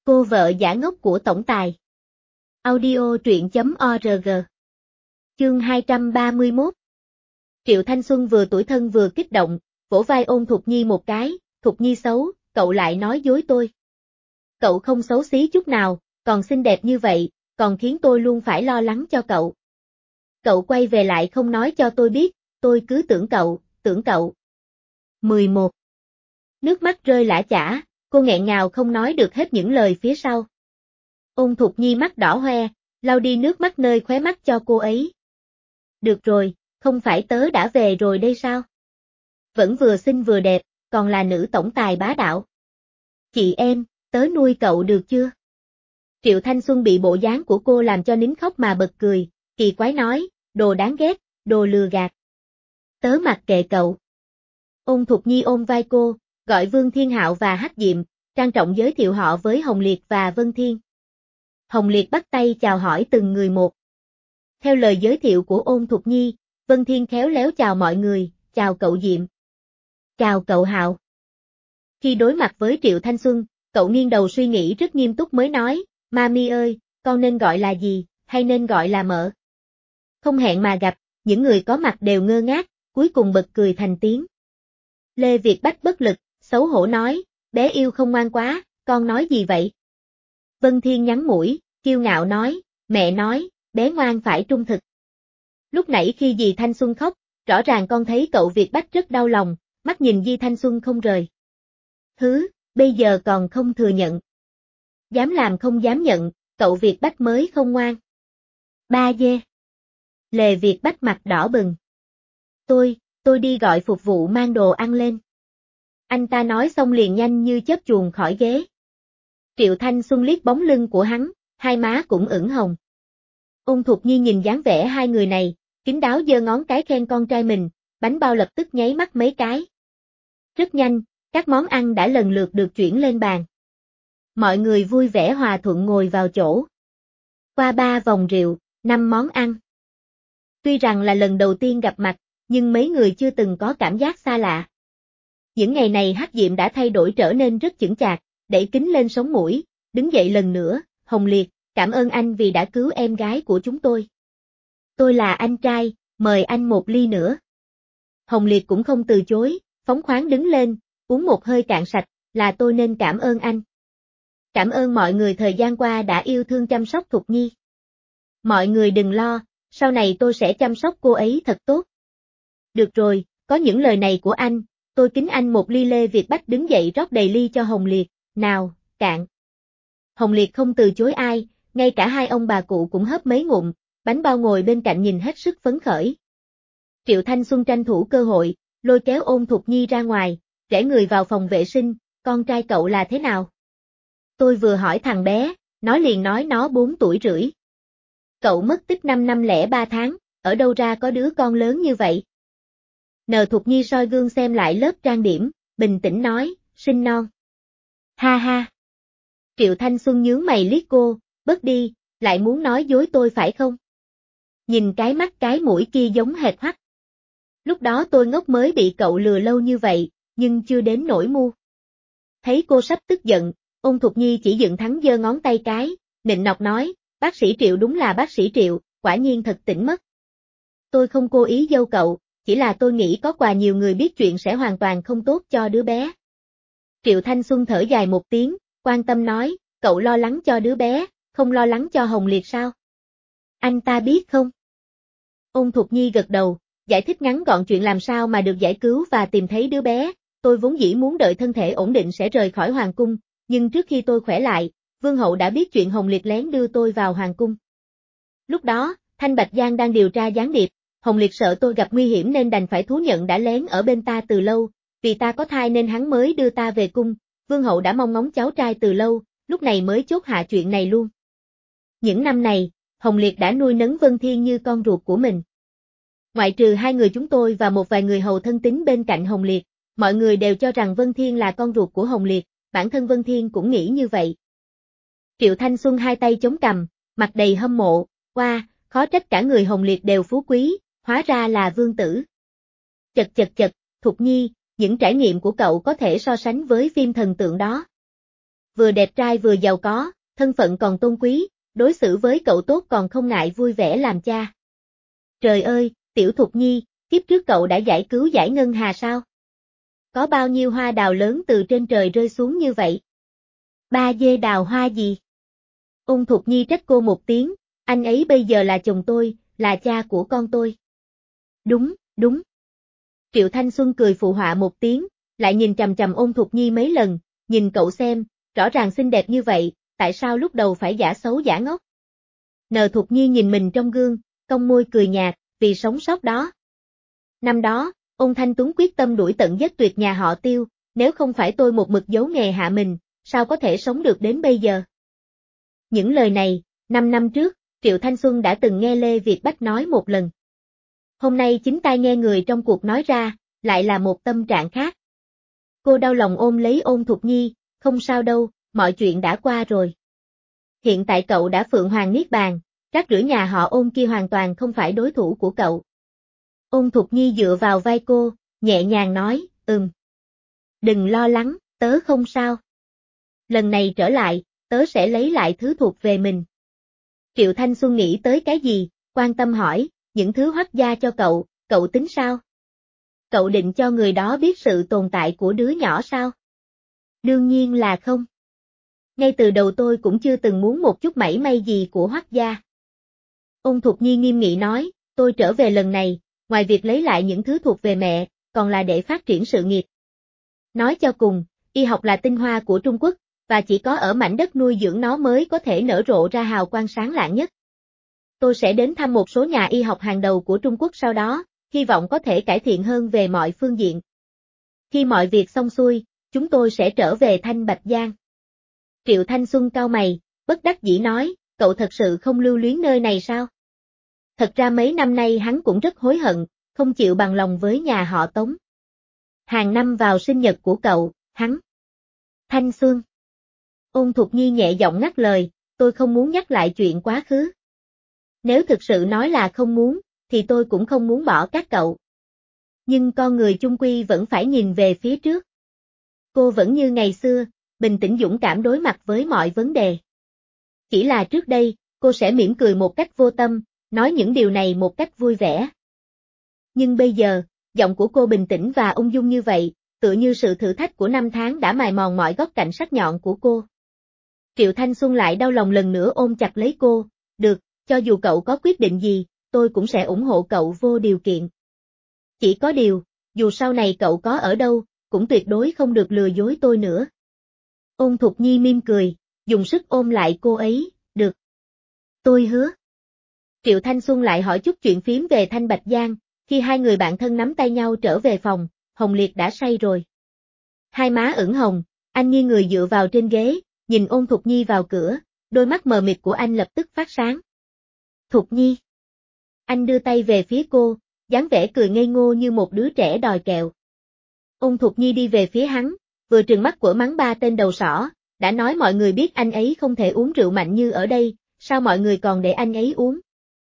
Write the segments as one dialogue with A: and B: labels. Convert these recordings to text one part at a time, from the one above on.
A: Cô vợ giả ngốc của tổng tài. Audio truyện.org. Chương 231. Triệu Thanh Xuân vừa tủi thân vừa kích động, vỗ vai ôn Thục Nhi một cái, Thục Nhi xấu, cậu lại nói dối tôi. Cậu không xấu xí chút nào, còn xinh đẹp như vậy, còn khiến tôi luôn phải lo lắng cho cậu. Cậu quay về lại không nói cho tôi biết, tôi cứ tưởng cậu. 11. Nước mắt rơi lã chã, cô nghẹn ngào không nói được hết những lời phía sau. Ôn Thục Nhi mắt đỏ hoe, lau đi nước mắt nơi khóe mắt cho cô ấy. Được rồi, không phải tớ đã về rồi đây sao? Vẫn vừa xinh vừa đẹp, còn là nữ tổng tài bá đạo. Chị em, tớ nuôi cậu được chưa? Triệu Thanh Xuân bị bộ dáng của cô làm cho nín khóc mà bật cười, kỳ quái nói, đồ đáng ghét, đồ lừa gạt. Tớ mặc kệ cậu. Ôn Thục Nhi ôm vai cô, gọi Vương Thiên Hạo và Hắc Diệm, trang trọng giới thiệu họ với Hồng Liệt và Vân Thiên. Hồng Liệt bắt tay chào hỏi từng người một. Theo lời giới thiệu của Ôn Thục Nhi, Vân Thiên khéo léo chào mọi người, chào cậu Diệm. Chào cậu Hạo. Khi đối mặt với Triệu Thanh Xuân, cậu nghiêng đầu suy nghĩ rất nghiêm túc mới nói, Mami ơi, con nên gọi là gì, hay nên gọi là mợ? Không hẹn mà gặp, những người có mặt đều ngơ ngác, cuối cùng bật cười thành tiếng. Lê Việt Bách bất lực, xấu hổ nói, bé yêu không ngoan quá, con nói gì vậy? Vân Thiên nhắn mũi, kiêu ngạo nói, mẹ nói, bé ngoan phải trung thực. Lúc nãy khi dì Thanh Xuân khóc, rõ ràng con thấy cậu Việt Bách rất đau lòng, mắt nhìn dì Thanh Xuân không rời. Bây giờ còn không thừa nhận. Dám làm không dám nhận, cậu Việt Bách mới không ngoan. Ba dê. Lê Việt Bách mặt đỏ bừng. Tôi đi gọi phục vụ mang đồ ăn lên. Anh ta nói xong liền nhanh như chớp chuồn khỏi ghế. Triệu Thanh Xuân liếc bóng lưng của hắn, hai má cũng ửng hồng. Ôn Thục Nhi nhìn dáng vẻ hai người này, kín đáo giơ ngón cái khen con trai mình, bánh bao lập tức nháy mắt mấy cái. Rất nhanh, các món ăn đã lần lượt được chuyển lên bàn. Mọi người vui vẻ hòa thuận ngồi vào chỗ. Qua 3 vòng rượu, 5 món ăn. Tuy rằng là lần đầu tiên gặp mặt, nhưng mấy người chưa từng có cảm giác xa lạ. Những ngày này Hắc Diệm đã thay đổi trở nên rất chững chạc, đẩy kính lên sống mũi, đứng dậy lần nữa, Hồng Liệt, cảm ơn anh vì đã cứu em gái của chúng tôi. Tôi là anh trai, mời anh một ly nữa. Hồng Liệt cũng không từ chối, phóng khoáng đứng lên, uống một hơi cạn sạch, là tôi nên cảm ơn anh. Cảm ơn mọi người thời gian qua đã yêu thương chăm sóc Thục Nhi. Mọi người đừng lo, sau này tôi sẽ chăm sóc cô ấy thật tốt. Được rồi, có những lời này của anh, tôi kính anh một ly. Lê Việt Bách đứng dậy rót đầy ly cho Hồng Liệt, nào, cạn. Hồng Liệt không từ chối ai, ngay cả hai ông bà cụ cũng hớp mấy ngụm, bánh bao ngồi bên cạnh nhìn hết sức phấn khởi. Triệu Thanh Xuân tranh thủ cơ hội, lôi kéo Ôn Thục Nhi ra ngoài, rẽ người vào phòng vệ sinh, con trai cậu là thế nào? Tôi vừa hỏi thằng bé, nó liền nói nó 4 tuổi rưỡi. Cậu mất tích 5 năm lẻ 3 tháng, ở đâu ra có đứa con lớn như vậy? Nờ Thục Nhi soi gương xem lại lớp trang điểm, bình tĩnh nói, sinh non. Ha ha. Triệu Thanh Xuân nhướng mày liếc cô, bớt đi, lại muốn nói dối tôi phải không? Nhìn cái mắt cái mũi kia giống hệt Hoắc. Lúc đó tôi ngốc mới bị cậu lừa lâu như vậy, nhưng chưa đến nỗi ngu. Thấy cô sắp tức giận, Ôn Thục Nhi chỉ dựng thẳng giơ ngón tay cái, nịnh nọt nói, bác sĩ Triệu đúng là bác sĩ Triệu, quả nhiên thật tỉnh mất. Tôi không cố ý giấu cậu, chỉ là tôi nghĩ có quà nhiều người biết chuyện sẽ hoàn toàn không tốt cho đứa bé. Triệu Thanh Xuân thở dài một tiếng, quan tâm nói, cậu lo lắng cho đứa bé, không lo lắng cho Hồng Liệt sao? Anh ta biết không? Ôn Thục Nhi gật đầu, giải thích ngắn gọn chuyện làm sao mà được giải cứu và tìm thấy đứa bé. Tôi vốn dĩ muốn đợi thân thể ổn định sẽ rời khỏi hoàng cung, nhưng trước khi tôi khỏe lại, Vương hậu đã biết chuyện Hồng Liệt lén đưa tôi vào hoàng cung. Lúc đó, Thanh Bạch Giang đang điều tra gián điệp, Hồng Liệt sợ tôi gặp nguy hiểm nên đành phải thú nhận đã lén ở bên ta từ lâu, vì ta có thai nên hắn mới đưa ta về cung, Vương hậu đã mong ngóng cháu trai từ lâu, lúc này mới chốt hạ chuyện này luôn. Những năm này, Hồng Liệt đã nuôi nấng Vân Thiên như con ruột của mình. Ngoại trừ hai người chúng tôi và một vài người hầu thân tín bên cạnh Hồng Liệt, mọi người đều cho rằng Vân Thiên là con ruột của Hồng Liệt, bản thân Vân Thiên cũng nghĩ như vậy. Triệu Thanh Xuân hai tay chống cằm, mặt đầy hâm mộ, khó trách cả người Hồng Liệt đều phú quý, hóa ra là vương tử. Chật, Thục Nhi, những trải nghiệm của cậu có thể so sánh với phim thần tượng đó. vừa đẹp trai vừa giàu có, thân phận còn tôn quý, đối xử với cậu tốt còn không ngại vui vẻ làm cha. Trời ơi, Tiểu Thục Nhi, kiếp trước cậu đã giải cứu giải ngân hà sao? Có bao nhiêu hoa đào lớn từ trên trời rơi xuống như vậy? Ba dê đào hoa gì? Ôn Thục Nhi trách cô một tiếng, anh ấy bây giờ là chồng tôi, là cha của con tôi. Đúng, đúng. Triệu Thanh Xuân cười phụ họa một tiếng, lại nhìn chằm chằm Ôn Thục Nhi mấy lần, nhìn cậu xem, rõ ràng xinh đẹp như vậy, tại sao lúc đầu phải giả xấu giả ngốc? Nờ Thục Nhi nhìn mình trong gương, cong môi cười nhạt, vì sống sót đó. Năm đó, Ôn Thanh Tuấn quyết tâm đuổi tận giết tuyệt nhà họ Tiêu, nếu không phải tôi một mực giấu nghề hạ mình, sao có thể sống được đến bây giờ? Những lời này, 5 năm trước, Triệu Thanh Xuân đã từng nghe Lê Việt Bách nói một lần. Hôm nay chính tai nghe người trong cuộc nói ra, lại là một tâm trạng khác. Cô đau lòng ôm lấy Ôn Thục Nhi, không sao đâu, mọi chuyện đã qua rồi. Hiện tại cậu đã phượng hoàng niết bàn, rác rưởi nhà họ Ôn kia hoàn toàn không phải đối thủ của cậu. Ôn Thục Nhi dựa vào vai cô, nhẹ nhàng nói, Đừng lo lắng, tớ không sao. Lần này trở lại, tớ sẽ lấy lại thứ thuộc về mình. Triệu Thanh Xuân nghĩ tới cái gì, quan tâm hỏi, những thứ Hoắc gia cho cậu tính sao? Cậu định cho người đó biết sự tồn tại của đứa nhỏ sao? Đương nhiên là không. Ngay từ đầu tôi cũng chưa từng muốn một chút mảy may gì của Hoắc gia. Ôn Thục Nhi nghiêm nghị nói, tôi trở về lần này, ngoài việc lấy lại những thứ thuộc về mẹ, còn là để phát triển sự nghiệp. Nói cho cùng, y học là tinh hoa của Trung Quốc, và chỉ có ở mảnh đất nuôi dưỡng nó mới có thể nở rộ ra hào quang sáng lạng nhất. Tôi sẽ đến thăm một số nhà y học hàng đầu của Trung Quốc sau đó, hy vọng có thể cải thiện hơn về mọi phương diện. Khi mọi việc xong xuôi, chúng tôi sẽ trở về Thanh Bạch Giang. Triệu Thanh Xuân cau mày, bất đắc dĩ nói, cậu thật sự không lưu luyến nơi này sao? Thật ra mấy năm nay hắn cũng rất hối hận, không chịu bằng lòng với nhà họ Tống. Hàng năm vào sinh nhật của cậu, hắn. Thanh Xuân. Ôn Thục Nhi nhẹ giọng ngắt lời, tôi không muốn nhắc lại chuyện quá khứ. Nếu thực sự nói là không muốn, thì tôi cũng không muốn bỏ các cậu. Nhưng con người chung quy vẫn phải nhìn về phía trước. Cô vẫn như ngày xưa, bình tĩnh dũng cảm đối mặt với mọi vấn đề. Chỉ là trước đây, cô sẽ mỉm cười một cách vô tâm, nói những điều này một cách vui vẻ. Nhưng bây giờ, giọng của cô bình tĩnh và ung dung như vậy, tựa như sự thử thách của năm tháng đã mài mòn mọi góc cạnh sắc nhọn của cô. Triệu Thanh Xuân lại đau lòng lần nữa ôm chặt lấy cô, được, cho dù cậu có quyết định gì, tôi cũng sẽ ủng hộ cậu vô điều kiện. Chỉ có điều, dù sau này cậu có ở đâu, cũng tuyệt đối không được lừa dối tôi nữa. Ôn Thục Nhi mỉm cười, dùng sức ôm lại cô ấy, được. Tôi hứa. Triệu Thanh Xuân lại hỏi chút chuyện phím về Thanh Bạch Giang, khi hai người bạn thân nắm tay nhau trở về phòng, Hồng Liệt đã say rồi. Hai má ửng hồng, anh nghiêng người dựa vào trên ghế, nhìn Ôn Thục Nhi vào cửa, đôi mắt mờ mịt của anh lập tức phát sáng. Thục Nhi. Anh đưa tay về phía cô, dáng vẻ cười ngây ngô như một đứa trẻ đòi kẹo. Ôn Thục Nhi đi về phía hắn, vừa trừng mắt của mắng ba tên đầu sỏ, đã nói mọi người biết anh ấy không thể uống rượu mạnh như ở đây, sao mọi người còn để anh ấy uống?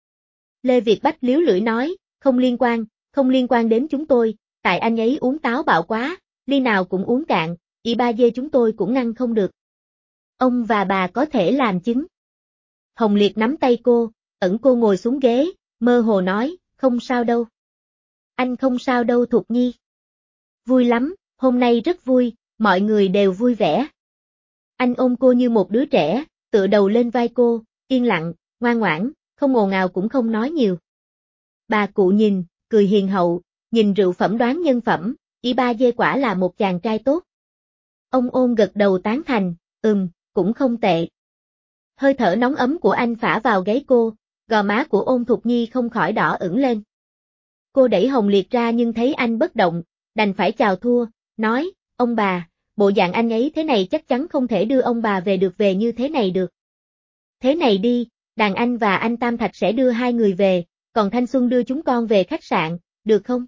A: Lê Việt Bách liếu lưỡi nói, không liên quan đến chúng tôi, tại anh ấy uống táo bạo quá, ly nào cũng uống cạn, ba dê chúng tôi cũng ngăn không được. Ông và bà có thể làm chứng. Hồng Liệt nắm tay cô, ẩn cô ngồi xuống ghế, mơ hồ nói, không sao đâu. Anh không sao đâu Thục Nhi. Vui lắm, hôm nay rất vui, mọi người đều vui vẻ. Anh ôm cô như một đứa trẻ, tựa đầu lên vai cô, yên lặng, ngoan ngoãn, không ồn ào cũng không nói nhiều. Bà cụ nhìn, cười hiền hậu, nhìn rượu phẩm đoán nhân phẩm, ba dê quả là một chàng trai tốt. Ông ôn gật đầu tán thành, cũng không tệ. Hơi thở nóng ấm của anh phả vào gáy cô, gò má của Ôn Thục Nhi không khỏi đỏ ửng lên. Cô đẩy Hồng Liệt ra nhưng thấy anh bất động, đành phải chào thua, nói, ông bà, bộ dạng anh ấy thế này chắc chắn không thể đưa ông bà về được về như thế này được. Thế này đi, đàn anh và anh Tam Thạch sẽ đưa hai người về, còn Thanh Xuân đưa chúng con về khách sạn, được không?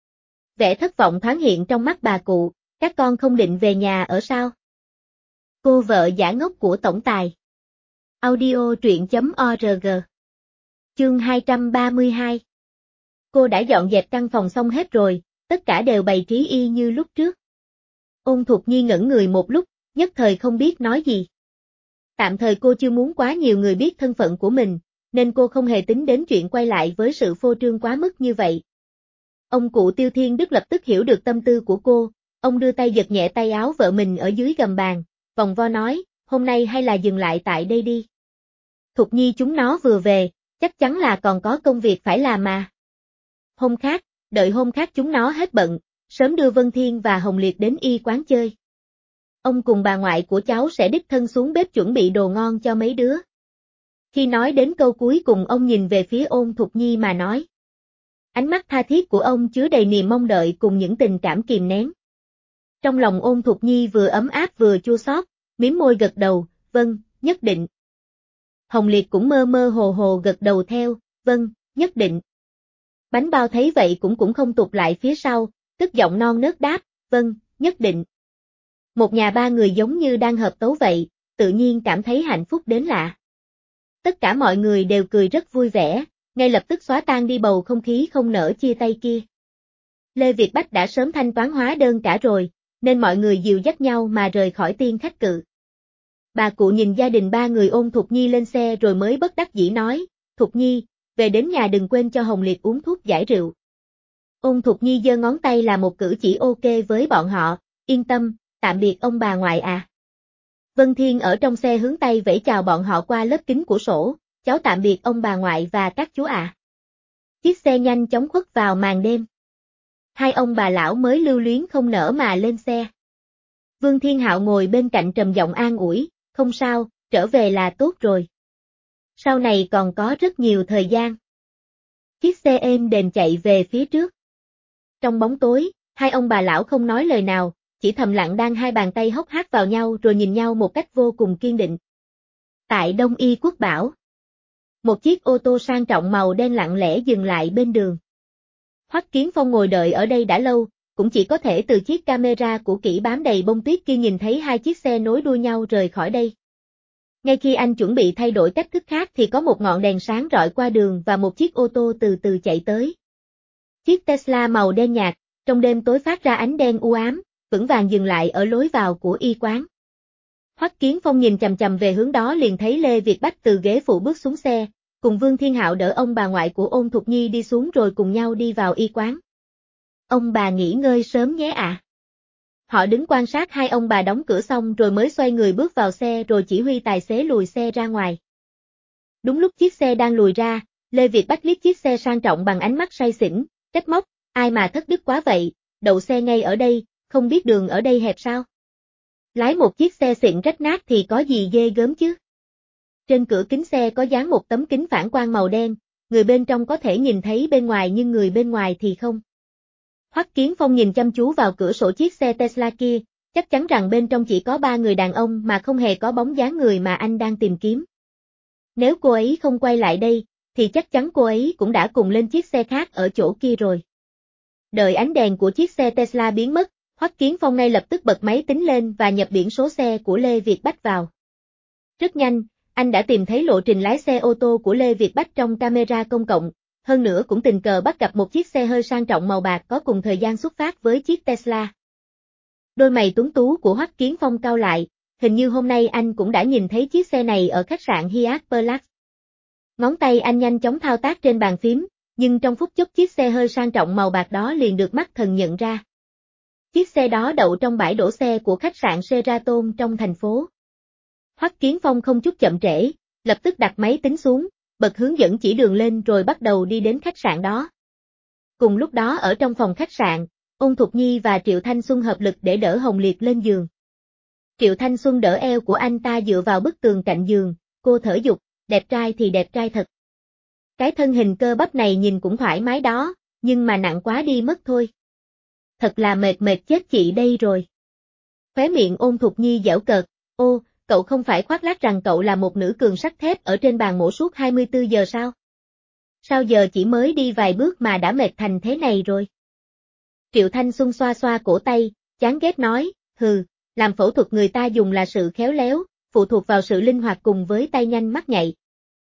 A: Vẻ thất vọng thoáng hiện trong mắt bà cụ, các con không định về nhà ở sao? Cô vợ giả ngốc của tổng tài. Audio truyện.org. Chương 232. Cô đã dọn dẹp căn phòng xong hết rồi, tất cả đều bày trí y như lúc trước. Ôn Thục Nhi ngẩn người một lúc, nhất thời không biết nói gì. Tạm thời cô chưa muốn quá nhiều người biết thân phận của mình, nên cô không hề tính đến chuyện quay lại với sự phô trương quá mức như vậy. Ông cụ Tiêu Thiên Đức lập tức hiểu được tâm tư của cô, ông đưa tay giật nhẹ tay áo vợ mình ở dưới gầm bàn, vòng vo nói, hôm nay hay là dừng lại tại đây đi. Thục Nhi chúng nó vừa về, chắc chắn là còn có công việc phải làm mà. Hôm khác, đợi hôm khác chúng nó hết bận, sớm đưa Vân Thiên và Hồng Liệt đến y quán chơi. Ông cùng bà ngoại của cháu sẽ đích thân xuống bếp chuẩn bị đồ ngon cho mấy đứa. Khi nói đến câu cuối cùng ông nhìn về phía Ôn Thục Nhi mà nói. Ánh mắt tha thiết của ông chứa đầy niềm mong đợi cùng những tình cảm kìm nén. Trong lòng Ôn Thục Nhi vừa ấm áp vừa chua xót, mím môi gật đầu, vâng, nhất định. Hồng Liệt cũng mơ mơ hồ hồ gật đầu theo, vâng, nhất định. Bánh bao thấy vậy cũng không tụt lại phía sau, tức giọng non nớt đáp, vâng, nhất định. Một nhà ba người giống như đang hợp tấu vậy, tự nhiên cảm thấy hạnh phúc đến lạ. Tất cả mọi người đều cười rất vui vẻ, ngay lập tức xóa tan đi bầu không khí không nỡ chia tay kia. Lê Việt Bách đã sớm thanh toán hóa đơn cả rồi, nên mọi người dìu dắt nhau mà rời khỏi tiên khách cự. Bà cụ nhìn gia đình ba người Ôn Thục Nhi lên xe rồi mới bất đắc dĩ nói, Thục Nhi, về đến nhà đừng quên cho Hồng Liệt uống thuốc giải rượu. Ôn Thục Nhi giơ ngón tay là một cử chỉ ok với bọn họ, yên tâm, tạm biệt ông bà ngoại à. Vân Thiên ở trong xe hướng tay vẫy chào bọn họ qua lớp kính của sổ, cháu tạm biệt ông bà ngoại và các chú à. Chiếc xe nhanh chóng khuất vào màn đêm. Hai ông bà lão mới lưu luyến không nỡ mà lên xe. Vương Thiên Hạo ngồi bên cạnh trầm giọng an ủi, không sao, trở về là tốt rồi. Sau này còn có rất nhiều thời gian. Chiếc xe êm đềm chạy về phía trước. Trong bóng tối, hai ông bà lão không nói lời nào, chỉ thầm lặng đan hai bàn tay hốc hác vào nhau rồi nhìn nhau một cách vô cùng kiên định. Tại Đông Y Quốc Bảo, một chiếc ô tô sang trọng màu đen lặng lẽ dừng lại bên đường. Hoắc Kiến Phong ngồi đợi ở đây đã lâu, cũng chỉ có thể từ chiếc camera của kỹ bám đầy bông tuyết kia nhìn thấy hai chiếc xe nối đuôi nhau rời khỏi đây. Ngay khi anh chuẩn bị thay đổi cách thức khác thì có một ngọn đèn sáng rọi qua đường và một chiếc ô tô từ từ chạy tới. Chiếc Tesla màu đen nhạt, trong đêm tối phát ra ánh đen u ám, vững vàng dừng lại ở lối vào của y quán. Hoắc Kiến Phong nhìn chằm chằm về hướng đó liền thấy Lê Việt Bách từ ghế phụ bước xuống xe, cùng Vương Thiên Hạo đỡ ông bà ngoại của Ôn Thục Nhi đi xuống rồi cùng nhau đi vào y quán. Ông bà nghỉ ngơi sớm nhé ạ. Họ đứng quan sát hai ông bà đóng cửa xong rồi mới xoay người bước vào xe rồi chỉ huy tài xế lùi xe ra ngoài. Đúng lúc chiếc xe đang lùi ra, Lê Việt Bách liếc chiếc xe sang trọng bằng ánh mắt say xỉn, trách móc, ai mà thất đức quá vậy, đậu xe ngay ở đây, không biết đường ở đây hẹp sao? Lái một chiếc xe xịn rách nát thì có gì ghê gớm chứ? Trên cửa kính xe có dán một tấm kính phản quang màu đen, người bên trong có thể nhìn thấy bên ngoài nhưng người bên ngoài thì không. Hoắc Kiến Phong nhìn chăm chú vào cửa sổ chiếc xe Tesla kia, chắc chắn rằng bên trong chỉ có 3 người đàn ông mà không hề có bóng dáng người mà anh đang tìm kiếm. Nếu cô ấy không quay lại đây, thì chắc chắn cô ấy cũng đã cùng lên chiếc xe khác ở chỗ kia rồi. Đợi ánh đèn của chiếc xe Tesla biến mất, Hoắc Kiến Phong ngay lập tức bật máy tính lên và nhập biển số xe của Lê Việt Bách vào. Rất nhanh, anh đã tìm thấy lộ trình lái xe ô tô của Lê Việt Bách trong camera công cộng, hơn nữa cũng tình cờ bắt gặp một chiếc xe hơi sang trọng màu bạc có cùng thời gian xuất phát với chiếc Tesla. Đôi mày tuấn tú của Hoắc Kiến Phong cau lại, hình như hôm nay anh cũng đã nhìn thấy chiếc xe này ở khách sạn Hyatt Place. Ngón tay anh nhanh chóng thao tác trên bàn phím, nhưng trong phút chốc chiếc xe hơi sang trọng màu bạc đó liền được mắt thần nhận ra. Chiếc xe đó đậu trong bãi đổ xe của khách sạn Sheraton trong thành phố. Hoắc Kiến Phong không chút chậm trễ, lập tức đặt máy tính xuống, bật hướng dẫn chỉ đường lên rồi bắt đầu đi đến khách sạn đó. Cùng lúc đó ở trong phòng khách sạn, Ôn Thục Nhi và Triệu Thanh Xuân hợp lực để đỡ Hồng Liệt lên giường. Triệu Thanh Xuân đỡ eo của anh ta dựa vào bức tường cạnh giường, cô thở dục, đẹp trai thì đẹp trai thật. Cái thân hình cơ bắp này nhìn cũng thoải mái đó, nhưng mà nặng quá đi mất thôi. Thật là mệt chết chị đây rồi. Khóe miệng Ôn Thục Nhi giễu cợt, ô, cậu không phải khoác lác rằng cậu là một nữ cường sắt thép ở trên bàn mổ suốt 24 giờ sao? Sao giờ chỉ mới đi vài bước mà đã mệt thành thế này rồi? Triệu Thanh Xuân xoa xoa cổ tay, chán ghét nói, hừ, làm phẫu thuật người ta dùng là sự khéo léo, phụ thuộc vào sự linh hoạt cùng với tay nhanh mắt nhạy.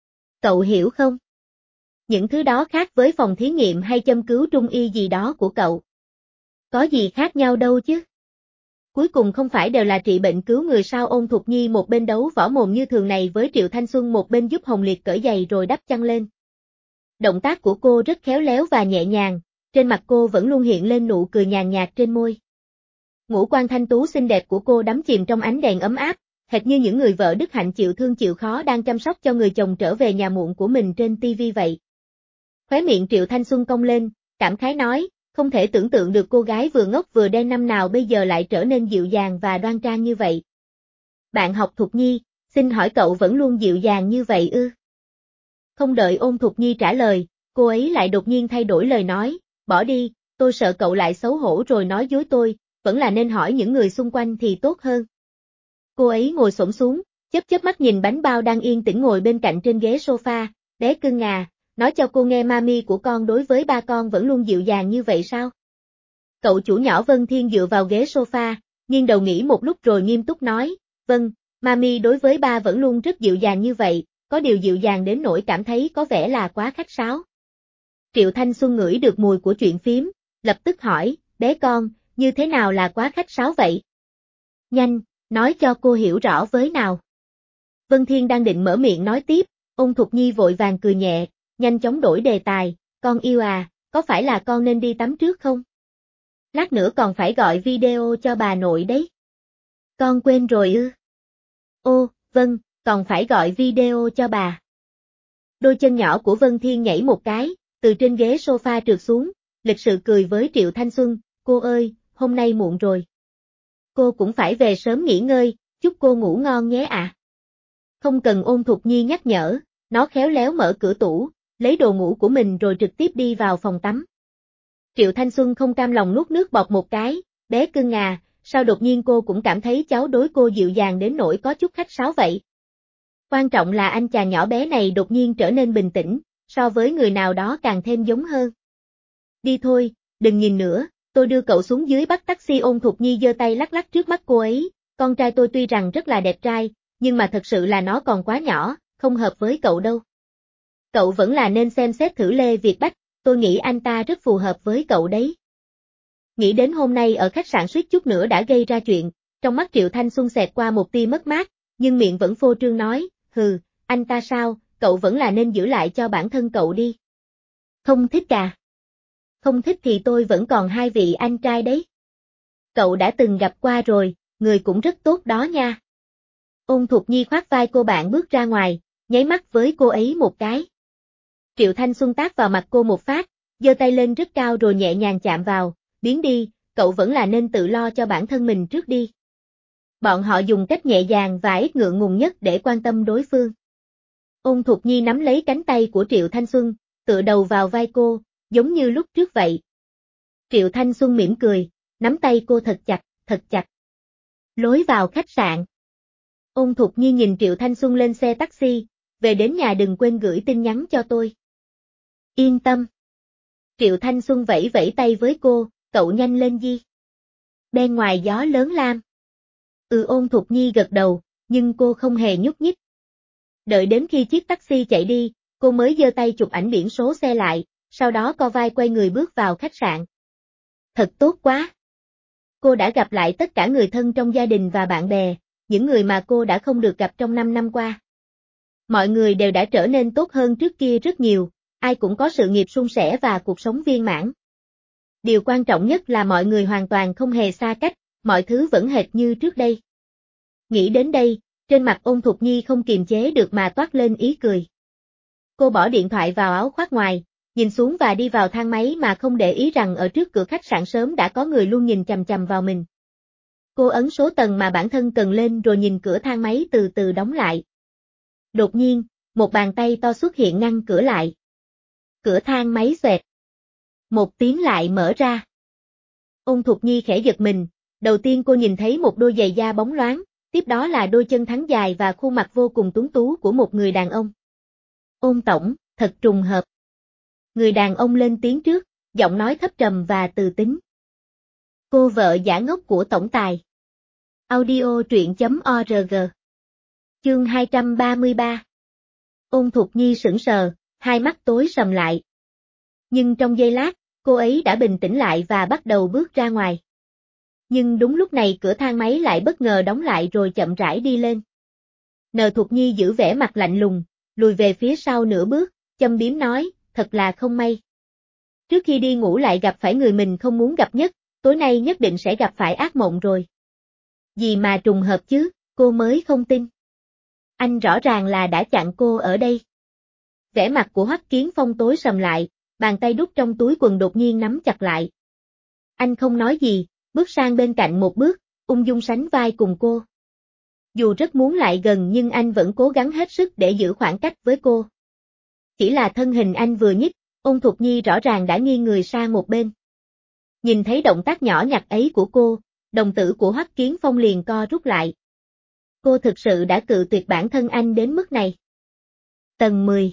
A: Cậu hiểu không? Những thứ đó khác với phòng thí nghiệm hay châm cứu trung y gì đó của cậu. Có gì khác nhau đâu chứ? Cuối cùng không phải đều là trị bệnh cứu người sao? Ôn Thục Nhi một bên đấu võ mồm như thường này với Triệu Thanh Xuân, một bên giúp Hồng Liệt cởi giày rồi đắp chăn lên. Động tác của cô rất khéo léo và nhẹ nhàng, trên mặt cô vẫn luôn hiện lên nụ cười nhàn nhạt trên môi. Ngũ quan thanh tú xinh đẹp của cô đắm chìm trong ánh đèn ấm áp, hệt như những người vợ đức hạnh chịu thương chịu khó đang chăm sóc cho người chồng trở về nhà muộn của mình trên tivi vậy. Khóe miệng Triệu Thanh Xuân cong lên, cảm khái nói, không thể tưởng tượng được cô gái vừa ngốc vừa đen năm nào bây giờ lại trở nên dịu dàng và đoan trang như vậy. Bạn học Thục Nhi, xin hỏi cậu vẫn luôn dịu dàng như vậy ư? Không đợi Ôn Thục Nhi trả lời, cô ấy lại đột nhiên thay đổi lời nói, bỏ đi, tôi sợ cậu lại xấu hổ rồi nói dối tôi, vẫn là nên hỏi những người xung quanh thì tốt hơn. Cô ấy ngồi xổm xuống, chớp mắt nhìn bánh bao đang yên tĩnh ngồi bên cạnh trên ghế sofa, bé cưng à, nói cho cô nghe mami của con đối với ba con vẫn luôn dịu dàng như vậy sao? Cậu chủ nhỏ Vân Thiên dựa vào ghế sofa, nghiêng đầu nghĩ một lúc rồi nghiêm túc nói, vâng, mami đối với ba vẫn luôn rất dịu dàng như vậy, có điều dịu dàng đến nỗi cảm thấy có vẻ là quá khách sáo. Triệu Thanh Xuân ngửi được mùi của chuyện phím, lập tức hỏi, bé con, như thế nào là quá khách sáo vậy? Nhanh, nói cho cô hiểu rõ với nào. Vân Thiên đang định mở miệng nói tiếp, Ôn Thục Nhi vội vàng cười nhẹ, nhanh chóng đổi đề tài, con yêu à, có phải là con nên đi tắm trước không? Lát nữa còn phải gọi video cho bà nội đấy. Con quên rồi ư? Ô, vâng, còn phải gọi video cho bà. Đôi chân nhỏ của Vân Thiên nhảy một cái, từ trên ghế sofa trượt xuống, lịch sự cười với Triệu Thanh Xuân, cô ơi, hôm nay muộn rồi. Cô cũng phải về sớm nghỉ ngơi, chúc cô ngủ ngon nhé ạ. Không cần Ôn Thục Nhi nhắc nhở, nó khéo léo mở cửa tủ, lấy đồ ngủ của mình rồi trực tiếp đi vào phòng tắm. Triệu Thanh Xuân không cam lòng nuốt nước bọt một cái, bé cưng à, sao đột nhiên cô cũng cảm thấy cháu đối cô dịu dàng đến nỗi có chút khách sáo vậy. Quan trọng là anh chàng nhỏ bé này đột nhiên trở nên bình tĩnh, so với người nào đó càng thêm giống hơn. Đi thôi, đừng nhìn nữa, tôi đưa cậu xuống dưới bắt taxi. Ôn Thục Nhi giơ tay lắc lắc trước mắt cô ấy, con trai tôi tuy rằng rất là đẹp trai, nhưng mà thật sự là nó còn quá nhỏ, không hợp với cậu đâu. Cậu vẫn là nên xem xét thử Lê Việt Bách, tôi nghĩ anh ta rất phù hợp với cậu đấy. Nghĩ đến hôm nay ở khách sạn suýt chút nữa đã gây ra chuyện, trong mắt Triệu Thanh Xuân xẹt qua một tia mất mát, nhưng miệng vẫn phô trương nói, hừ, anh ta sao, cậu vẫn là nên giữ lại cho bản thân cậu đi. Không thích à? Không thích thì tôi vẫn còn hai vị anh trai đấy. Cậu đã từng gặp qua rồi, người cũng rất tốt đó nha. Ôn Thục Nhi khoác vai cô bạn bước ra ngoài, nháy mắt với cô ấy một cái. Triệu Thanh Xuân tát vào mặt cô một phát, giơ tay lên rất cao rồi nhẹ nhàng chạm vào, biến đi, cậu vẫn là nên tự lo cho bản thân mình trước đi. Bọn họ dùng cách nhẹ nhàng và ít ngượng ngùng nhất để quan tâm đối phương. Ôn Thục Nhi nắm lấy cánh tay của Triệu Thanh Xuân, tựa đầu vào vai cô, giống như lúc trước vậy. Triệu Thanh Xuân mỉm cười, nắm tay cô thật chặt, thật chặt. Lối vào khách sạn. Ôn Thục Nhi nhìn Triệu Thanh Xuân lên xe taxi, về đến nhà đừng quên gửi tin nhắn cho tôi. Yên tâm. Triệu Thanh Xuân vẫy vẫy tay với cô, cậu nhanh lên đi. Bên ngoài gió lớn lam. Ôn Thục Nhi gật đầu, nhưng cô không hề nhúc nhích. Đợi đến khi chiếc taxi chạy đi, cô mới giơ tay chụp ảnh biển số xe lại, sau đó co vai quay người bước vào khách sạn. Thật tốt quá. Cô đã gặp lại tất cả người thân trong gia đình và bạn bè, những người mà cô đã không được gặp trong 5 năm qua. Mọi người đều đã trở nên tốt hơn trước kia rất nhiều, ai cũng có sự nghiệp suôn sẻ và cuộc sống viên mãn. Điều quan trọng nhất là mọi người hoàn toàn không hề xa cách, mọi thứ vẫn hệt như trước đây. Nghĩ đến đây, trên mặt Ôn Thục Nhi không kiềm chế được mà toát lên ý cười. Cô bỏ điện thoại vào áo khoác ngoài, nhìn xuống và đi vào thang máy mà không để ý rằng ở trước cửa khách sạn sớm đã có người luôn nhìn chằm chằm vào mình. Cô ấn số tầng mà bản thân cần lên rồi nhìn cửa thang máy từ từ đóng lại. Đột nhiên, một bàn tay to xuất hiện ngăn cửa lại. Cửa thang máy xoẹt. Một tiếng lại mở ra. Ôn Thục Nhi khẽ giật mình, đầu tiên cô nhìn thấy một đôi giày da bóng loáng, tiếp đó là đôi chân thắn dài và khuôn mặt vô cùng tuấn tú của một người đàn ông. Ôn tổng, thật trùng hợp. Người đàn ông lên tiếng trước, giọng nói thấp trầm và từ tính. Cô vợ giả ngốc của tổng tài. Audio truyện.org. Chương 233. Ôn Thục Nhi sững sờ, hai mắt tối sầm lại. Nhưng trong giây lát, cô ấy đã bình tĩnh lại và bắt đầu bước ra ngoài. Nhưng đúng lúc này cửa thang máy lại bất ngờ đóng lại rồi chậm rãi đi lên. Nờ Thục Nhi giữ vẻ mặt lạnh lùng, lùi về phía sau nửa bước, châm biếm nói, thật là không may. Trước khi đi ngủ lại gặp phải người mình không muốn gặp nhất, tối nay nhất định sẽ gặp phải ác mộng rồi. Gì mà trùng hợp chứ, cô mới không tin. Anh rõ ràng là đã chặn cô ở đây. Vẻ mặt của Hoắc Kiến Phong tối sầm lại, bàn tay đút trong túi quần đột nhiên nắm chặt lại. Anh không nói gì, bước sang bên cạnh một bước, ung dung sánh vai cùng cô. Dù rất muốn lại gần nhưng anh vẫn cố gắng hết sức để giữ khoảng cách với cô. Chỉ là thân hình anh vừa nhích, Ôn Thục Nhi rõ ràng đã nghiêng người sang một bên. Nhìn thấy động tác nhỏ nhặt ấy của cô, đồng tử của Hoắc Kiến Phong liền co rút lại. Cô thực sự đã cự tuyệt bản thân anh đến mức này. Tầng 10.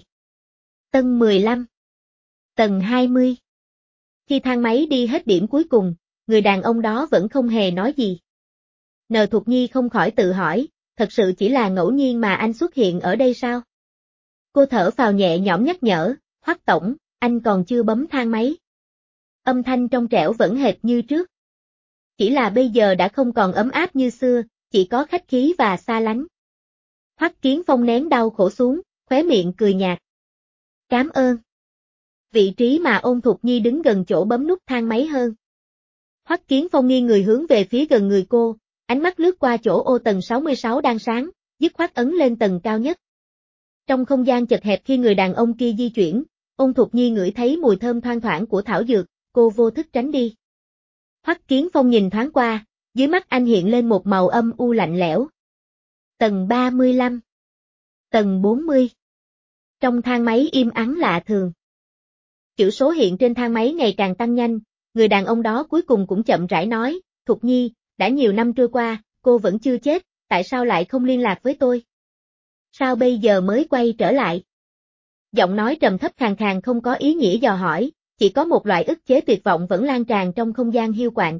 A: Tầng 15. Tầng 20. Khi thang máy đi hết điểm cuối cùng, người đàn ông đó vẫn không hề nói gì. Nờ Thục Nhi không khỏi tự hỏi, thật sự chỉ là ngẫu nhiên mà anh xuất hiện ở đây sao? Cô thở phào nhẹ nhõm nhắc nhở, Hoắc tổng, anh còn chưa bấm thang máy. Âm thanh trong trẻo vẫn hệt như trước. Chỉ là bây giờ đã không còn ấm áp như xưa, chỉ có khách khí và xa lánh. Hoắc Kiến Phong nén đau khổ xuống, khóe miệng cười nhạt. Cảm ơn. Vị trí mà Ôn Thục Nhi đứng gần chỗ bấm nút thang máy hơn. Hoắc Kiến Phong nghiêng người hướng về phía gần người cô, ánh mắt lướt qua chỗ ô tầng 66 đang sáng, dứt khoát ấn lên tầng cao nhất. Trong không gian chật hẹp khi người đàn ông kia di chuyển, Ôn Thục Nhi ngửi thấy mùi thơm thoang thoảng của thảo dược, cô vô thức tránh đi. Hoắc Kiến Phong nhìn thoáng qua, dưới mắt anh hiện lên một màu âm u lạnh lẽo. Tầng 35. Tầng 40. Trong thang máy im ắng lạ thường. Chữ số hiện trên thang máy ngày càng tăng nhanh, người đàn ông đó cuối cùng cũng chậm rãi nói, Thục Nhi, đã nhiều năm trôi qua, cô vẫn chưa chết, tại sao lại không liên lạc với tôi? Sao bây giờ mới quay trở lại? Giọng nói trầm thấp khàn khàn không có ý nghĩa dò hỏi, chỉ có một loại ức chế tuyệt vọng vẫn lan tràn trong không gian hiu quạnh.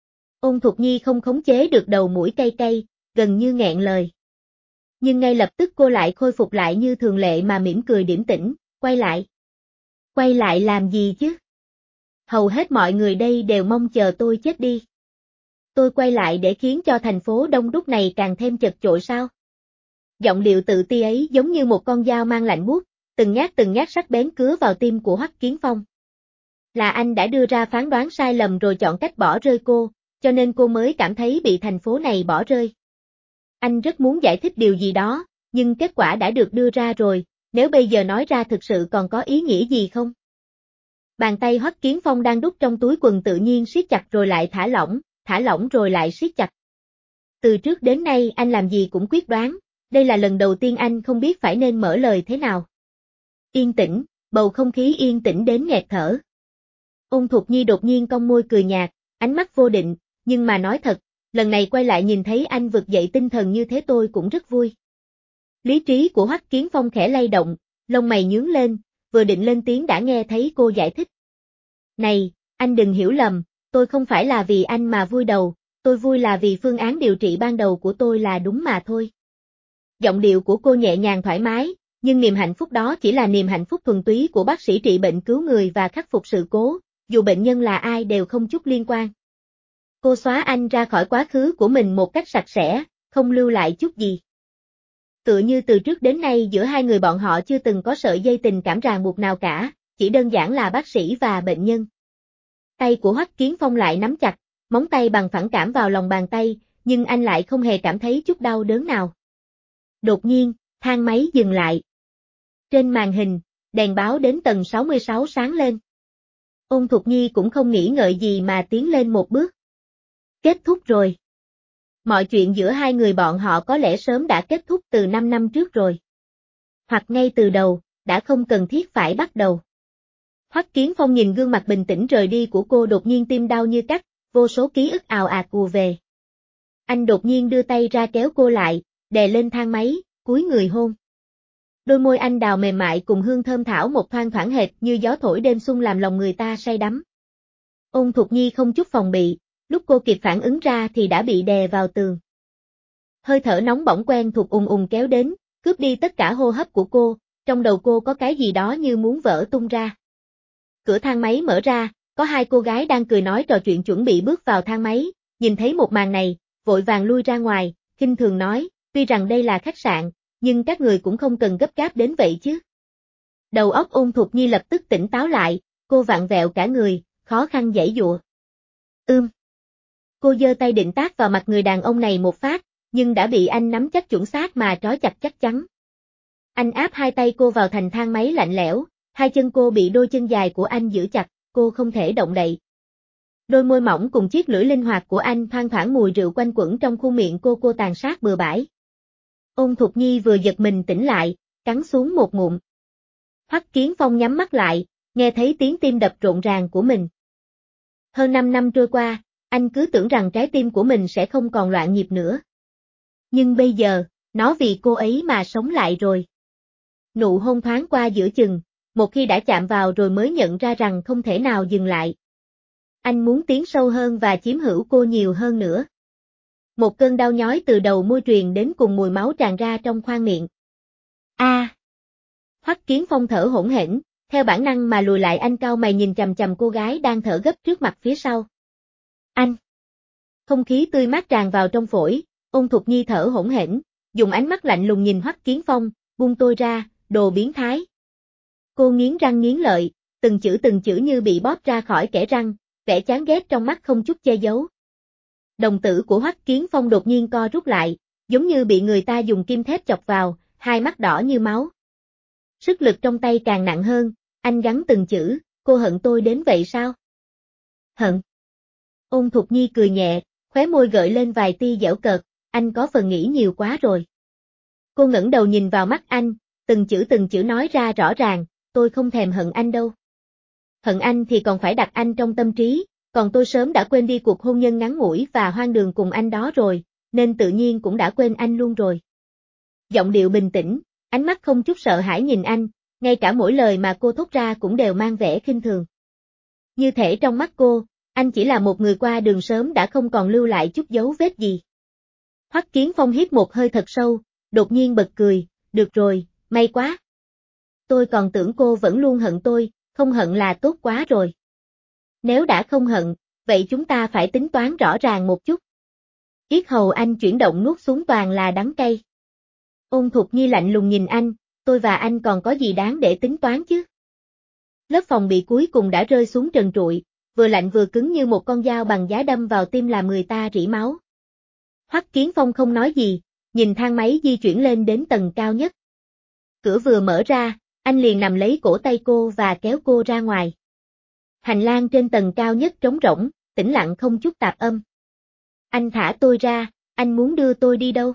A: Ôn Thục Nhi không khống chế được đầu mũi cay cay, gần như nghẹn lời. Nhưng ngay lập tức cô lại khôi phục lại như thường lệ mà mỉm cười điềm tĩnh, quay lại. Quay lại làm gì chứ? Hầu hết mọi người đây đều mong chờ tôi chết đi. Tôi quay lại để khiến cho thành phố đông đúc này càng thêm chật chội sao? Giọng điệu tự ti ấy giống như một con dao mang lạnh buốt, từng nhát sắc bén cứa vào tim của Hoắc Kiến Phong. Là anh đã đưa ra phán đoán sai lầm rồi chọn cách bỏ rơi cô, cho nên cô mới cảm thấy bị thành phố này bỏ rơi. Anh rất muốn giải thích điều gì đó, nhưng kết quả đã được đưa ra rồi, nếu bây giờ nói ra thực sự còn có ý nghĩa gì không? Bàn tay Hoắc Kiến Phong đang đút trong túi quần tự nhiên siết chặt rồi lại thả lỏng rồi lại siết chặt. Từ trước đến nay anh làm gì cũng quyết đoán, đây là lần đầu tiên anh không biết phải nên mở lời thế nào. Yên tĩnh, bầu không khí yên tĩnh đến nghẹt thở. Ôn Thục Nhi đột nhiên cong môi cười nhạt, ánh mắt vô định, nhưng mà nói thật, lần này quay lại nhìn thấy anh vực dậy tinh thần như thế tôi cũng rất vui. Lý trí của Hoắc Kiến Phong khẽ lay động, lông mày nhướng lên, vừa định lên tiếng đã nghe thấy cô giải thích. Này, anh đừng hiểu lầm, tôi không phải là vì anh mà vui đầu, tôi vui là vì phương án điều trị ban đầu của tôi là đúng mà thôi. Giọng điệu của cô nhẹ nhàng thoải mái, nhưng niềm hạnh phúc đó chỉ là niềm hạnh phúc thuần túy của bác sĩ trị bệnh cứu người và khắc phục sự cố, dù bệnh nhân là ai đều không chút liên quan. Cô xóa anh ra khỏi quá khứ của mình một cách sạch sẽ, không lưu lại chút gì. Tựa như từ trước đến nay giữa hai người bọn họ chưa từng có sợi dây tình cảm ràng buộc nào cả, chỉ đơn giản là bác sĩ và bệnh nhân. Tay của Hoắc Kiến Phong lại nắm chặt, móng tay bằng phản cảm vào lòng bàn tay, nhưng anh lại không hề cảm thấy chút đau đớn nào. Đột nhiên, thang máy dừng lại. Trên màn hình, đèn báo đến tầng 66 sáng lên. Ôn Thục Nhi cũng không nghĩ ngợi gì mà tiến lên một bước. Kết thúc rồi. Mọi chuyện giữa hai người bọn họ có lẽ sớm đã kết thúc từ 5 năm trước rồi. Hoặc ngay từ đầu, đã không cần thiết phải bắt đầu. Hoắc Kiến Phong nhìn gương mặt bình tĩnh rời đi của cô đột nhiên tim đau như cắt, vô số ký ức ào ạt ùa về. Anh đột nhiên đưa tay ra kéo cô lại, đè lên thang máy, cúi người hôn. Đôi môi anh đào mềm mại cùng hương thơm thảo một thoang thoảng hệt như gió thổi đêm xuân làm lòng người ta say đắm. Ôn Thục Nhi không chút phòng bị, lúc cô kịp phản ứng ra thì đã bị đè vào tường. Hơi thở nóng bỏng quen thuộc ùn ùn kéo đến, cướp đi tất cả hô hấp của cô, trong đầu cô có cái gì đó như muốn vỡ tung ra. Cửa thang máy mở ra, có hai cô gái đang cười nói trò chuyện chuẩn bị bước vào thang máy, nhìn thấy một màn này, vội vàng lui ra ngoài, khinh thường nói, tuy rằng đây là khách sạn, nhưng các người cũng không cần gấp gáp đến vậy chứ. Đầu óc Ôn Thục Nhi lập tức tỉnh táo lại, cô vặn vẹo cả người, khó khăn giãy giụa. Cô giơ tay định tát vào mặt người đàn ông này một phát, nhưng đã bị anh nắm chắc chuẩn xác mà trói chặt chắc chắn. Anh áp hai tay cô vào thành thang máy lạnh lẽo, hai chân cô bị đôi chân dài của anh giữ chặt, cô không thể động đậy. Đôi môi mỏng cùng chiếc lưỡi linh hoạt của anh thoang thoảng mùi rượu quanh quẩn trong khuôn miệng cô tàn sát bừa bãi. Ôn Thục Nhi vừa giật mình tỉnh lại, cắn xuống một ngụm. Hoắc Kiến Phong nhắm mắt lại, nghe thấy tiếng tim đập rộn ràng của mình. Hơn 5 năm trôi qua, anh cứ tưởng rằng trái tim của mình sẽ không còn loạn nhịp nữa. Nhưng bây giờ, nó vì cô ấy mà sống lại rồi. Nụ hôn thoáng qua giữa chừng, một khi đã chạm vào rồi mới nhận ra rằng không thể nào dừng lại. Anh muốn tiến sâu hơn và chiếm hữu cô nhiều hơn nữa. Một cơn đau nhói từ đầu môi truyền đến cùng mùi máu tràn ra trong khoang miệng. Hoắc Kiến Phong thở hổn hển, theo bản năng mà lùi lại, anh cau mày nhìn chằm chằm cô gái đang thở gấp trước mặt phía sau. Anh! Không khí tươi mát tràn vào trong phổi, Ôn Thục Nhi thở hổn hển, dùng ánh mắt lạnh lùng nhìn Hoắc Kiến Phong, buông tôi ra, đồ biến thái. Cô nghiến răng nghiến lợi, từng chữ như bị bóp ra khỏi kẽ răng, vẻ chán ghét trong mắt không chút che giấu. Đồng tử của Hoắc Kiến Phong đột nhiên co rút lại, giống như bị người ta dùng kim thép chọc vào, hai mắt đỏ như máu. Sức lực trong tay càng nặng hơn, anh gắn từng chữ, cô hận tôi đến vậy sao? Hận. Ôn Thục Nhi cười nhẹ, khóe môi gợi lên vài tia giễu cợt, anh có phần nghĩ nhiều quá rồi. Cô ngẩng đầu nhìn vào mắt anh, từng chữ nói ra rõ ràng, tôi không thèm hận anh đâu. Hận anh thì còn phải đặt anh trong tâm trí, còn tôi sớm đã quên đi cuộc hôn nhân ngắn ngủi và hoang đường cùng anh đó rồi, nên tự nhiên cũng đã quên anh luôn rồi. Giọng điệu bình tĩnh, ánh mắt không chút sợ hãi nhìn anh, ngay cả mỗi lời mà cô thốt ra cũng đều mang vẻ khinh thường. Như thể trong mắt cô, anh chỉ là một người qua đường sớm đã không còn lưu lại chút dấu vết gì. Hoắc Kiến Phong hít một hơi thật sâu, đột nhiên bật cười, được rồi, may quá. Tôi còn tưởng cô vẫn luôn hận tôi, không hận là tốt quá rồi. Nếu đã không hận, vậy chúng ta phải tính toán rõ ràng một chút. Yết hầu anh chuyển động nuốt xuống toàn là đắng cay. Ôn Thục Nhi lạnh lùng nhìn anh, tôi và anh còn có gì đáng để tính toán chứ? Lớp phòng bị cuối cùng đã rơi xuống trần trụi, vừa lạnh vừa cứng như một con dao bằng giá đâm vào tim làm người ta rỉ máu. Hoắc Kiến Phong không nói gì, nhìn thang máy di chuyển lên đến tầng cao nhất. Cửa vừa mở ra, anh liền nằm lấy cổ tay cô và kéo cô ra ngoài. Hành lang trên tầng cao nhất trống rỗng, tĩnh lặng không chút tạp âm. Anh thả tôi ra, anh muốn đưa tôi đi đâu?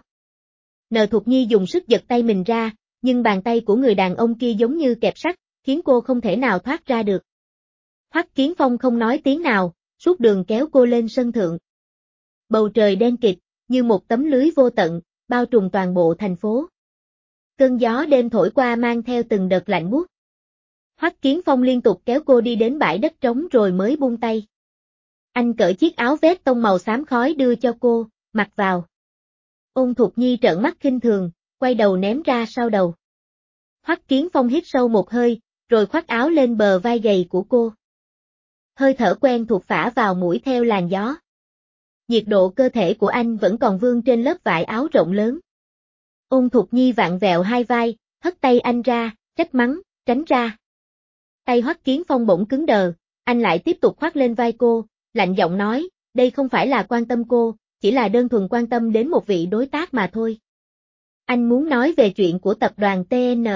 A: Nờ Thục Nhi dùng sức giật tay mình ra, nhưng bàn tay của người đàn ông kia giống như kẹp sắt, khiến cô không thể nào thoát ra được. Hoắc Kiến Phong không nói tiếng nào, suốt đường kéo cô lên sân thượng. Bầu trời đen kịt, như một tấm lưới vô tận, bao trùm toàn bộ thành phố. Cơn gió đêm thổi qua mang theo từng đợt lạnh buốt. Hoắc Kiến Phong liên tục kéo cô đi đến bãi đất trống rồi mới buông tay. Anh cởi chiếc áo vest tông màu xám khói đưa cho cô, mặc vào. Ôn Thục Nhi trợn mắt khinh thường, quay đầu ném ra sau đầu. Hoắc Kiến Phong hít sâu một hơi, rồi khoác áo lên bờ vai gầy của cô. Hơi thở quen thuộc phả vào mũi theo làn gió. Nhiệt độ cơ thể của anh vẫn còn vương trên lớp vải áo rộng lớn. Ôn Thục Nhi vặn vẹo hai vai, hất tay anh ra, trách mắng, tránh ra. Tay Hoắc Kiến Phong bỗng cứng đờ, anh lại tiếp tục khoác lên vai cô, lạnh giọng nói, đây không phải là quan tâm cô, chỉ là đơn thuần quan tâm đến một vị đối tác mà thôi. Anh muốn nói về chuyện của tập đoàn TN.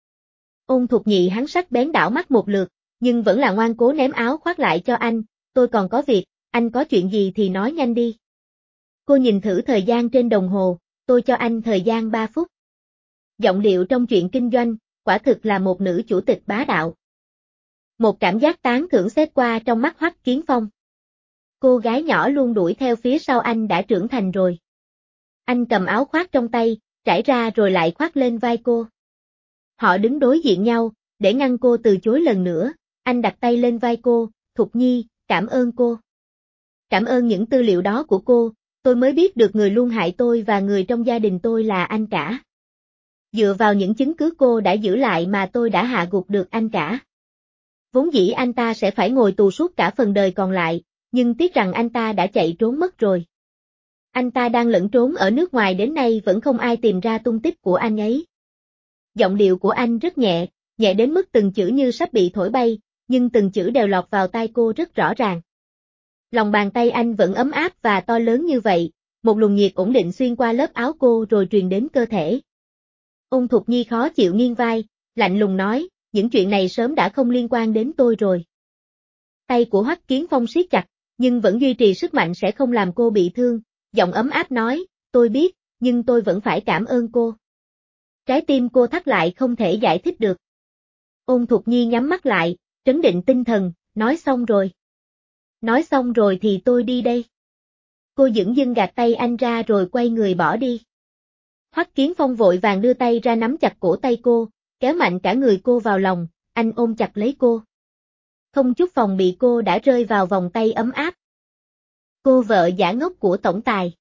A: Ôn Thục Nhị hắn sắc bén đảo mắt một lượt, nhưng vẫn là ngoan cố ném áo khoác lại cho anh, tôi còn có việc, anh có chuyện gì thì nói nhanh đi. Cô nhìn thử thời gian trên đồng hồ, tôi cho anh thời gian 3 phút. Giọng điệu trong chuyện kinh doanh, quả thực là một nữ chủ tịch bá đạo. Một cảm giác tán thưởng xét qua trong mắt Hoắc Kiến Phong. Cô gái nhỏ luôn đuổi theo phía sau anh đã trưởng thành rồi. Anh cầm áo khoác trong tay, trải ra rồi lại khoác lên vai cô. Họ đứng đối diện nhau, để ngăn cô từ chối lần nữa, anh đặt tay lên vai cô, Thục Nhi, cảm ơn cô. Cảm ơn những tư liệu đó của cô, tôi mới biết được người luôn hại tôi và người trong gia đình tôi là anh cả. Dựa vào những chứng cứ cô đã giữ lại mà tôi đã hạ gục được anh cả. Vốn dĩ anh ta sẽ phải ngồi tù suốt cả phần đời còn lại, nhưng tiếc rằng anh ta đã chạy trốn mất rồi. Anh ta đang lẫn trốn ở nước ngoài đến nay vẫn không ai tìm ra tung tích của anh ấy. Giọng điệu của anh rất nhẹ, nhẹ đến mức từng chữ như sắp bị thổi bay, nhưng từng chữ đều lọt vào tai cô rất rõ ràng. Lòng bàn tay anh vẫn ấm áp và to lớn như vậy, một luồng nhiệt ổn định xuyên qua lớp áo cô rồi truyền đến cơ thể. Ôn Thục Nhi khó chịu nghiêng vai, lạnh lùng nói, những chuyện này sớm đã không liên quan đến tôi rồi. Tay của Hoắc Kiến Phong siết chặt, nhưng vẫn duy trì sức mạnh sẽ không làm cô bị thương, giọng ấm áp nói, tôi biết, nhưng tôi vẫn phải cảm ơn cô. Trái tim cô thắt lại không thể giải thích được. Ôn Thục Nhi nhắm mắt lại, trấn định tinh thần, nói xong rồi. Nói xong rồi thì tôi đi đây. Cô dửng dưng gạt tay anh ra rồi quay người bỏ đi. Hoắc Kiến Phong vội vàng đưa tay ra nắm chặt cổ tay cô, kéo mạnh cả người cô vào lòng, anh ôm chặt lấy cô. Không chút phòng bị cô đã rơi vào vòng tay ấm áp. Cô vợ giả ngốc của tổng tài.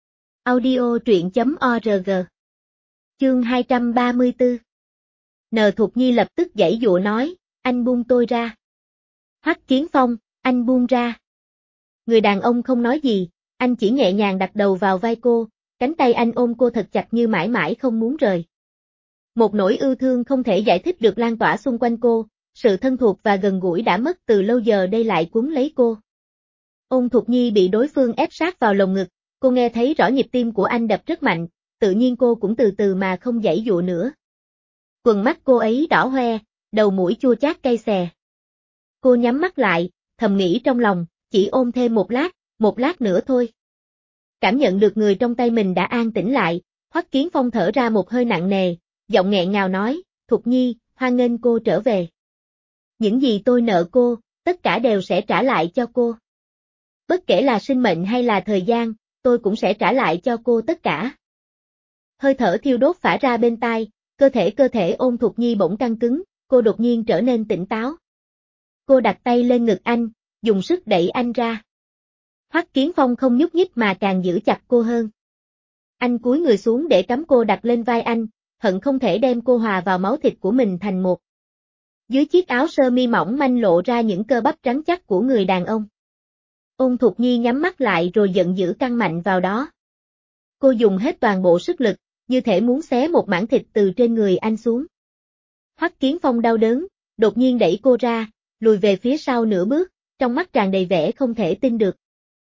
A: Audio truyện.org. Chương 234. N Thục Nhi lập tức giãy giụa nói, anh buông tôi ra. Hoắc Kiến Phong, anh buông ra. Người đàn ông không nói gì, anh chỉ nhẹ nhàng đặt đầu vào vai cô, cánh tay anh ôm cô thật chặt như mãi mãi không muốn rời. Một nỗi yêu thương không thể giải thích được lan tỏa xung quanh cô, sự thân thuộc và gần gũi đã mất từ lâu giờ đây lại cuốn lấy cô. Ôn Thục Nhi bị đối phương ép sát vào lồng ngực, cô nghe thấy rõ nhịp tim của anh đập rất mạnh, tự nhiên cô cũng từ từ mà không giãy giụa nữa. Quần mắt cô ấy đỏ hoe, đầu mũi chua chát cay xè. Cô nhắm mắt lại, thầm nghĩ trong lòng, chỉ ôm thêm một lát nữa thôi. Cảm nhận được người trong tay mình đã an tĩnh lại, Hoắc Kiến Phong thở ra một hơi nặng nề, giọng nghẹn ngào nói, Thục Nhi, hoan nghênh cô trở về. Những gì tôi nợ cô, tất cả đều sẽ trả lại cho cô. Bất kể là sinh mệnh hay là thời gian, tôi cũng sẽ trả lại cho cô tất cả. Hơi thở thiêu đốt phả ra bên tai, cơ thể Ôn Thục Nhi bỗng căng cứng, cô đột nhiên trở nên tỉnh táo. Cô đặt tay lên ngực anh, dùng sức đẩy anh ra. Hoắc Kiến Phong không nhúc nhích mà càng giữ chặt cô hơn. Anh cúi người xuống để cắm cô đặt lên vai anh, hận không thể đem cô hòa vào máu thịt của mình thành một. Dưới chiếc áo sơ mi mỏng manh lộ ra những cơ bắp trắng chắc của người đàn ông. Ôn Thục Nhi nhắm mắt lại rồi giận dữ căng mạnh vào đó. Cô dùng hết toàn bộ sức lực, như thể muốn xé một mảng thịt từ trên người anh xuống. Hoắc Kiến Phong đau đớn, đột nhiên đẩy cô ra, lùi về phía sau nửa bước, trong mắt tràn đầy vẻ không thể tin được.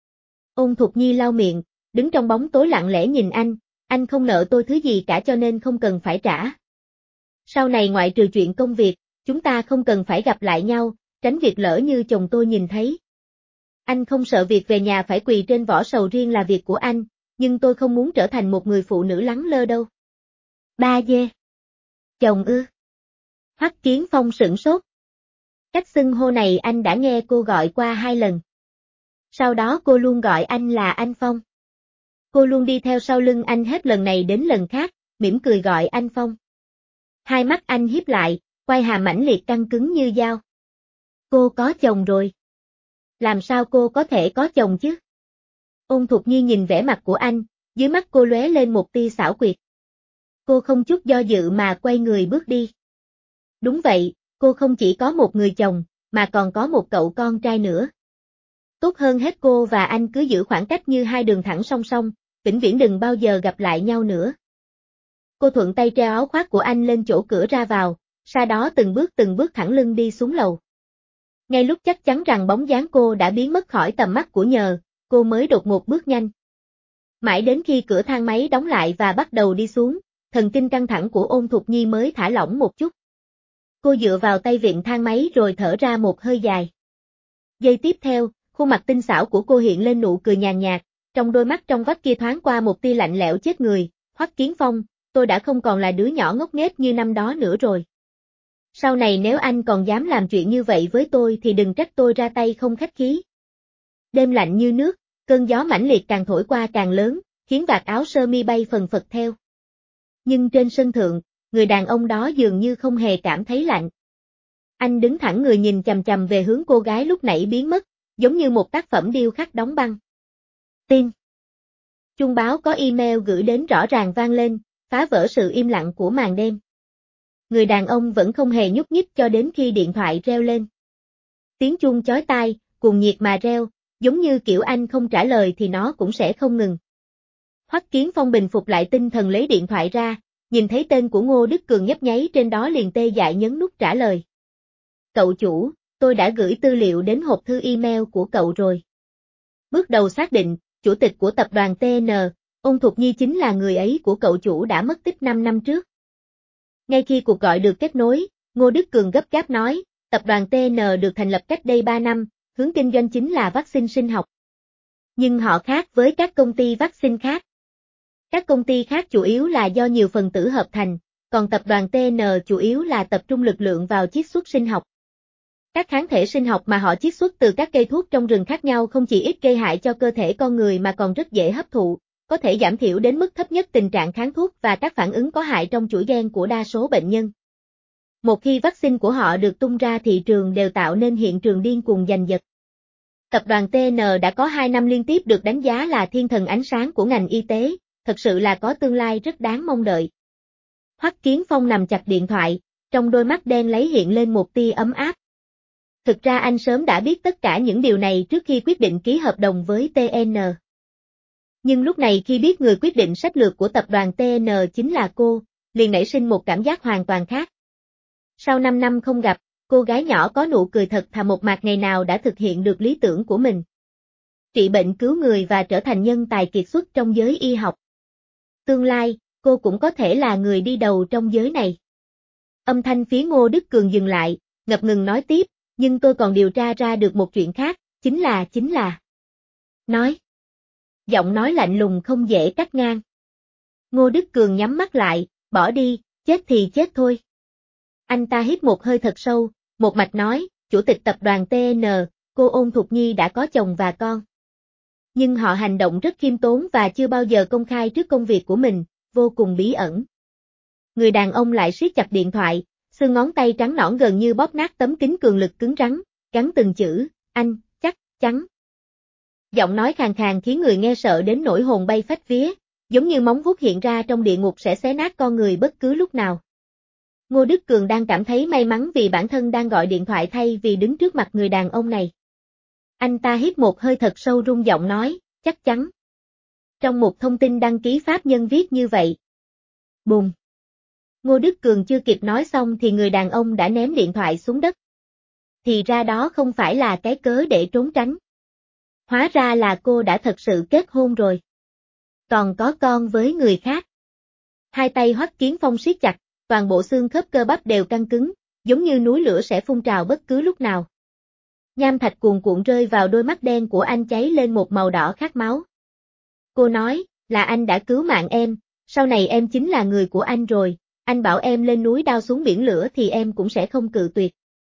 A: Ôn Thục Nhi lau miệng, đứng trong bóng tối lặng lẽ nhìn anh không nợ tôi thứ gì cả cho nên không cần phải trả. Sau này ngoại trừ chuyện công việc, chúng ta không cần phải gặp lại nhau, tránh việc lỡ như chồng tôi nhìn thấy. Anh không sợ việc về nhà phải quỳ trên vỏ sầu riêng là việc của anh, nhưng tôi không muốn trở thành một người phụ nữ lẳng lơ đâu. Ba dê. Chồng ư? Hoắc Kiến Phong sửng sốt. Cách xưng hô này anh đã nghe cô gọi qua 2 lần. Sau đó cô luôn gọi anh là anh Phong. Cô luôn đi theo sau lưng anh hết lần này đến lần khác, mỉm cười gọi anh Phong. Hai mắt anh híp lại, quai hàm mãnh liệt căng cứng như dao. Cô có chồng rồi. Làm sao cô có thể có chồng chứ? Ôn Thục Nhi nhìn vẻ mặt của anh, dưới mắt cô lóe lên một tia xảo quyệt. Cô không chút do dự mà quay người bước đi. Đúng vậy, cô không chỉ có một người chồng, mà còn có một cậu con trai nữa. Tốt hơn hết cô và anh cứ giữ khoảng cách như hai đường thẳng song song, vĩnh viễn đừng bao giờ gặp lại nhau nữa. Cô thuận tay treo áo khoác của anh lên chỗ cửa ra vào, sau đó từng bước thẳng lưng đi xuống lầu. Ngay lúc chắc chắn rằng bóng dáng cô đã biến mất khỏi tầm mắt của nhờ, cô mới đột ngột bước nhanh. Mãi đến khi cửa thang máy đóng lại và bắt đầu đi xuống, thần kinh căng thẳng của Ôn Thục Nhi mới thả lỏng một chút. Cô dựa vào tay vịn thang máy rồi thở ra một hơi dài. Giây tiếp theo, khuôn mặt tinh xảo của cô hiện lên nụ cười nhàn nhạt, trong đôi mắt trong vắt kia thoáng qua một tia lạnh lẽo chết người. Hoắc Kiến Phong, tôi đã không còn là đứa nhỏ ngốc nghếch như năm đó nữa rồi. Sau này nếu anh còn dám làm chuyện như vậy với tôi thì đừng trách tôi ra tay không khách khí. Đêm lạnh như nước, cơn gió mãnh liệt càng thổi qua càng lớn, khiến vạt áo sơ mi bay phần phật theo. Nhưng trên sân thượng, người đàn ông đó dường như không hề cảm thấy lạnh. Anh đứng thẳng người nhìn chằm chằm về hướng cô gái lúc nãy biến mất, giống như một tác phẩm điêu khắc đóng băng. Tin. Chuông báo có email gửi đến rõ ràng vang lên, phá vỡ sự im lặng của màn đêm. Người đàn ông vẫn không hề nhúc nhích cho đến khi điện thoại reo lên. Tiếng chuông chói tai, cuồng nhiệt mà reo, giống như kiểu anh không trả lời thì nó cũng sẽ không ngừng. Hoắc Kiến Phong bình phục lại tinh thần lấy điện thoại ra, nhìn thấy tên của Ngô Đức Cường nhấp nháy trên đó liền tê dại nhấn nút trả lời. Cậu chủ, tôi đã gửi tư liệu đến hộp thư email của cậu rồi. Bước đầu xác định, chủ tịch của tập đoàn TN, Ôn Thục Nhi chính là người ấy của cậu chủ đã mất tích 5 năm trước. Ngay khi cuộc gọi được kết nối, Ngô Đức Cường gấp gáp nói, tập đoàn TN được thành lập cách đây 3 năm, hướng kinh doanh chính là vaccine sinh học. Nhưng họ khác với các công ty vaccine khác. Các công ty khác chủ yếu là do nhiều phần tử hợp thành, còn tập đoàn TN chủ yếu là tập trung lực lượng vào chiết xuất sinh học. Các kháng thể sinh học mà họ chiết xuất từ các cây thuốc trong rừng khác nhau không chỉ ít gây hại cho cơ thể con người mà còn rất dễ hấp thụ, có thể giảm thiểu đến mức thấp nhất tình trạng kháng thuốc và các phản ứng có hại trong chuỗi gen của đa số bệnh nhân. Một khi vaccine của họ được tung ra thị trường đều tạo nên hiện trường điên cuồng giành giật. Tập đoàn TN đã có 2 năm liên tiếp được đánh giá là thiên thần ánh sáng của ngành y tế, thật sự là có tương lai rất đáng mong đợi. Hoắc Kiến Phong nằm chặt điện thoại, trong đôi mắt đen lấy hiện lên một tia ấm áp. Thực ra anh sớm đã biết tất cả những điều này trước khi quyết định ký hợp đồng với TN. Nhưng lúc này khi biết người quyết định sách lược của tập đoàn TN chính là cô, liền nảy sinh một cảm giác hoàn toàn khác. Sau 5 năm không gặp, cô gái nhỏ có nụ cười thật thà một mặt ngày nào đã thực hiện được lý tưởng của mình. Trị bệnh cứu người và trở thành nhân tài kiệt xuất trong giới y học. Tương lai, cô cũng có thể là người đi đầu trong giới này. Âm thanh phía Ngô Đức Cường dừng lại, ngập ngừng nói tiếp, nhưng tôi còn điều tra ra được một chuyện khác, chính là. Nói. Giọng nói lạnh lùng không dễ cắt ngang. Ngô Đức Cường nhắm mắt lại, bỏ đi, chết thì chết thôi. Anh ta hít một hơi thật sâu, một mạch nói, chủ tịch tập đoàn TN, cô Ôn Thục Nhi đã có chồng và con. Nhưng họ hành động rất khiêm tốn và chưa bao giờ công khai trước công việc của mình, vô cùng bí ẩn. Người đàn ông lại siết chặt điện thoại, xương ngón tay trắng nõn gần như bóp nát tấm kính cường lực cứng rắn, gắn từng chữ, anh, chắc chắn. Giọng nói khàn khàn khiến người nghe sợ đến nỗi hồn bay phách vía, giống như móng vuốt hiện ra trong địa ngục sẽ xé nát con người bất cứ lúc nào. Ngô Đức Cường đang cảm thấy may mắn vì bản thân đang gọi điện thoại thay vì đứng trước mặt người đàn ông này. Anh ta hít một hơi thật sâu rung giọng nói, chắc chắn. Trong một thông tin đăng ký pháp nhân viết như vậy. Bùm. Ngô Đức Cường chưa kịp nói xong thì người đàn ông đã ném điện thoại xuống đất. Thì ra đó không phải là cái cớ để trốn tránh. Hóa ra là cô đã thật sự kết hôn rồi. Còn có con với người khác. Hai tay Hoắc Kiến Phong siết chặt, toàn bộ xương khớp cơ bắp đều căng cứng, giống như núi lửa sẽ phun trào bất cứ lúc nào. Nham thạch cuồn cuộn rơi vào đôi mắt đen của anh cháy lên một màu đỏ khát máu. Cô nói, là anh đã cứu mạng em, sau này em chính là người của anh rồi, anh bảo em lên núi đao xuống biển lửa thì em cũng sẽ không cự tuyệt.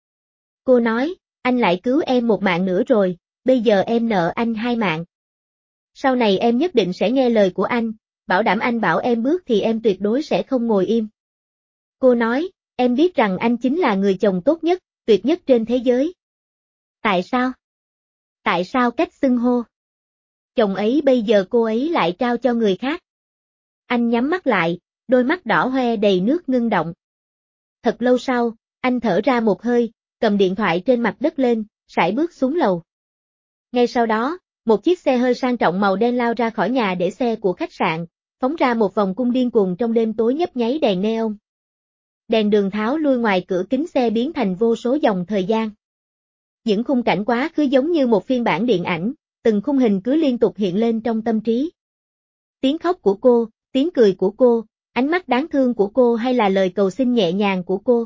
A: Cô nói, anh lại cứu em một mạng nữa rồi, bây giờ em nợ anh 2 mạng. Sau này em nhất định sẽ nghe lời của anh, bảo đảm anh bảo em bước thì em tuyệt đối sẽ không ngồi im. Cô nói, em biết rằng anh chính là người chồng tốt nhất, tuyệt nhất trên thế giới. Tại sao? Tại sao cách xưng hô? Chồng ấy bây giờ cô ấy lại trao cho người khác. Anh nhắm mắt lại, đôi mắt đỏ hoe đầy nước ngưng động. Thật lâu sau, anh thở ra một hơi, cầm điện thoại trên mặt đất lên, sải bước xuống lầu. Ngay sau đó, một chiếc xe hơi sang trọng màu đen lao ra khỏi nhà để xe của khách sạn, phóng ra một vòng cung điên cuồng trong đêm tối nhấp nháy đèn neon. Đèn đường tháo lui ngoài cửa kính xe biến thành vô số dòng thời gian. Những khung cảnh quá khứ giống như một phiên bản điện ảnh, từng khung hình cứ liên tục hiện lên trong tâm trí. Tiếng khóc của cô, tiếng cười của cô, ánh mắt đáng thương của cô hay là lời cầu xin nhẹ nhàng của cô.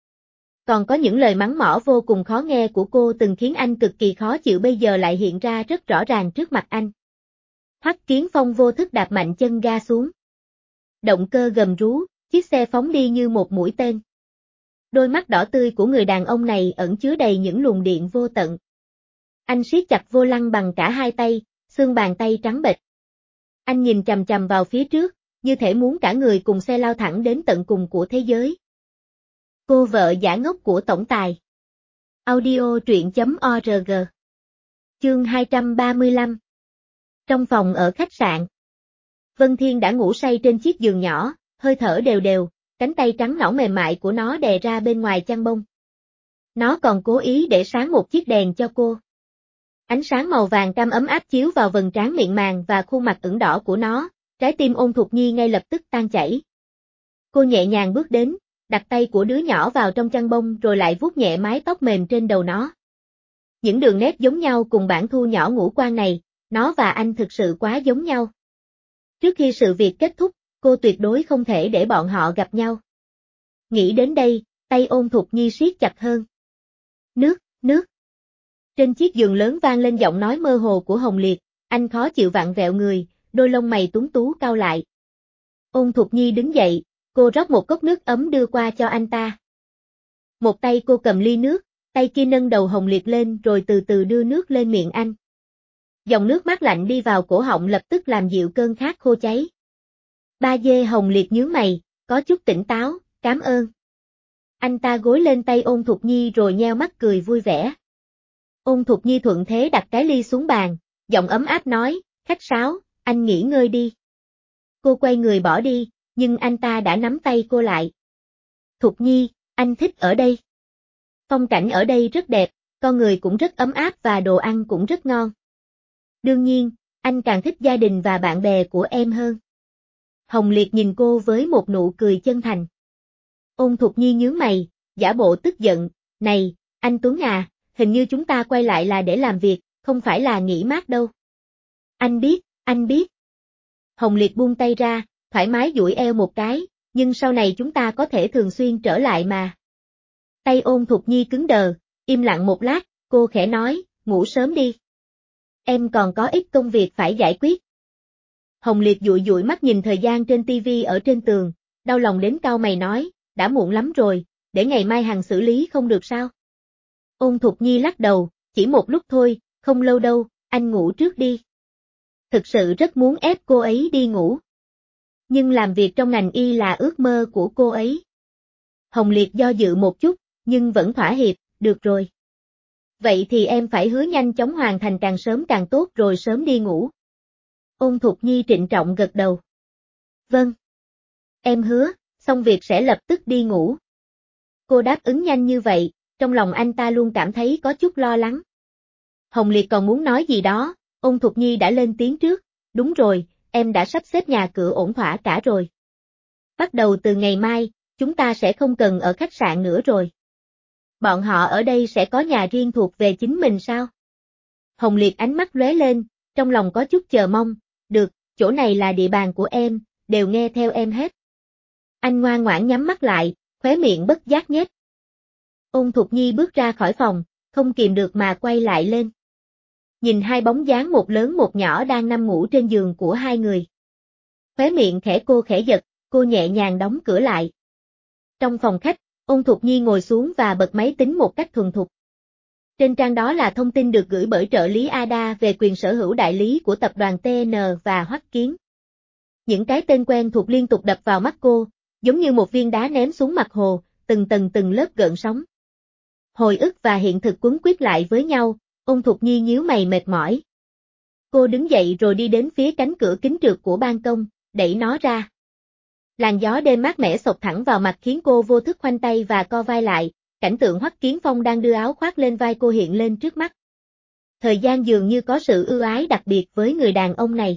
A: Còn có những lời mắng mỏ vô cùng khó nghe của cô từng khiến anh cực kỳ khó chịu bây giờ lại hiện ra rất rõ ràng trước mặt anh. Hoắc Kiến Phong vô thức đạp mạnh chân ga xuống. Động cơ gầm rú, chiếc xe phóng đi như một mũi tên. Đôi mắt đỏ tươi của người đàn ông này ẩn chứa đầy những luồng điện vô tận. Anh siết chặt vô lăng bằng cả hai tay, xương bàn tay trắng bệch. Anh nhìn chằm chằm vào phía trước, như thể muốn cả người cùng xe lao thẳng đến tận cùng của thế giới. Cô vợ giả ngốc của tổng tài. Audio truyện.org. Chương 235. Trong phòng ở khách sạn. Vân Thiên đã ngủ say trên chiếc giường nhỏ, hơi thở đều đều, cánh tay trắng nõn mềm mại của nó đè ra bên ngoài chăn bông. Nó còn cố ý để sáng một chiếc đèn cho cô. Ánh sáng màu vàng cam ấm áp chiếu vào vầng trán mịn màng và khuôn mặt ửng đỏ của nó, trái tim Ôn Thục Nhi ngay lập tức tan chảy. Cô nhẹ nhàng bước đến, đặt tay của đứa nhỏ vào trong chăn bông rồi lại vuốt nhẹ mái tóc mềm trên đầu nó. Những đường nét giống nhau cùng bản thu nhỏ ngũ quan này, nó và anh thực sự quá giống nhau. Trước khi sự việc kết thúc, cô tuyệt đối không thể để bọn họ gặp nhau. Nghĩ đến đây, tay Ôn Thục Nhi siết chặt hơn. Nước, nước. Trên chiếc giường lớn vang lên giọng nói mơ hồ của Hồng Liệt, anh khó chịu vặn vẹo người, đôi lông mày tuấn tú cau lại. Ôn Thục Nhi đứng dậy, cô rót một cốc nước ấm đưa qua cho anh ta. Một tay cô cầm ly nước, tay kia nâng đầu Hồng Liệt lên rồi từ từ đưa nước lên miệng anh. Dòng nước mát lạnh đi vào cổ họng lập tức làm dịu cơn khát khô cháy. Ba dê Hồng Liệt nhướng mày, có chút tỉnh táo, cảm ơn. Anh ta gối lên tay Ôn Thục Nhi rồi nheo mắt cười vui vẻ. Ôn Thục Nhi thuận thế đặt cái ly xuống bàn, giọng ấm áp nói, khách sáo, anh nghỉ ngơi đi. Cô quay người bỏ đi, nhưng anh ta đã nắm tay cô lại. Thục Nhi, anh thích ở đây. Phong cảnh ở đây rất đẹp, con người cũng rất ấm áp và đồ ăn cũng rất ngon. Đương nhiên, anh càng thích gia đình và bạn bè của em hơn. Hồng Liệt nhìn cô với một nụ cười chân thành. Ôn Thục Nhi nhướng mày, giả bộ tức giận, này, anh Tuấn à, hình như chúng ta quay lại là để làm việc, không phải là nghỉ mát đâu. Anh biết, anh biết. Hồng Liệt buông tay ra, thoải mái duỗi eo một cái, nhưng sau này chúng ta có thể thường xuyên trở lại mà. Tay Ôn Thục Nhi cứng đờ, im lặng một lát, cô khẽ nói, ngủ sớm đi. Em còn có ít công việc phải giải quyết. Hồng Liệt dụi dụi mắt nhìn thời gian trên tivi ở trên tường, đau lòng đến cau mày nói, đã muộn lắm rồi, để ngày mai Hằng xử lý không được sao? Ôn Thục Nhi lắc đầu, chỉ một lúc thôi, không lâu đâu, anh ngủ trước đi. Thực sự rất muốn ép cô ấy đi ngủ. Nhưng làm việc trong ngành y là ước mơ của cô ấy. Hồng Liệt do dự một chút, nhưng vẫn thỏa hiệp, được rồi. Vậy thì em phải hứa nhanh chóng hoàn thành càng sớm càng tốt rồi sớm đi ngủ. Ôn Thục Nhi trịnh trọng gật đầu. Vâng. Em hứa, xong việc sẽ lập tức đi ngủ. Cô đáp ứng nhanh như vậy, trong lòng anh ta luôn cảm thấy có chút lo lắng. Hồng Liệt còn muốn nói gì đó, Ôn Thục Nhi đã lên tiếng trước, đúng rồi, em đã sắp xếp nhà cửa ổn thỏa cả rồi. Bắt đầu từ ngày mai, chúng ta sẽ không cần ở khách sạn nữa rồi. Bọn họ ở đây sẽ có nhà riêng thuộc về chính mình sao? Hồng Liệt ánh mắt lóe lên, trong lòng có chút chờ mong, được, chỗ này là địa bàn của em, đều nghe theo em hết. Anh ngoan ngoãn nhắm mắt lại, khóe miệng bất giác nhếch. Ôn Thục Nhi bước ra khỏi phòng, không kìm được mà quay lại lên. Nhìn hai bóng dáng một lớn một nhỏ đang nằm ngủ trên giường của hai người. Khóe miệng cô khẽ giật, cô nhẹ nhàng đóng cửa lại. Trong phòng khách, Ôn Thục Nhi ngồi xuống và bật máy tính một cách thuần thục. Trên trang đó là thông tin được gửi bởi trợ lý Ada về quyền sở hữu đại lý của tập đoàn TN và Hoắc Kiến. Những cái tên quen thuộc liên tục đập vào mắt cô, giống như một viên đá ném xuống mặt hồ, từng tầng từng lớp gợn sóng. Hồi ức và hiện thực quấn quýt lại với nhau, Ôn Thục Nhi nhíu mày mệt mỏi. Cô đứng dậy rồi đi đến phía cánh cửa kính trượt của ban công, đẩy nó ra. Làn gió đêm mát mẻ xộc thẳng vào mặt khiến cô vô thức khoanh tay và co vai lại, cảnh tượng Hoắc Kiến Phong đang đưa áo khoác lên vai cô hiện lên trước mắt. Thời gian dường như có sự ưu ái đặc biệt với người đàn ông này.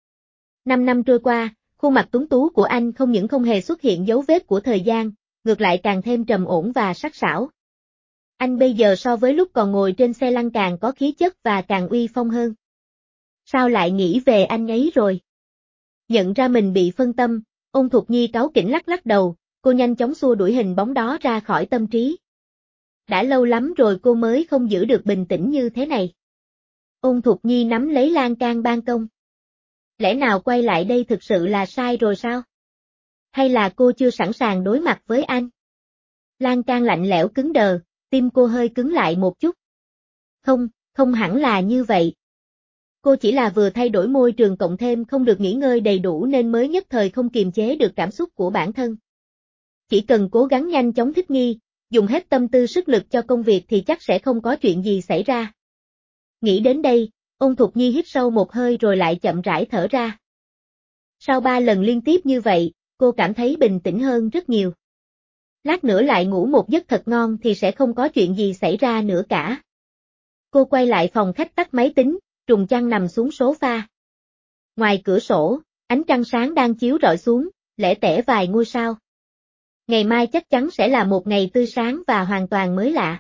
A: 5 năm trôi qua, khuôn mặt tuấn tú của anh không những không hề xuất hiện dấu vết của thời gian, ngược lại càng thêm trầm ổn và sắc sảo. Anh bây giờ so với lúc còn ngồi trên xe lăn càng có khí chất và càng uy phong hơn. Sao lại nghĩ về anh ấy rồi? Nhận ra mình bị phân tâm, Ôn Thục Nhi cáu kỉnh lắc lắc đầu, cô nhanh chóng xua đuổi hình bóng đó ra khỏi tâm trí. Đã lâu lắm rồi cô mới không giữ được bình tĩnh như thế này. Ôn Thục Nhi nắm lấy lan can ban công. Lẽ nào quay lại đây thực sự là sai rồi sao? Hay là cô chưa sẵn sàng đối mặt với anh? Lan can lạnh lẽo cứng đờ, tim cô hơi cứng lại một chút. Không hẳn là như vậy. Cô chỉ là vừa thay đổi môi trường cộng thêm không được nghỉ ngơi đầy đủ nên mới nhất thời không kiềm chế được cảm xúc của bản thân. Chỉ cần cố gắng nhanh chóng thích nghi, dùng hết tâm tư sức lực cho công việc thì chắc sẽ không có chuyện gì xảy ra. Nghĩ đến đây, Ôn Thục Nhi hít sâu một hơi rồi lại chậm rãi thở ra. Sau 3 lần liên tiếp như vậy, cô cảm thấy bình tĩnh hơn rất nhiều. Lát nữa lại ngủ một giấc thật ngon thì sẽ không có chuyện gì xảy ra nữa cả. Cô quay lại phòng khách tắt máy tính, trùng chăn nằm xuống sofa. Ngoài cửa sổ, ánh trăng sáng đang chiếu rọi xuống, lẻ tẻ vài ngôi sao. Ngày mai chắc chắn sẽ là một ngày tươi sáng và hoàn toàn mới lạ.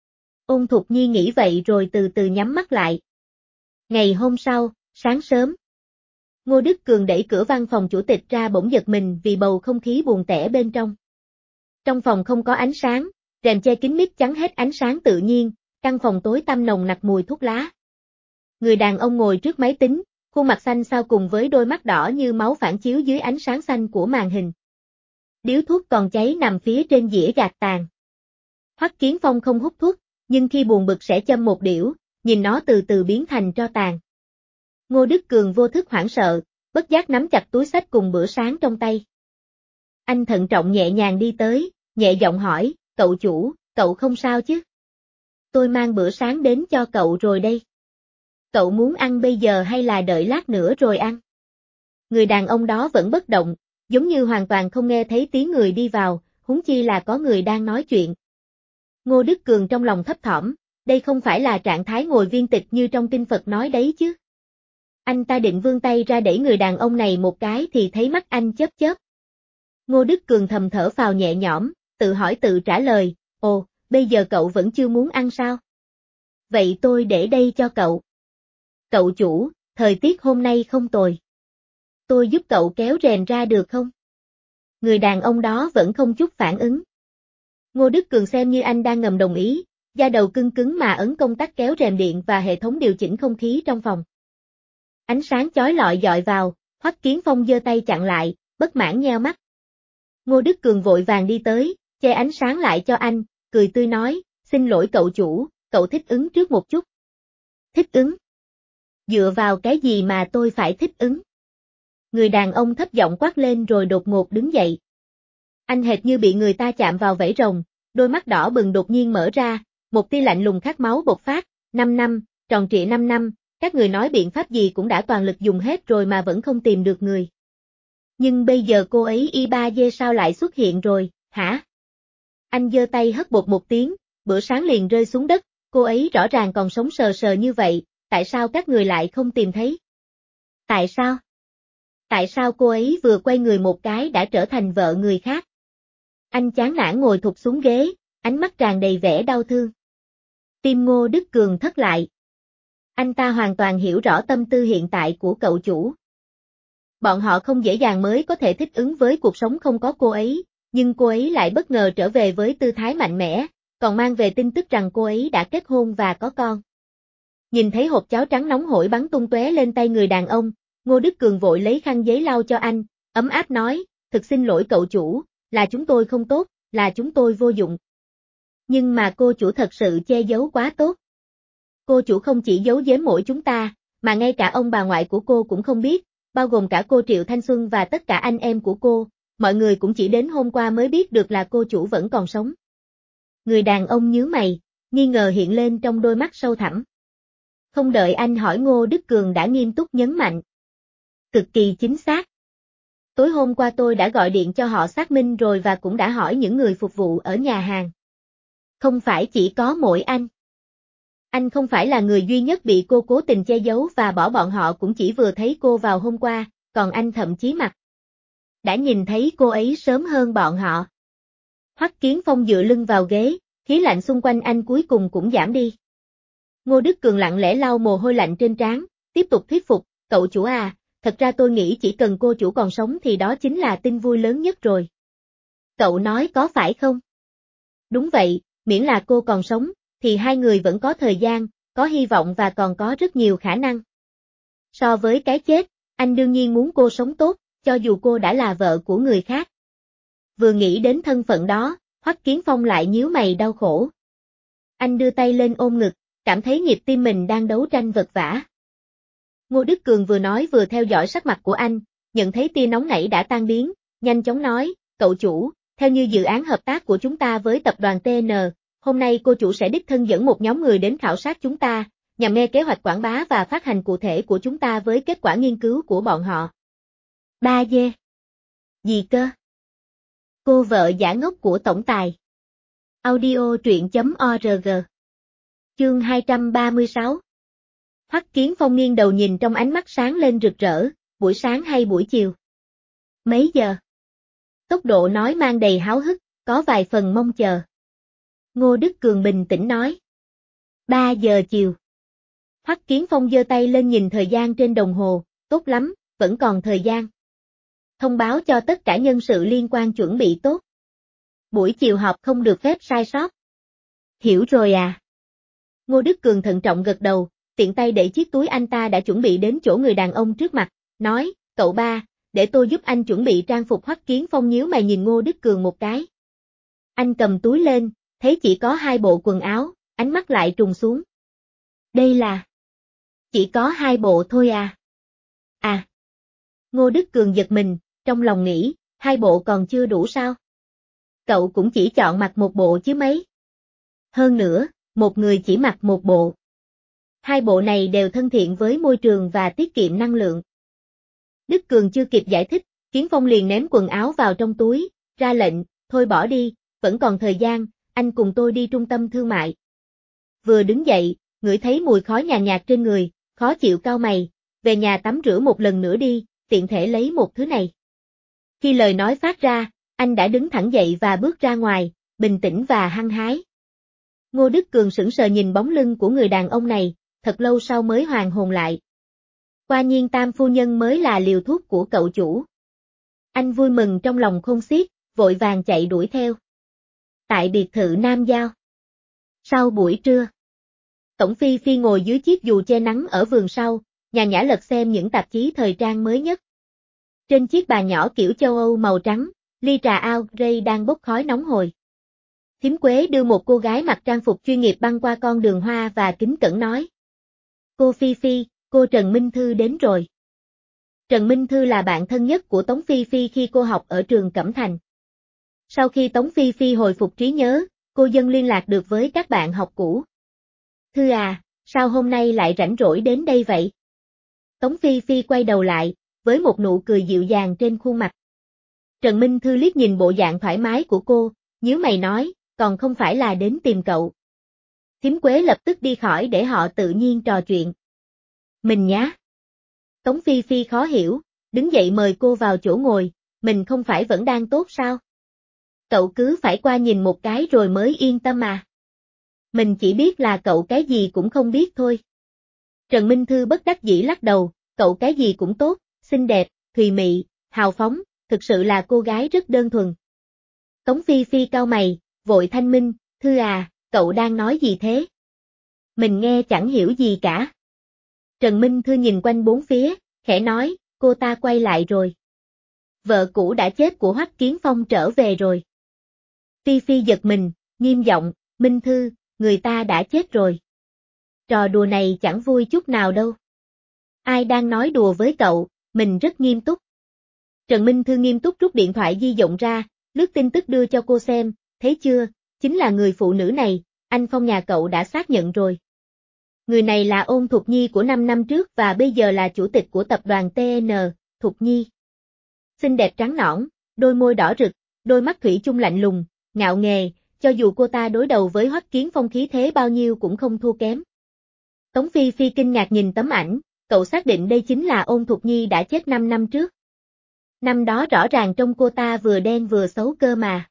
A: Ôn Thục Nhi nghĩ vậy rồi từ từ nhắm mắt lại. Ngày hôm sau, sáng sớm. Ngô Đức Cường đẩy cửa văn phòng chủ tịch ra bỗng giật mình vì bầu không khí buồn tẻ bên trong. Trong phòng không có ánh sáng, rèm che kín mít chắn hết ánh sáng tự nhiên, căn phòng tối tăm nồng nặc mùi thuốc lá. Người đàn ông ngồi trước máy tính, khuôn mặt xanh xao cùng với đôi mắt đỏ như máu phản chiếu dưới ánh sáng xanh của màn hình. Điếu thuốc còn cháy nằm phía trên dĩa gạt tàn. Hoắc Kiến Phong không hút thuốc, nhưng khi buồn bực sẽ châm một điểu, nhìn nó từ từ biến thành tro tàn. Ngô Đức Cường vô thức hoảng sợ, bất giác nắm chặt túi xách cùng bữa sáng trong tay. Anh thận trọng nhẹ nhàng đi tới, nhẹ giọng hỏi, cậu chủ, cậu không sao chứ? Tôi mang bữa sáng đến cho cậu rồi đây. Cậu muốn ăn bây giờ hay là đợi lát nữa rồi ăn? Người đàn ông đó vẫn bất động, giống như hoàn toàn không nghe thấy tiếng người đi vào, huống chi là có người đang nói chuyện. Ngô Đức Cường trong lòng thấp thỏm, đây không phải là trạng thái ngồi viên tịch như trong kinh Phật nói đấy chứ. Anh ta định vươn tay ra đẩy người đàn ông này một cái thì thấy mắt anh chớp chớp. Ngô Đức Cường thầm thở phào nhẹ nhõm, tự hỏi tự trả lời, ồ, bây giờ cậu vẫn chưa muốn ăn sao? Vậy tôi để đây cho cậu. Cậu chủ, thời tiết hôm nay không tồi. Tôi giúp cậu kéo rèm ra được không? Người đàn ông đó vẫn không chút phản ứng. Ngô Đức Cường xem như anh đang ngầm đồng ý, da đầu cứng cứng mà ấn công tắc kéo rèm điện và hệ thống điều chỉnh không khí trong phòng. Ánh sáng chói lọi dọi vào, Hoắc Kiến Phong giơ tay chặn lại, bất mãn nheo mắt. Ngô Đức Cường vội vàng đi tới, che ánh sáng lại cho anh, cười tươi nói, xin lỗi cậu chủ, cậu thích ứng trước một chút. Thích ứng? Dựa vào cái gì mà tôi phải thích ứng? Người đàn ông thấp giọng quát lên rồi đột ngột đứng dậy. Anh hệt như bị người ta chạm vào vảy rồng, đôi mắt đỏ bừng đột nhiên mở ra, một tia lạnh lùng khát máu bộc phát, 5 năm, tròn trịa 5 năm, các người nói biện pháp gì cũng đã toàn lực dùng hết rồi mà vẫn không tìm được người. Nhưng bây giờ cô ấy Y3G sao lại xuất hiện rồi, hả? Anh giơ tay hất bột một tiếng, bữa sáng liền rơi xuống đất, cô ấy rõ ràng còn sống sờ sờ như vậy, tại sao các người lại không tìm thấy? Tại sao? Tại sao cô ấy vừa quay người một cái đã trở thành vợ người khác? Anh chán nản ngồi thụp xuống ghế, ánh mắt tràn đầy vẻ đau thương. Tim Ngô Đức Cường thất lại. Anh ta hoàn toàn hiểu rõ tâm tư hiện tại của cậu chủ. Bọn họ không dễ dàng mới có thể thích ứng với cuộc sống không có cô ấy, nhưng cô ấy lại bất ngờ trở về với tư thái mạnh mẽ, còn mang về tin tức rằng cô ấy đã kết hôn và có con. Nhìn thấy hộp cháo trắng nóng hổi bắn tung tóe lên tay người đàn ông, Ngô Đức Cường vội lấy khăn giấy lau cho anh, ấm áp nói, thực xin lỗi cậu chủ, là chúng tôi không tốt, là chúng tôi vô dụng. Nhưng mà cô chủ thật sự che giấu quá tốt. Cô chủ không chỉ giấu giếm mỗi chúng ta, mà ngay cả ông bà ngoại của cô cũng không biết, bao gồm cả cô Triệu Thanh Xuân và tất cả anh em của cô, mọi người cũng chỉ đến hôm qua mới biết được là cô chủ vẫn còn sống. Người đàn ông nhíu mày, nghi ngờ hiện lên trong đôi mắt sâu thẳm. Không đợi anh hỏi Ngô Đức Cường đã nghiêm túc nhấn mạnh. Cực kỳ chính xác. Tối hôm qua tôi đã gọi điện cho họ xác minh rồi và cũng đã hỏi những người phục vụ ở nhà hàng. Không phải chỉ có mỗi anh. Anh không phải là người duy nhất bị cô cố tình che giấu và bỏ bọn họ cũng chỉ vừa thấy cô vào hôm qua, còn anh thậm chí đã nhìn thấy cô ấy sớm hơn bọn họ. Hoắc Kiến Phong dựa lưng vào ghế, khí lạnh xung quanh anh cuối cùng cũng giảm đi. Ngô Đức Cường lặng lẽ lau mồ hôi lạnh trên trán, tiếp tục thuyết phục, cậu chủ à, thật ra tôi nghĩ chỉ cần cô chủ còn sống thì đó chính là tin vui lớn nhất rồi. Cậu nói có phải không? Đúng vậy, miễn là cô còn sống, thì hai người vẫn có thời gian, có hy vọng và còn có rất nhiều khả năng. So với cái chết, anh đương nhiên muốn cô sống tốt, cho dù cô đã là vợ của người khác. Vừa nghĩ đến thân phận đó, Hoắc Kiến Phong lại nhíu mày đau khổ. Anh đưa tay lên ôm ngực, cảm thấy nhịp tim mình đang đấu tranh vật vã. Ngô Đức Cường vừa nói vừa theo dõi sắc mặt của anh, nhận thấy tia nóng nảy đã tan biến, nhanh chóng nói, cậu chủ, theo như dự án hợp tác của chúng ta với tập đoàn TN, hôm nay cô chủ sẽ đích thân dẫn một nhóm người đến khảo sát chúng ta, nhằm nghe kế hoạch quảng bá và phát hành cụ thể của chúng ta với kết quả nghiên cứu của bọn họ. 3G. Gì cơ? Cô vợ giả ngốc của tổng tài. Audio truyện.org Chương 236 Hoắc Kiến Phong nghiêng đầu nhìn trong ánh mắt sáng lên rực rỡ, buổi sáng hay buổi chiều? Mấy giờ? Tốc độ nói mang đầy háo hức, có vài phần mong chờ. Ngô Đức Cường bình tĩnh nói. 3 giờ chiều. Hoắc Kiến Phong giơ tay lên nhìn thời gian trên đồng hồ, tốt lắm, vẫn còn thời gian. Thông báo cho tất cả nhân sự liên quan chuẩn bị tốt. Buổi chiều họp không được phép sai sót. Hiểu rồi à? Ngô Đức Cường thận trọng gật đầu, tiện tay đẩy chiếc túi anh ta đã chuẩn bị đến chỗ người đàn ông trước mặt, nói, cậu ba, để tôi giúp anh chuẩn bị trang phục. Hoắc Kiến Phong nhíu mày nhìn Ngô Đức Cường một cái. Anh cầm túi lên, thấy chỉ có 2 bộ quần áo, ánh mắt lại trùng xuống. Đây là... Chỉ có 2 bộ thôi à? À. Ngô Đức Cường giật mình, trong lòng nghĩ, 2 bộ còn chưa đủ sao? Cậu cũng chỉ chọn mặc 1 bộ chứ mấy. Hơn nữa, một người chỉ mặc 1 bộ. 2 bộ này đều thân thiện với môi trường và tiết kiệm năng lượng. Đức Cường chưa kịp giải thích, Kiến Phong liền ném quần áo vào trong túi, ra lệnh, thôi bỏ đi, vẫn còn thời gian, anh cùng tôi đi trung tâm thương mại. Vừa đứng dậy, ngửi thấy mùi khói nhàn nhạt trên người, khó chịu cau mày, về nhà tắm rửa một lần nữa đi, tiện thể lấy một thứ này. Khi lời nói phát ra, anh đã đứng thẳng dậy và bước ra ngoài, bình tĩnh và hăng hái. Ngô Đức Cường sững sờ nhìn bóng lưng của người đàn ông này, thật lâu sau mới hoàn hồn lại. Quả nhiên Tam phu nhân mới là liều thuốc của cậu chủ. Anh vui mừng trong lòng khôn xiết, vội vàng chạy đuổi theo. Tại biệt thự Nam Giao. Sau buổi trưa, Tổng Phi Phi ngồi dưới chiếc dù che nắng ở vườn sau, nhàn nhã lật xem những tạp chí thời trang mới nhất. Trên chiếc bàn nhỏ kiểu châu Âu màu trắng, ly trà ao Ray đang bốc khói nóng hổi. Thím Quế đưa một cô gái mặc trang phục chuyên nghiệp băng qua con đường hoa và kính cẩn nói. Cô Phi Phi, cô Trần Minh Thư đến rồi. Trần Minh Thư là bạn thân nhất của Tống Phi Phi khi cô học ở trường Cẩm Thành. Sau khi Tống Phi Phi hồi phục trí nhớ, cô dần liên lạc được với các bạn học cũ. Thư à, sao hôm nay lại rảnh rỗi đến đây vậy? Tống Phi Phi quay đầu lại, với một nụ cười dịu dàng trên khuôn mặt. Trần Minh Thư liếc nhìn bộ dạng thoải mái của cô, nhíu mày nói, còn không phải là đến tìm cậu. Thím Quế lập tức đi khỏi để họ tự nhiên trò chuyện. Mình nhá. Tống Phi Phi khó hiểu, đứng dậy mời cô vào chỗ ngồi, mình không phải vẫn đang tốt sao? Cậu cứ phải qua nhìn một cái rồi mới yên tâm à. Mình chỉ biết là cậu cái gì cũng không biết thôi. Trần Minh Thư bất đắc dĩ lắc đầu, cậu cái gì cũng tốt, xinh đẹp, thùy mị, hào phóng, thực sự là cô gái rất đơn thuần. Tống Phi Phi cau mày, vội thanh minh, Thư à, cậu đang nói gì thế? Mình nghe chẳng hiểu gì cả. Trần Minh Thư nhìn quanh bốn phía, khẽ nói, cô ta quay lại rồi. Vợ cũ đã chết của Hoắc Kiến Phong trở về rồi. Phi Phi giật mình, nghiêm giọng, Minh Thư, người ta đã chết rồi. Trò đùa này chẳng vui chút nào đâu. Ai đang nói đùa với cậu, mình rất nghiêm túc. Trần Minh Thư nghiêm túc rút điện thoại di động ra, lướt tin tức đưa cho cô xem, thấy chưa, chính là người phụ nữ này, anh Phong nhà cậu đã xác nhận rồi. Người này là Ôn Thục Nhi của 5 năm trước và bây giờ là chủ tịch của tập đoàn TN, Thục Nhi. Xinh đẹp trắng nõn, đôi môi đỏ rực, đôi mắt thủy chung lạnh lùng, ngạo nghề, cho dù cô ta đối đầu với Hoắc Kiến Phong khí thế bao nhiêu cũng không thua kém. Tống Phi Phi kinh ngạc nhìn tấm ảnh, cậu xác định đây chính là Ôn Thục Nhi đã chết 5 năm trước. Năm đó rõ ràng trông cô ta vừa đen vừa xấu cơ mà.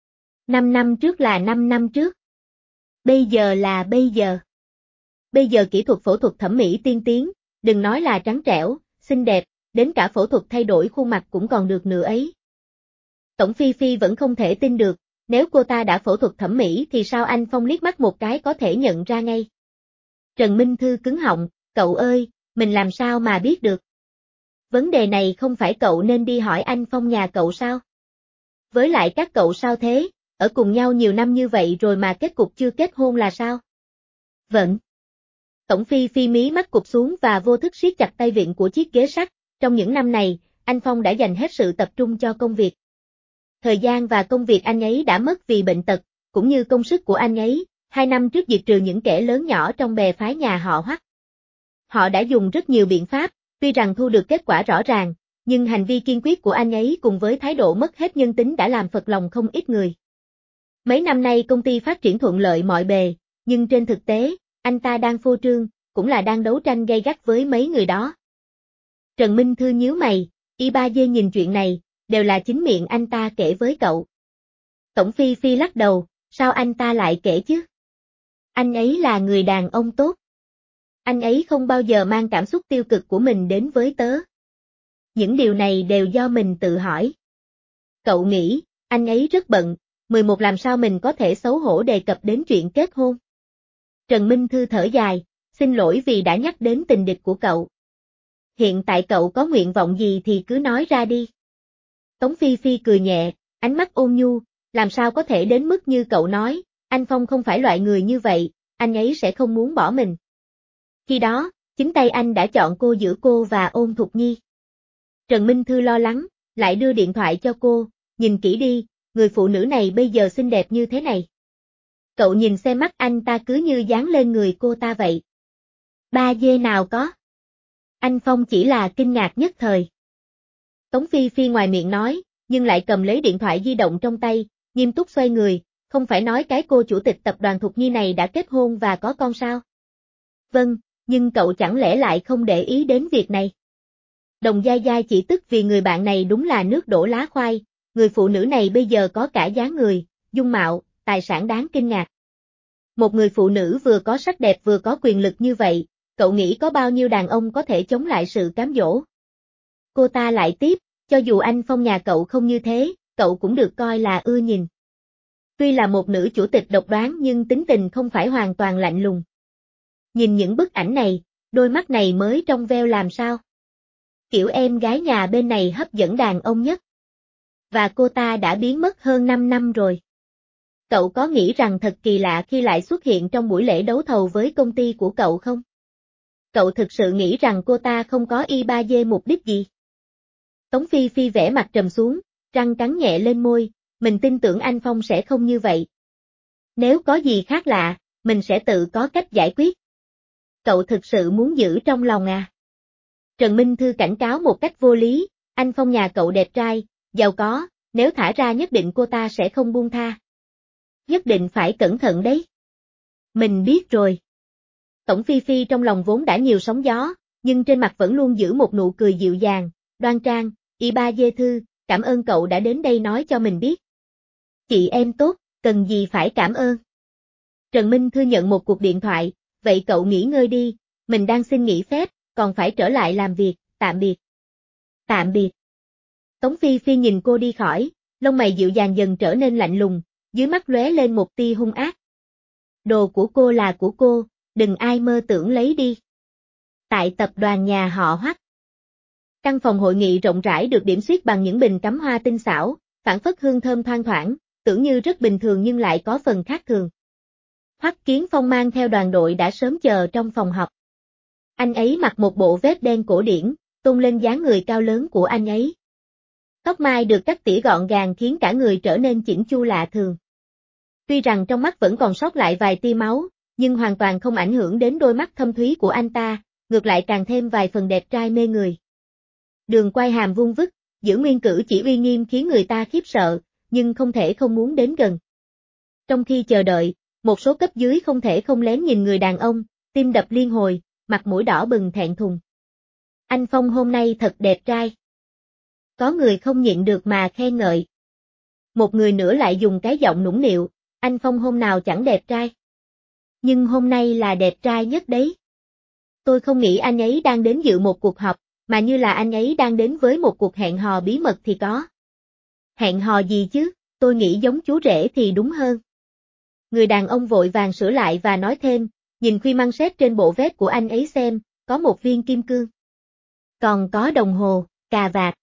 A: 5 năm trước là 5 năm trước. Bây giờ là bây giờ. Bây giờ kỹ thuật phẫu thuật thẩm mỹ tiên tiến, đừng nói là trắng trẻo, xinh đẹp, đến cả phẫu thuật thay đổi khuôn mặt cũng còn được nữa ấy. Tổng Phi Phi vẫn không thể tin được, nếu cô ta đã phẫu thuật thẩm mỹ thì sao anh Phong liếc mắt một cái có thể nhận ra ngay. Trần Minh Thư cứng họng, cậu ơi, mình làm sao mà biết được. Vấn đề này không phải cậu nên đi hỏi anh Phong nhà cậu sao? Với lại các cậu sao thế, ở cùng nhau nhiều năm như vậy rồi mà kết cục chưa kết hôn là sao? Vẫn. Tổng Phi Phi mí mắt cụp xuống và vô thức siết chặt tay vịn của chiếc ghế sắt, trong những năm này, anh Phong đã dành hết sự tập trung cho công việc. Thời gian và công việc anh ấy đã mất vì bệnh tật, cũng như công sức của anh ấy, 2 năm trước diệt trừ những kẻ lớn nhỏ trong bè phái nhà họ Hoắc. Họ đã dùng rất nhiều biện pháp, tuy rằng thu được kết quả rõ ràng, nhưng hành vi kiên quyết của anh ấy cùng với thái độ mất hết nhân tính đã làm phật lòng không ít người. Mấy năm nay công ty phát triển thuận lợi mọi bề, nhưng trên thực tế, anh ta đang phô trương, cũng là đang đấu tranh gay gắt với mấy người đó. Trần Minh Thư nhíu mày, Y3G nhìn chuyện này, đều là chính miệng anh ta kể với cậu. Tổng Phi Phi lắc đầu, sao anh ta lại kể chứ? Anh ấy là người đàn ông tốt. Anh ấy không bao giờ mang cảm xúc tiêu cực của mình đến với tớ. Những điều này đều do mình tự hỏi. Cậu nghĩ, anh ấy rất bận, 11 làm sao mình có thể xấu hổ đề cập đến chuyện kết hôn? Trần Minh Thư thở dài, xin lỗi vì đã nhắc đến tình địch của cậu. Hiện tại cậu có nguyện vọng gì thì cứ nói ra đi. Tống Phi Phi cười nhẹ, ánh mắt ôn nhu, làm sao có thể đến mức như cậu nói, anh Phong không phải loại người như vậy, anh ấy sẽ không muốn bỏ mình. Khi đó, chính tay anh đã chọn cô giữa cô và Ôn Thục Nhi. Trần Minh Thư lo lắng, lại đưa điện thoại cho cô, nhìn kỹ đi, người phụ nữ này bây giờ xinh đẹp như thế này. Cậu nhìn xem mắt anh ta cứ như dán lên người cô ta vậy. 3G nào có. Anh Phong chỉ là kinh ngạc nhất thời. Tống Phi Phi ngoài miệng nói, nhưng lại cầm lấy điện thoại di động trong tay, nghiêm túc xoay người, không phải nói cái cô chủ tịch tập đoàn Thục Nhi này đã kết hôn và có con sao? Vâng, nhưng cậu chẳng lẽ lại không để ý đến việc này? Đồng Giai Giai chỉ tức vì người bạn này đúng là nước đổ lá khoai, người phụ nữ này bây giờ có cả dáng người, dung mạo, tài sản đáng kinh ngạc. Một người phụ nữ vừa có sắc đẹp vừa có quyền lực như vậy, cậu nghĩ có bao nhiêu đàn ông có thể chống lại sự cám dỗ? Cô ta lại tiếp, cho dù anh Phong nhà cậu không như thế, cậu cũng được coi là ưa nhìn. Tuy là một nữ chủ tịch độc đoán nhưng tính tình không phải hoàn toàn lạnh lùng. Nhìn những bức ảnh này, đôi mắt này mới trong veo làm sao? Kiểu em gái nhà bên này hấp dẫn đàn ông nhất. Và cô ta đã biến mất hơn 5 năm rồi. Cậu có nghĩ rằng thật kỳ lạ khi lại xuất hiện trong buổi lễ đấu thầu với công ty của cậu không? Cậu thực sự nghĩ rằng cô ta không có Y3G mục đích gì? Tống Phi Phi vẽ mặt trầm xuống, răng cắn nhẹ lên môi, mình tin tưởng anh Phong sẽ không như vậy. Nếu có gì khác lạ, mình sẽ tự có cách giải quyết. Cậu thực sự muốn giữ trong lòng à? Trần Minh Thư cảnh cáo một cách vô lý, anh Phong nhà cậu đẹp trai, giàu có, nếu thả ra nhất định cô ta sẽ không buông tha. Nhất định phải cẩn thận đấy. Mình biết rồi. Tổng Phi Phi trong lòng vốn đã nhiều sóng gió, nhưng trên mặt vẫn luôn giữ một nụ cười dịu dàng, đoan trang, Y3G Thư, cảm ơn cậu đã đến đây nói cho mình biết. Chị em tốt, cần gì phải cảm ơn. Trần Minh Thư nhận một cuộc điện thoại, vậy cậu nghỉ ngơi đi, mình đang xin nghỉ phép, còn phải trở lại làm việc, tạm biệt. Tạm biệt. Tống Phi Phi nhìn cô đi khỏi, lông mày dịu dàng dần trở nên lạnh lùng, dưới mắt lóe lên một tia hung ác. Đồ của cô là của cô, đừng ai mơ tưởng lấy đi. Tại tập đoàn nhà họ Hoắc. Căn phòng hội nghị rộng rãi được điểm xuyết bằng những bình cắm hoa tinh xảo, phảng phất hương thơm thoang thoảng, tưởng như rất bình thường nhưng lại có phần khác thường. Hoắc Kiến Phong mang theo đoàn đội đã sớm chờ trong phòng họp. Anh ấy mặc một bộ vest đen cổ điển, tôn lên dáng người cao lớn của anh ấy. Tóc mai được cắt tỉa gọn gàng khiến cả người trở nên chỉnh chu lạ thường. Tuy rằng trong mắt vẫn còn sót lại vài tia máu, nhưng hoàn toàn không ảnh hưởng đến đôi mắt thâm thúy của anh ta, ngược lại càng thêm vài phần đẹp trai mê người. Đường quai hàm vuông vức, giữ nguyên cử chỉ uy nghiêm khiến người ta khiếp sợ, nhưng không thể không muốn đến gần. Trong khi chờ đợi, một số cấp dưới không thể không lén nhìn người đàn ông, tim đập liên hồi, mặt mũi đỏ bừng thẹn thùng. Anh Phong hôm nay thật đẹp trai. Có người không nhịn được mà khen ngợi. Một người nữa lại dùng cái giọng nũng nịu, anh Phong hôm nào chẳng đẹp trai. Nhưng hôm nay là đẹp trai nhất đấy. Tôi không nghĩ anh ấy đang đến dự một cuộc họp, mà như là anh ấy đang đến với một cuộc hẹn hò bí mật thì có. Hẹn hò gì chứ, tôi nghĩ giống chú rể thì đúng hơn. Người đàn ông vội vàng sửa lại và nói thêm, nhìn khuy măng xét trên bộ vest của anh ấy xem, có một viên kim cương. Còn có đồng hồ, cà vạt.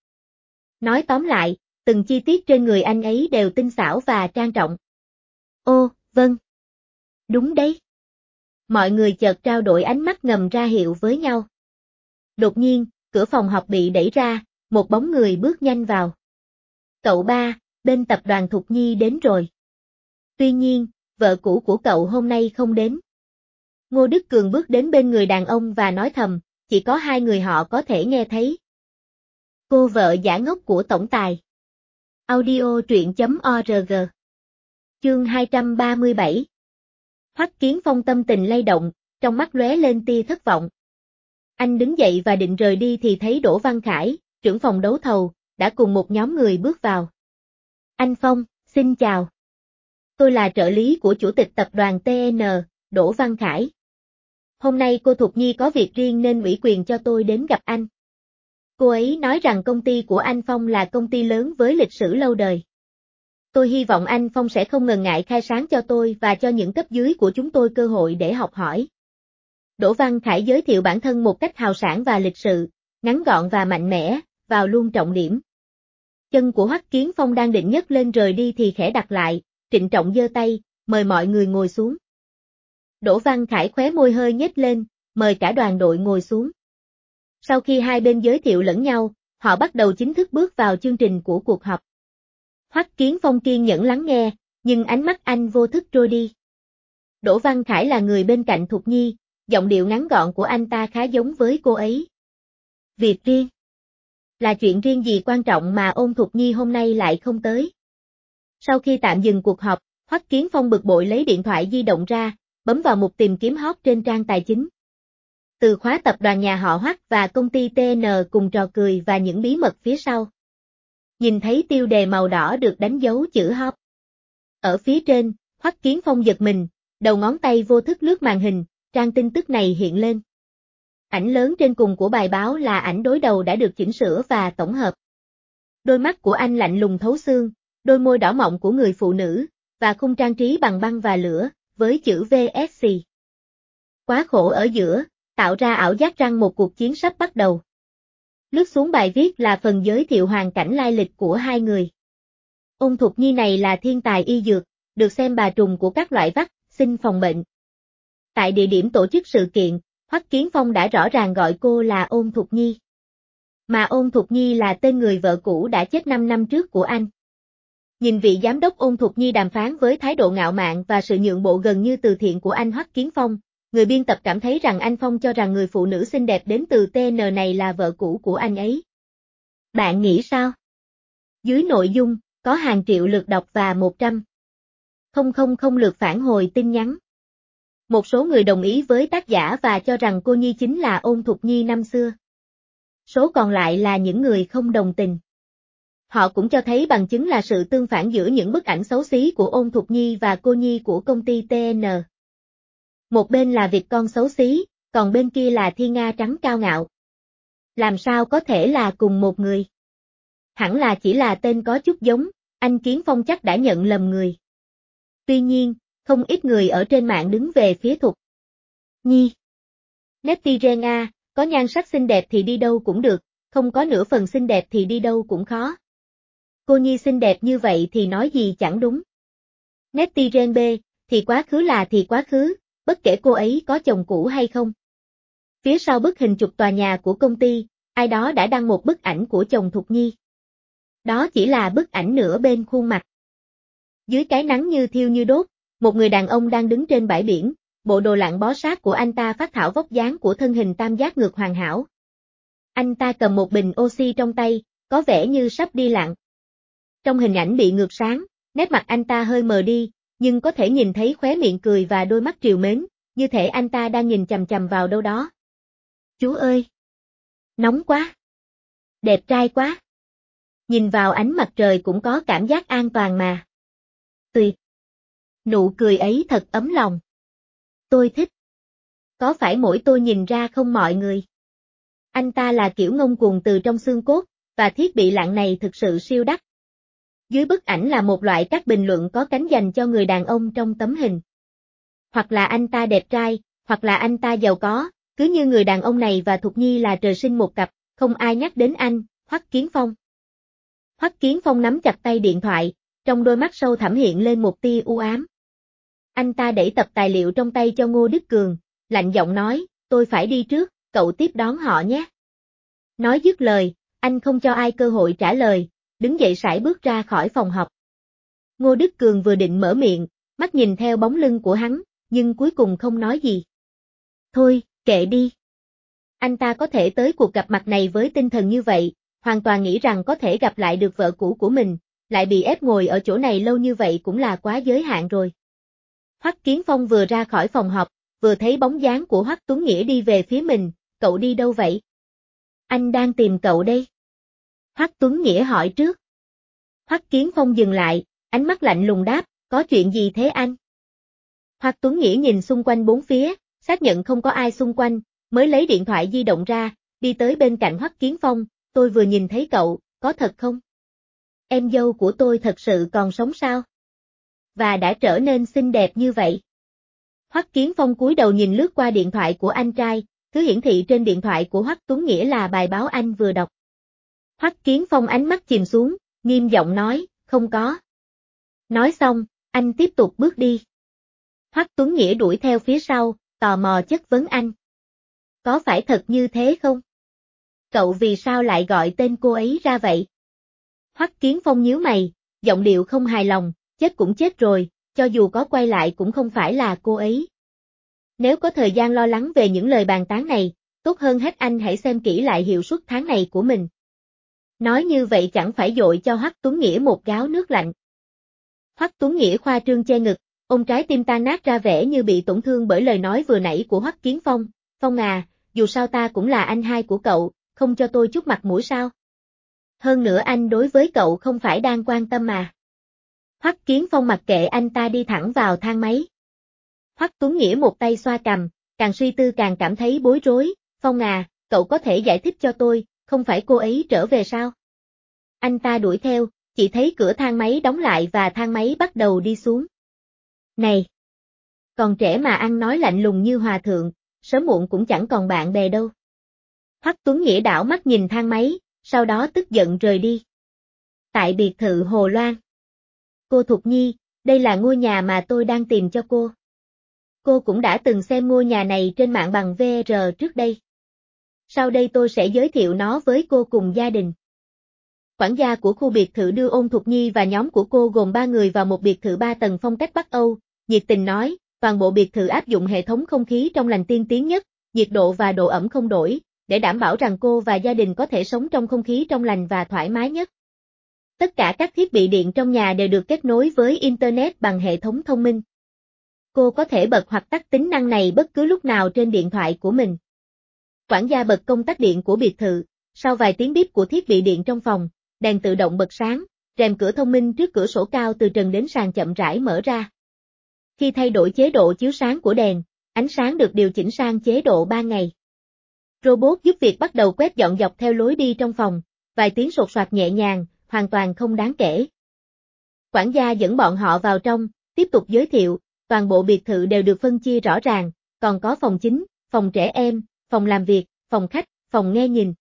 A: Nói tóm lại, từng chi tiết trên người anh ấy đều tinh xảo và trang trọng. Ô, vâng. Đúng đấy. Mọi người chợt trao đổi ánh mắt ngầm ra hiệu với nhau. Đột nhiên, cửa phòng họp bị đẩy ra, một bóng người bước nhanh vào. Cậu ba, bên tập đoàn Thục Nhi đến rồi. Tuy nhiên, vợ cũ của cậu hôm nay không đến. Ngô Đức Cường bước đến bên người đàn ông và nói thầm, chỉ có hai người họ có thể nghe thấy. Cô vợ giả ngốc của tổng tài. Audio truyện.org. Chương 237. Hoắc Kiến Phong tâm tình lay động, trong mắt lóe lên tia thất vọng. Anh đứng dậy và định rời đi thì thấy Đỗ Văn Khải, trưởng phòng đấu thầu, đã cùng một nhóm người bước vào. Anh Phong, xin chào. Tôi là trợ lý của chủ tịch tập đoàn TN, Đỗ Văn Khải. Hôm nay cô Thục Nhi có việc riêng nên ủy quyền cho tôi đến gặp anh. Cô ấy nói rằng công ty của anh Phong là công ty lớn với lịch sử lâu đời. Tôi hy vọng anh Phong sẽ không ngần ngại khai sáng cho tôi và cho những cấp dưới của chúng tôi cơ hội để học hỏi. Đỗ Văn Khải giới thiệu bản thân một cách hào sảng và lịch sự, ngắn gọn và mạnh mẽ, vào luôn trọng điểm. Chân của Hoắc Kiến Phong đang định nhấc lên rời đi thì khẽ đặt lại, trịnh trọng giơ tay, mời mọi người ngồi xuống. Đỗ Văn Khải khóe môi hơi nhếch lên, mời cả đoàn đội ngồi xuống. Sau khi hai bên giới thiệu lẫn nhau, họ bắt đầu chính thức bước vào chương trình của cuộc họp. Hoắc Kiến Phong kiên nhẫn lắng nghe, nhưng ánh mắt anh vô thức trôi đi. Đỗ Văn Khải là người bên cạnh Thục Nhi, giọng điệu ngắn gọn của anh ta khá giống với cô ấy. Việc riêng. Là chuyện riêng gì quan trọng mà Ôn Thục Nhi hôm nay lại không tới? Sau khi tạm dừng cuộc họp, Hoắc Kiến Phong bực bội lấy điện thoại di động ra, bấm vào mục tìm kiếm hot trên trang tài chính. Từ khóa tập đoàn nhà họ Hoắc và công ty TN cùng trò cười và những bí mật phía sau. Nhìn thấy tiêu đề màu đỏ được đánh dấu chữ hot. Ở phía trên, Hoắc Kiến Phong giật mình, đầu ngón tay vô thức lướt màn hình, trang tin tức này hiện lên. Ảnh lớn trên cùng của bài báo là ảnh đối đầu đã được chỉnh sửa và tổng hợp. Đôi mắt của anh lạnh lùng thấu xương, đôi môi đỏ mọng của người phụ nữ, và khung trang trí bằng băng và lửa, với chữ VSC. Quá khổ ở giữa, tạo ra ảo giác rằng một cuộc chiến sắp bắt đầu. Lướt xuống bài viết là phần giới thiệu hoàn cảnh lai lịch của hai người. Ôn Thục Nhi này là thiên tài y dược, được xem bà trùm của các loại vaccine phòng bệnh. Tại địa điểm tổ chức sự kiện, Hoắc Kiến Phong đã rõ ràng gọi cô là Ôn Thục Nhi. Mà Ôn Thục Nhi là tên người vợ cũ đã chết 5 năm trước của anh. Nhìn vị giám đốc Ôn Thục Nhi đàm phán với thái độ ngạo mạn và sự nhượng bộ gần như từ thiện của anh Hoắc Kiến Phong, người biên tập cảm thấy rằng anh Phong cho rằng người phụ nữ xinh đẹp đến từ TN này là vợ cũ của anh ấy. Bạn nghĩ sao? Dưới nội dung, có hàng triệu lượt đọc và 100.000 lượt phản hồi tin nhắn. Một số người đồng ý với tác giả và cho rằng cô Nhi chính là Ôn Thục Nhi năm xưa. Số còn lại là những người không đồng tình. Họ cũng cho thấy bằng chứng là sự tương phản giữa những bức ảnh xấu xí của Ôn Thục Nhi và cô Nhi của công ty TN. Một bên là Việt con xấu xí, còn bên kia là Thiên Nga trắng cao ngạo. Làm sao có thể là cùng một người? Hẳn là chỉ là tên có chút giống, anh Kiến Phong chắc đã nhận lầm người. Tuy nhiên, không ít người ở trên mạng đứng về phía Thục Nhi. Netizen A, có nhan sắc xinh đẹp thì đi đâu cũng được, không có nửa phần xinh đẹp thì đi đâu cũng khó. Cô Nhi xinh đẹp như vậy thì nói gì chẳng đúng. Netizen B, thì quá khứ là thì quá khứ, bất kể cô ấy có chồng cũ hay không. Phía sau bức hình chụp tòa nhà của công ty, ai đó đã đăng một bức ảnh của chồng Thục Nhi. Đó chỉ là bức ảnh nửa bên khuôn mặt. Dưới cái nắng như thiêu như đốt, một người đàn ông đang đứng trên bãi biển, bộ đồ lặn bó sát của anh ta phác thảo vóc dáng của thân hình tam giác ngược hoàn hảo. Anh ta cầm một bình oxy trong tay, có vẻ như sắp đi lặn. Trong hình ảnh bị ngược sáng, nét mặt anh ta hơi mờ đi, nhưng có thể nhìn thấy khóe miệng cười và đôi mắt trìu mến, như thể anh ta đang nhìn chằm chằm vào đâu đó. Chú ơi! Nóng quá! Đẹp trai quá! Nhìn vào ánh mặt trời cũng có cảm giác an toàn mà. Tuyệt! Nụ cười ấy thật ấm lòng. Tôi thích. Có phải mỗi tôi nhìn ra không mọi người? Anh ta là kiểu ngông cuồng từ trong xương cốt, và thiết bị lặn này thực sự siêu đắt. Dưới bức ảnh là một loại các bình luận có cánh dành cho người đàn ông trong tấm hình. Hoặc là anh ta đẹp trai, hoặc là anh ta giàu có, cứ như người đàn ông này và Thục Nhi là trời sinh một cặp, không ai nhắc đến anh, Hoắc Kiến Phong. Hoắc Kiến Phong nắm chặt tay điện thoại, trong đôi mắt sâu thẳm hiện lên một tia u ám. Anh ta đẩy tập tài liệu trong tay cho Ngô Đức Cường, lạnh giọng nói, tôi phải đi trước, cậu tiếp đón họ nhé. Nói dứt lời, anh không cho ai cơ hội trả lời, đứng dậy sải bước ra khỏi phòng họp. Ngô Đức Cường vừa định mở miệng, mắt nhìn theo bóng lưng của hắn, nhưng cuối cùng không nói gì. Thôi, kệ đi. Anh ta có thể tới cuộc gặp mặt này với tinh thần như vậy, hoàn toàn nghĩ rằng có thể gặp lại được vợ cũ của mình, lại bị ép ngồi ở chỗ này lâu như vậy cũng là quá giới hạn rồi. Hoắc Kiến Phong vừa ra khỏi phòng họp, vừa thấy bóng dáng của Hoắc Tuấn Nghĩa đi về phía mình, cậu đi đâu vậy? Anh đang tìm cậu đây. Hoắc Tuấn Nghĩa hỏi trước. Hoắc Kiến Phong dừng lại, ánh mắt lạnh lùng đáp, có chuyện gì thế anh? Hoắc Tuấn Nghĩa nhìn xung quanh bốn phía, xác nhận không có ai xung quanh, mới lấy điện thoại di động ra, đi tới bên cạnh Hoắc Kiến Phong, tôi vừa nhìn thấy cậu, có thật không? Em dâu của tôi thật sự còn sống sao? Và đã trở nên xinh đẹp như vậy. Hoắc Kiến Phong cúi đầu nhìn lướt qua điện thoại của anh trai, thứ hiển thị trên điện thoại của Hoắc Tuấn Nghĩa là bài báo anh vừa đọc. Hoắc Kiến Phong ánh mắt chìm xuống, nghiêm giọng nói, không có. Nói xong, anh tiếp tục bước đi. Hoắc Tuấn Nghĩa đuổi theo phía sau, tò mò chất vấn anh. Có phải thật như thế không? Cậu vì sao lại gọi tên cô ấy ra vậy? Hoắc Kiến Phong nhíu mày, giọng điệu không hài lòng, chết cũng chết rồi, cho dù có quay lại cũng không phải là cô ấy. Nếu có thời gian lo lắng về những lời bàn tán này, tốt hơn hết anh hãy xem kỹ lại hiệu suất tháng này của mình. Nói như vậy chẳng phải dội cho Hoắc Tuấn Nghĩa một gáo nước lạnh. Hoắc Tuấn Nghĩa khoa trương che ngực, ôm trái tim tan nát ra vẻ như bị tổn thương bởi lời nói vừa nãy của Hoắc Kiến Phong. Phong à, dù sao ta cũng là anh hai của cậu, không cho tôi chút mặt mũi sao? Hơn nữa anh đối với cậu không phải đang quan tâm mà. Hoắc Kiến Phong mặc kệ anh ta đi thẳng vào thang máy. Hoắc Tuấn Nghĩa một tay xoa cằm, càng suy tư càng cảm thấy bối rối. Phong à, cậu có thể giải thích cho tôi, không phải cô ấy trở về sao? Anh ta đuổi theo, chỉ thấy cửa thang máy đóng lại và thang máy bắt đầu đi xuống. Này! Còn trẻ mà ăn nói lạnh lùng như hòa thượng, sớm muộn cũng chẳng còn bạn bè đâu. Hoắc Tuấn Nghĩa đảo mắt nhìn thang máy, sau đó tức giận rời đi. Tại biệt thự Hồ Loan. Cô Thục Nhi, đây là ngôi nhà mà tôi đang tìm cho cô. Cô cũng đã từng xem ngôi nhà này trên mạng bằng VR trước đây. Sau đây tôi sẽ giới thiệu nó với cô cùng gia đình. Quản gia của khu biệt thự đưa Ôn Thục Nhi và nhóm của cô gồm 3 người vào một biệt thự 3 tầng phong cách Bắc Âu, nhiệt tình nói, toàn bộ biệt thự áp dụng hệ thống không khí trong lành tiên tiến nhất, nhiệt độ và độ ẩm không đổi, để đảm bảo rằng cô và gia đình có thể sống trong không khí trong lành và thoải mái nhất. Tất cả các thiết bị điện trong nhà đều được kết nối với Internet bằng hệ thống thông minh. Cô có thể bật hoặc tắt tính năng này bất cứ lúc nào trên điện thoại của mình. Quản gia bật công tắc điện của biệt thự, sau vài tiếng bíp của thiết bị điện trong phòng, đèn tự động bật sáng, rèm cửa thông minh trước cửa sổ cao từ trần đến sàn chậm rãi mở ra. Khi thay đổi chế độ chiếu sáng của đèn, ánh sáng được điều chỉnh sang chế độ ban ngày. Robot giúp việc bắt đầu quét dọn dọc theo lối đi trong phòng, vài tiếng sột soạt nhẹ nhàng, hoàn toàn không đáng kể. Quản gia dẫn bọn họ vào trong, tiếp tục giới thiệu, toàn bộ biệt thự đều được phân chia rõ ràng, còn có phòng chính, phòng trẻ em, phòng làm việc, phòng khách, phòng nghe nhìn.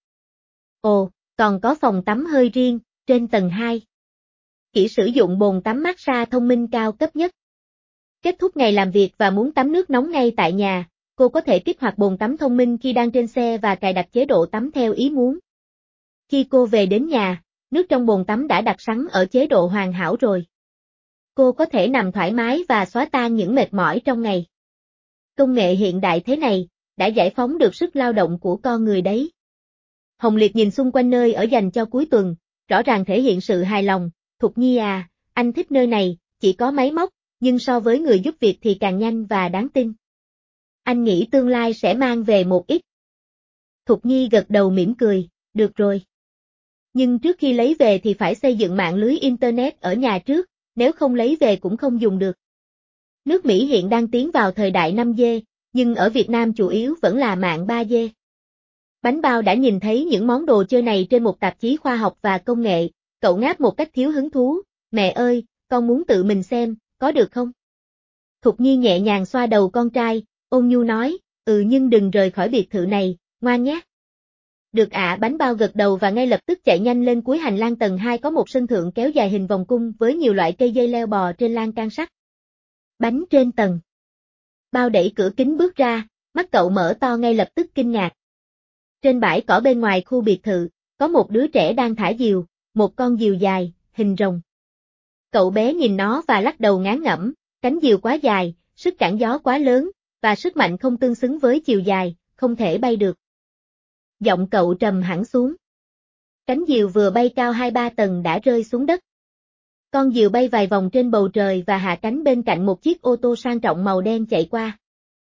A: Ồ, còn có phòng tắm hơi riêng, trên tầng 2. Chỉ sử dụng bồn tắm massage thông minh cao cấp nhất. Kết thúc ngày làm việc và muốn tắm nước nóng ngay tại nhà, cô có thể kích hoạt bồn tắm thông minh khi đang trên xe và cài đặt chế độ tắm theo ý muốn. Khi cô về đến nhà, nước trong bồn tắm đã đặt sẵn ở chế độ hoàn hảo rồi. Cô có thể nằm thoải mái và xóa tan những mệt mỏi trong ngày. Công nghệ hiện đại thế này, đã giải phóng được sức lao động của con người đấy. Hồng Liệt nhìn xung quanh nơi ở dành cho cuối tuần, rõ ràng thể hiện sự hài lòng. Thục Nhi à, anh thích nơi này, chỉ có máy móc, nhưng so với người giúp việc thì càng nhanh và đáng tin. Anh nghĩ tương lai sẽ mang về một ít. Thục Nhi gật đầu mỉm cười, được rồi. Nhưng trước khi lấy về thì phải xây dựng mạng lưới Internet ở nhà trước, nếu không lấy về cũng không dùng được. Nước Mỹ hiện đang tiến vào thời đại 5G, nhưng ở Việt Nam chủ yếu vẫn là mạng 3G. Bánh bao đã nhìn thấy những món đồ chơi này trên một tạp chí khoa học và công nghệ, cậu ngáp một cách thiếu hứng thú, mẹ ơi, con muốn tự mình xem, có được không? Thục Nhi nhẹ nhàng xoa đầu con trai, ôn nhu nói, nhưng đừng rời khỏi biệt thự này, ngoan nhé. Được ạ, bánh bao gật đầu và ngay lập tức chạy nhanh lên cuối hành lang tầng 2 có một sân thượng kéo dài hình vòng cung với nhiều loại cây dây leo bò trên lan can sắt. Bánh trên tầng. Bao đẩy cửa kính bước ra, mắt cậu mở to ngay lập tức kinh ngạc. Trên bãi cỏ bên ngoài khu biệt thự, có một đứa trẻ đang thả diều, một con diều dài, hình rồng. Cậu bé nhìn nó và lắc đầu ngán ngẩm, cánh diều quá dài, sức cản gió quá lớn, và sức mạnh không tương xứng với chiều dài, không thể bay được. Giọng cậu trầm hẳn xuống. Cánh diều vừa bay cao 2-3 tầng đã rơi xuống đất. Con diều bay vài vòng trên bầu trời và hạ cánh bên cạnh một chiếc ô tô sang trọng màu đen chạy qua.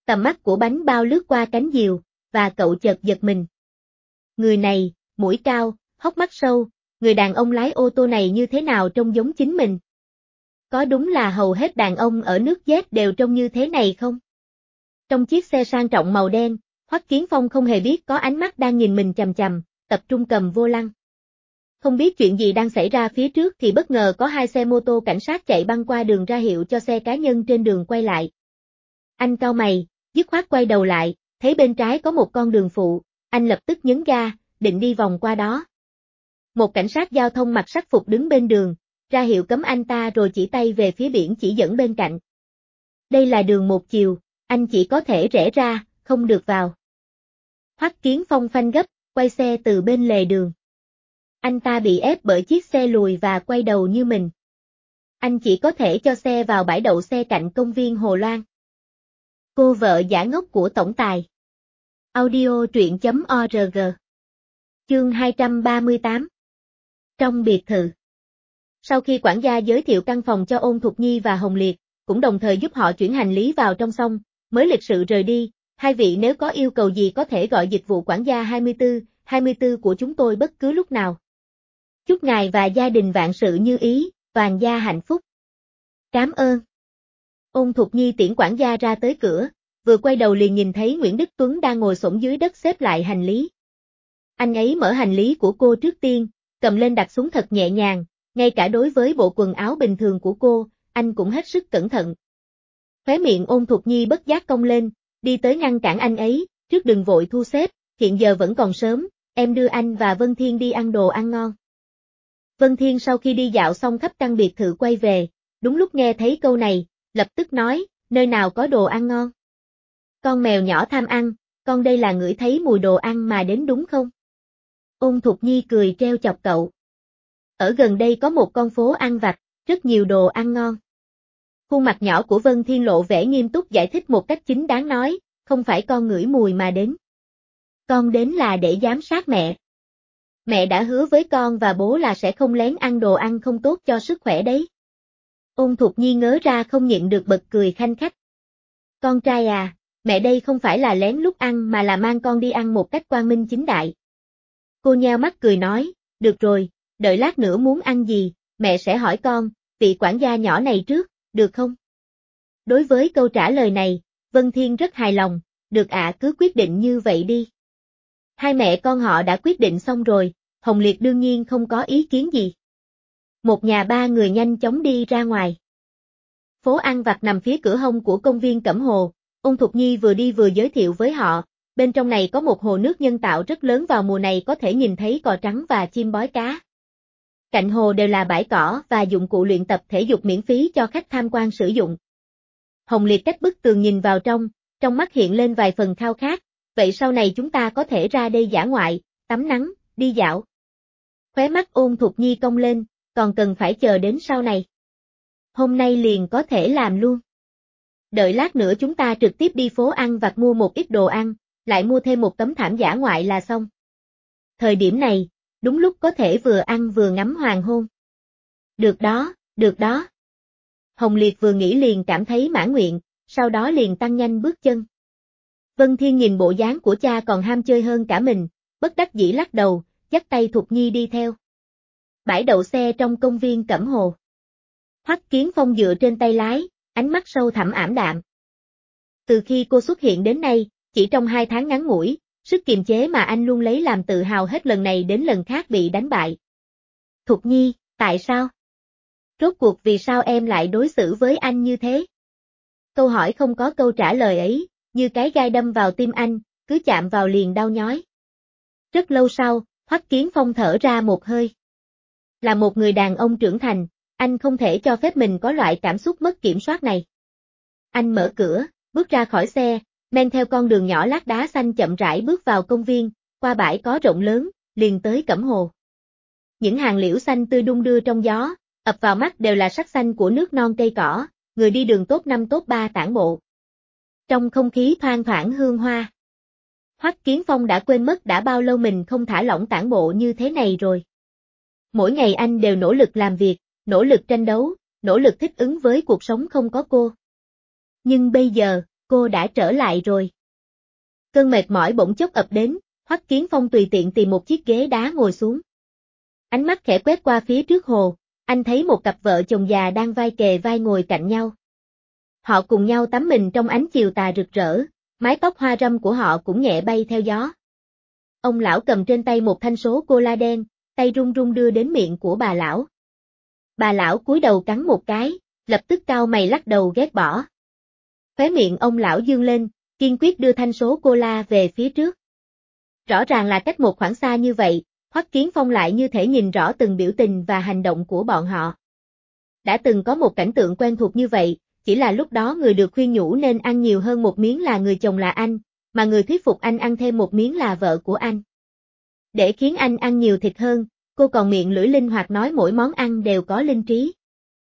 A: Tầm mắt của bánh bao lướt qua cánh diều, và cậu chợt giật mình. Người này, mũi cao, hốc mắt sâu, người đàn ông lái ô tô này như thế nào trông giống chính mình? Có đúng là hầu hết đàn ông ở nước Z đều trông như thế này không? Trong chiếc xe sang trọng màu đen, Hoắc Kiến Phong không hề biết có ánh mắt đang nhìn mình chằm chằm, tập trung cầm vô lăng. Không biết chuyện gì đang xảy ra phía trước thì bất ngờ có hai xe mô tô cảnh sát chạy băng qua đường ra hiệu cho xe cá nhân trên đường quay lại. Anh cau mày, dứt khoát quay đầu lại, thấy bên trái có một con đường phụ, anh lập tức nhấn ga, định đi vòng qua đó. Một cảnh sát giao thông mặc sắc phục đứng bên đường, ra hiệu cấm anh ta rồi chỉ tay về phía biển chỉ dẫn bên cạnh. Đây là đường một chiều, anh chỉ có thể rẽ ra, không được vào. Hoắc Kiến Phong phanh gấp, quay xe từ bên lề đường. Anh ta bị ép bởi chiếc xe lùi và quay đầu như mình. Anh chỉ có thể cho xe vào bãi đậu xe cạnh công viên Hồ Loan. Cô vợ giả ngốc của tổng tài. Audio truyện.org. Chương 238. Trong biệt thự. Sau khi quản gia giới thiệu căn phòng cho Ôn Thục Nhi và Hồng Liệt, cũng đồng thời giúp họ chuyển hành lý vào trong xong, mới lịch sự rời đi, hai vị nếu có yêu cầu gì có thể gọi dịch vụ quản gia 24 của chúng tôi bất cứ lúc nào. Chúc ngài và gia đình vạn sự như ý, toàn gia hạnh phúc. Cảm ơn. Ôn Thục Nhi tiễn quản gia ra tới cửa, vừa quay đầu liền nhìn thấy Nguyễn Đức Tuấn đang ngồi xổm dưới đất xếp lại hành lý. Anh ấy mở hành lý của cô trước tiên, cầm lên đặt xuống thật nhẹ nhàng, ngay cả đối với bộ quần áo bình thường của cô, anh cũng hết sức cẩn thận. Khóe miệng Ôn Thục Nhi bất giác cong lên, đi tới ngăn cản anh ấy, trước đừng vội thu xếp, hiện giờ vẫn còn sớm, em đưa anh và Vân Thiên đi ăn đồ ăn ngon. Vân Thiên sau khi đi dạo xong khắp căn biệt thự quay về, đúng lúc nghe thấy câu này, lập tức nói, nơi nào có đồ ăn ngon? Con mèo nhỏ tham ăn, con đây là ngửi thấy mùi đồ ăn mà đến đúng không? Ôn Thục Nhi cười treo chọc cậu. Ở gần đây có một con phố ăn vặt, rất nhiều đồ ăn ngon. Khuôn mặt nhỏ của Vân Thiên lộ vẻ nghiêm túc giải thích một cách chính đáng nói, không phải con ngửi mùi mà đến. Con đến là để giám sát mẹ. Mẹ đã hứa với con và bố là sẽ không lén ăn đồ ăn không tốt cho sức khỏe đấy. Ôn Thục Nhi ngớ ra không nhịn được bật cười khanh khách. Con trai à, mẹ đây không phải là lén lút ăn mà là mang con đi ăn một cách quang minh chính đại. Cô nheo mắt cười nói, được rồi, đợi lát nữa muốn ăn gì, mẹ sẽ hỏi con, vị quản gia nhỏ này trước, được không? Đối với câu trả lời này, Vân Thiên rất hài lòng, được ạ cứ quyết định như vậy đi. Hai mẹ con họ đã quyết định xong rồi, Hồng Liệt đương nhiên không có ý kiến gì. Một nhà ba người nhanh chóng đi ra ngoài. Phố ăn vặt nằm phía cửa hông của công viên Cẩm Hồ, Ôn Thục Nhi vừa đi vừa giới thiệu với họ, bên trong này có một hồ nước nhân tạo rất lớn vào mùa này có thể nhìn thấy cò trắng và chim bói cá. Cạnh hồ đều là bãi cỏ và dụng cụ luyện tập thể dục miễn phí cho khách tham quan sử dụng. Hồng Liệt cách bức tường nhìn vào trong mắt hiện lên vài phần khao khát, vậy sau này chúng ta có thể ra đây dã ngoại, tắm nắng, đi dạo. Khóe mắt Ôn Thục Nhi cong lên, còn cần phải chờ đến sau này. Hôm nay liền có thể làm luôn. Đợi lát nữa chúng ta trực tiếp đi phố ăn vặt mua một ít đồ ăn, lại mua thêm một tấm thảm dã ngoại là xong. Thời điểm này, đúng lúc có thể vừa ăn vừa ngắm hoàng hôn. Được đó, được đó. Hồng Liệt vừa nghĩ liền cảm thấy mãn nguyện, sau đó liền tăng nhanh bước chân. Vân Thiên nhìn bộ dáng của cha còn ham chơi hơn cả mình, bất đắc dĩ lắc đầu, dắt tay Thục Nhi đi theo. Bãi đậu xe trong công viên Cẩm Hồ. Hoắc Kiến Phong dựa trên tay lái, ánh mắt sâu thẳm ảm đạm. Từ khi cô xuất hiện đến nay, chỉ trong 2 tháng ngắn ngủi, sức kiềm chế mà anh luôn lấy làm tự hào hết lần này đến lần khác bị đánh bại. Thục Nhi, tại sao? Rốt cuộc vì sao em lại đối xử với anh như thế? Câu hỏi không có câu trả lời ấy, như cái gai đâm vào tim anh, cứ chạm vào liền đau nhói. Rất lâu sau, Hoắc Kiến Phong thở ra một hơi. Là một người đàn ông trưởng thành, anh không thể cho phép mình có loại cảm xúc mất kiểm soát này. Anh mở cửa, bước ra khỏi xe, men theo con đường nhỏ lát đá xanh chậm rãi bước vào công viên, qua bãi có rộng lớn, liền tới Cẩm Hồ. Những hàng liễu xanh tươi đung đưa trong gió, ập vào mắt đều là sắc xanh của nước non cây cỏ, người đi đường top 5 top 3 tản bộ. Trong không khí thoang thoảng hương hoa. Hoắc Kiến Phong đã quên mất đã bao lâu mình không thả lỏng tản bộ như thế này rồi. Mỗi ngày anh đều nỗ lực làm việc, nỗ lực tranh đấu, nỗ lực thích ứng với cuộc sống không có cô. Nhưng bây giờ, cô đã trở lại rồi. Cơn mệt mỏi bỗng chốc ập đến, Hoắc Kiến Phong tùy tiện tìm một chiếc ghế đá ngồi xuống. Ánh mắt khẽ quét qua phía trước hồ, anh thấy một cặp vợ chồng già đang vai kề vai ngồi cạnh nhau. Họ cùng nhau tắm mình trong ánh chiều tà rực rỡ, mái tóc hoa râm của họ cũng nhẹ bay theo gió. Ông lão cầm trên tay một thanh số cola đen, tay run run đưa đến miệng của bà lão. Bà lão cúi đầu cắn một cái, lập tức cau mày lắc đầu ghét bỏ. Khóe miệng ông lão dương lên, kiên quyết đưa thanh số cola về phía trước. Rõ ràng là cách một khoảng xa như vậy, Hoắc Kiến Phong lại như thể nhìn rõ từng biểu tình và hành động của bọn họ. Đã từng có một cảnh tượng quen thuộc như vậy, chỉ là lúc đó người được khuyên nhủ nên ăn nhiều hơn một miếng là người chồng là anh, mà người thuyết phục anh ăn thêm một miếng là vợ của anh. Để khiến anh ăn nhiều thịt hơn, cô còn miệng lưỡi linh hoạt nói mỗi món ăn đều có linh trí.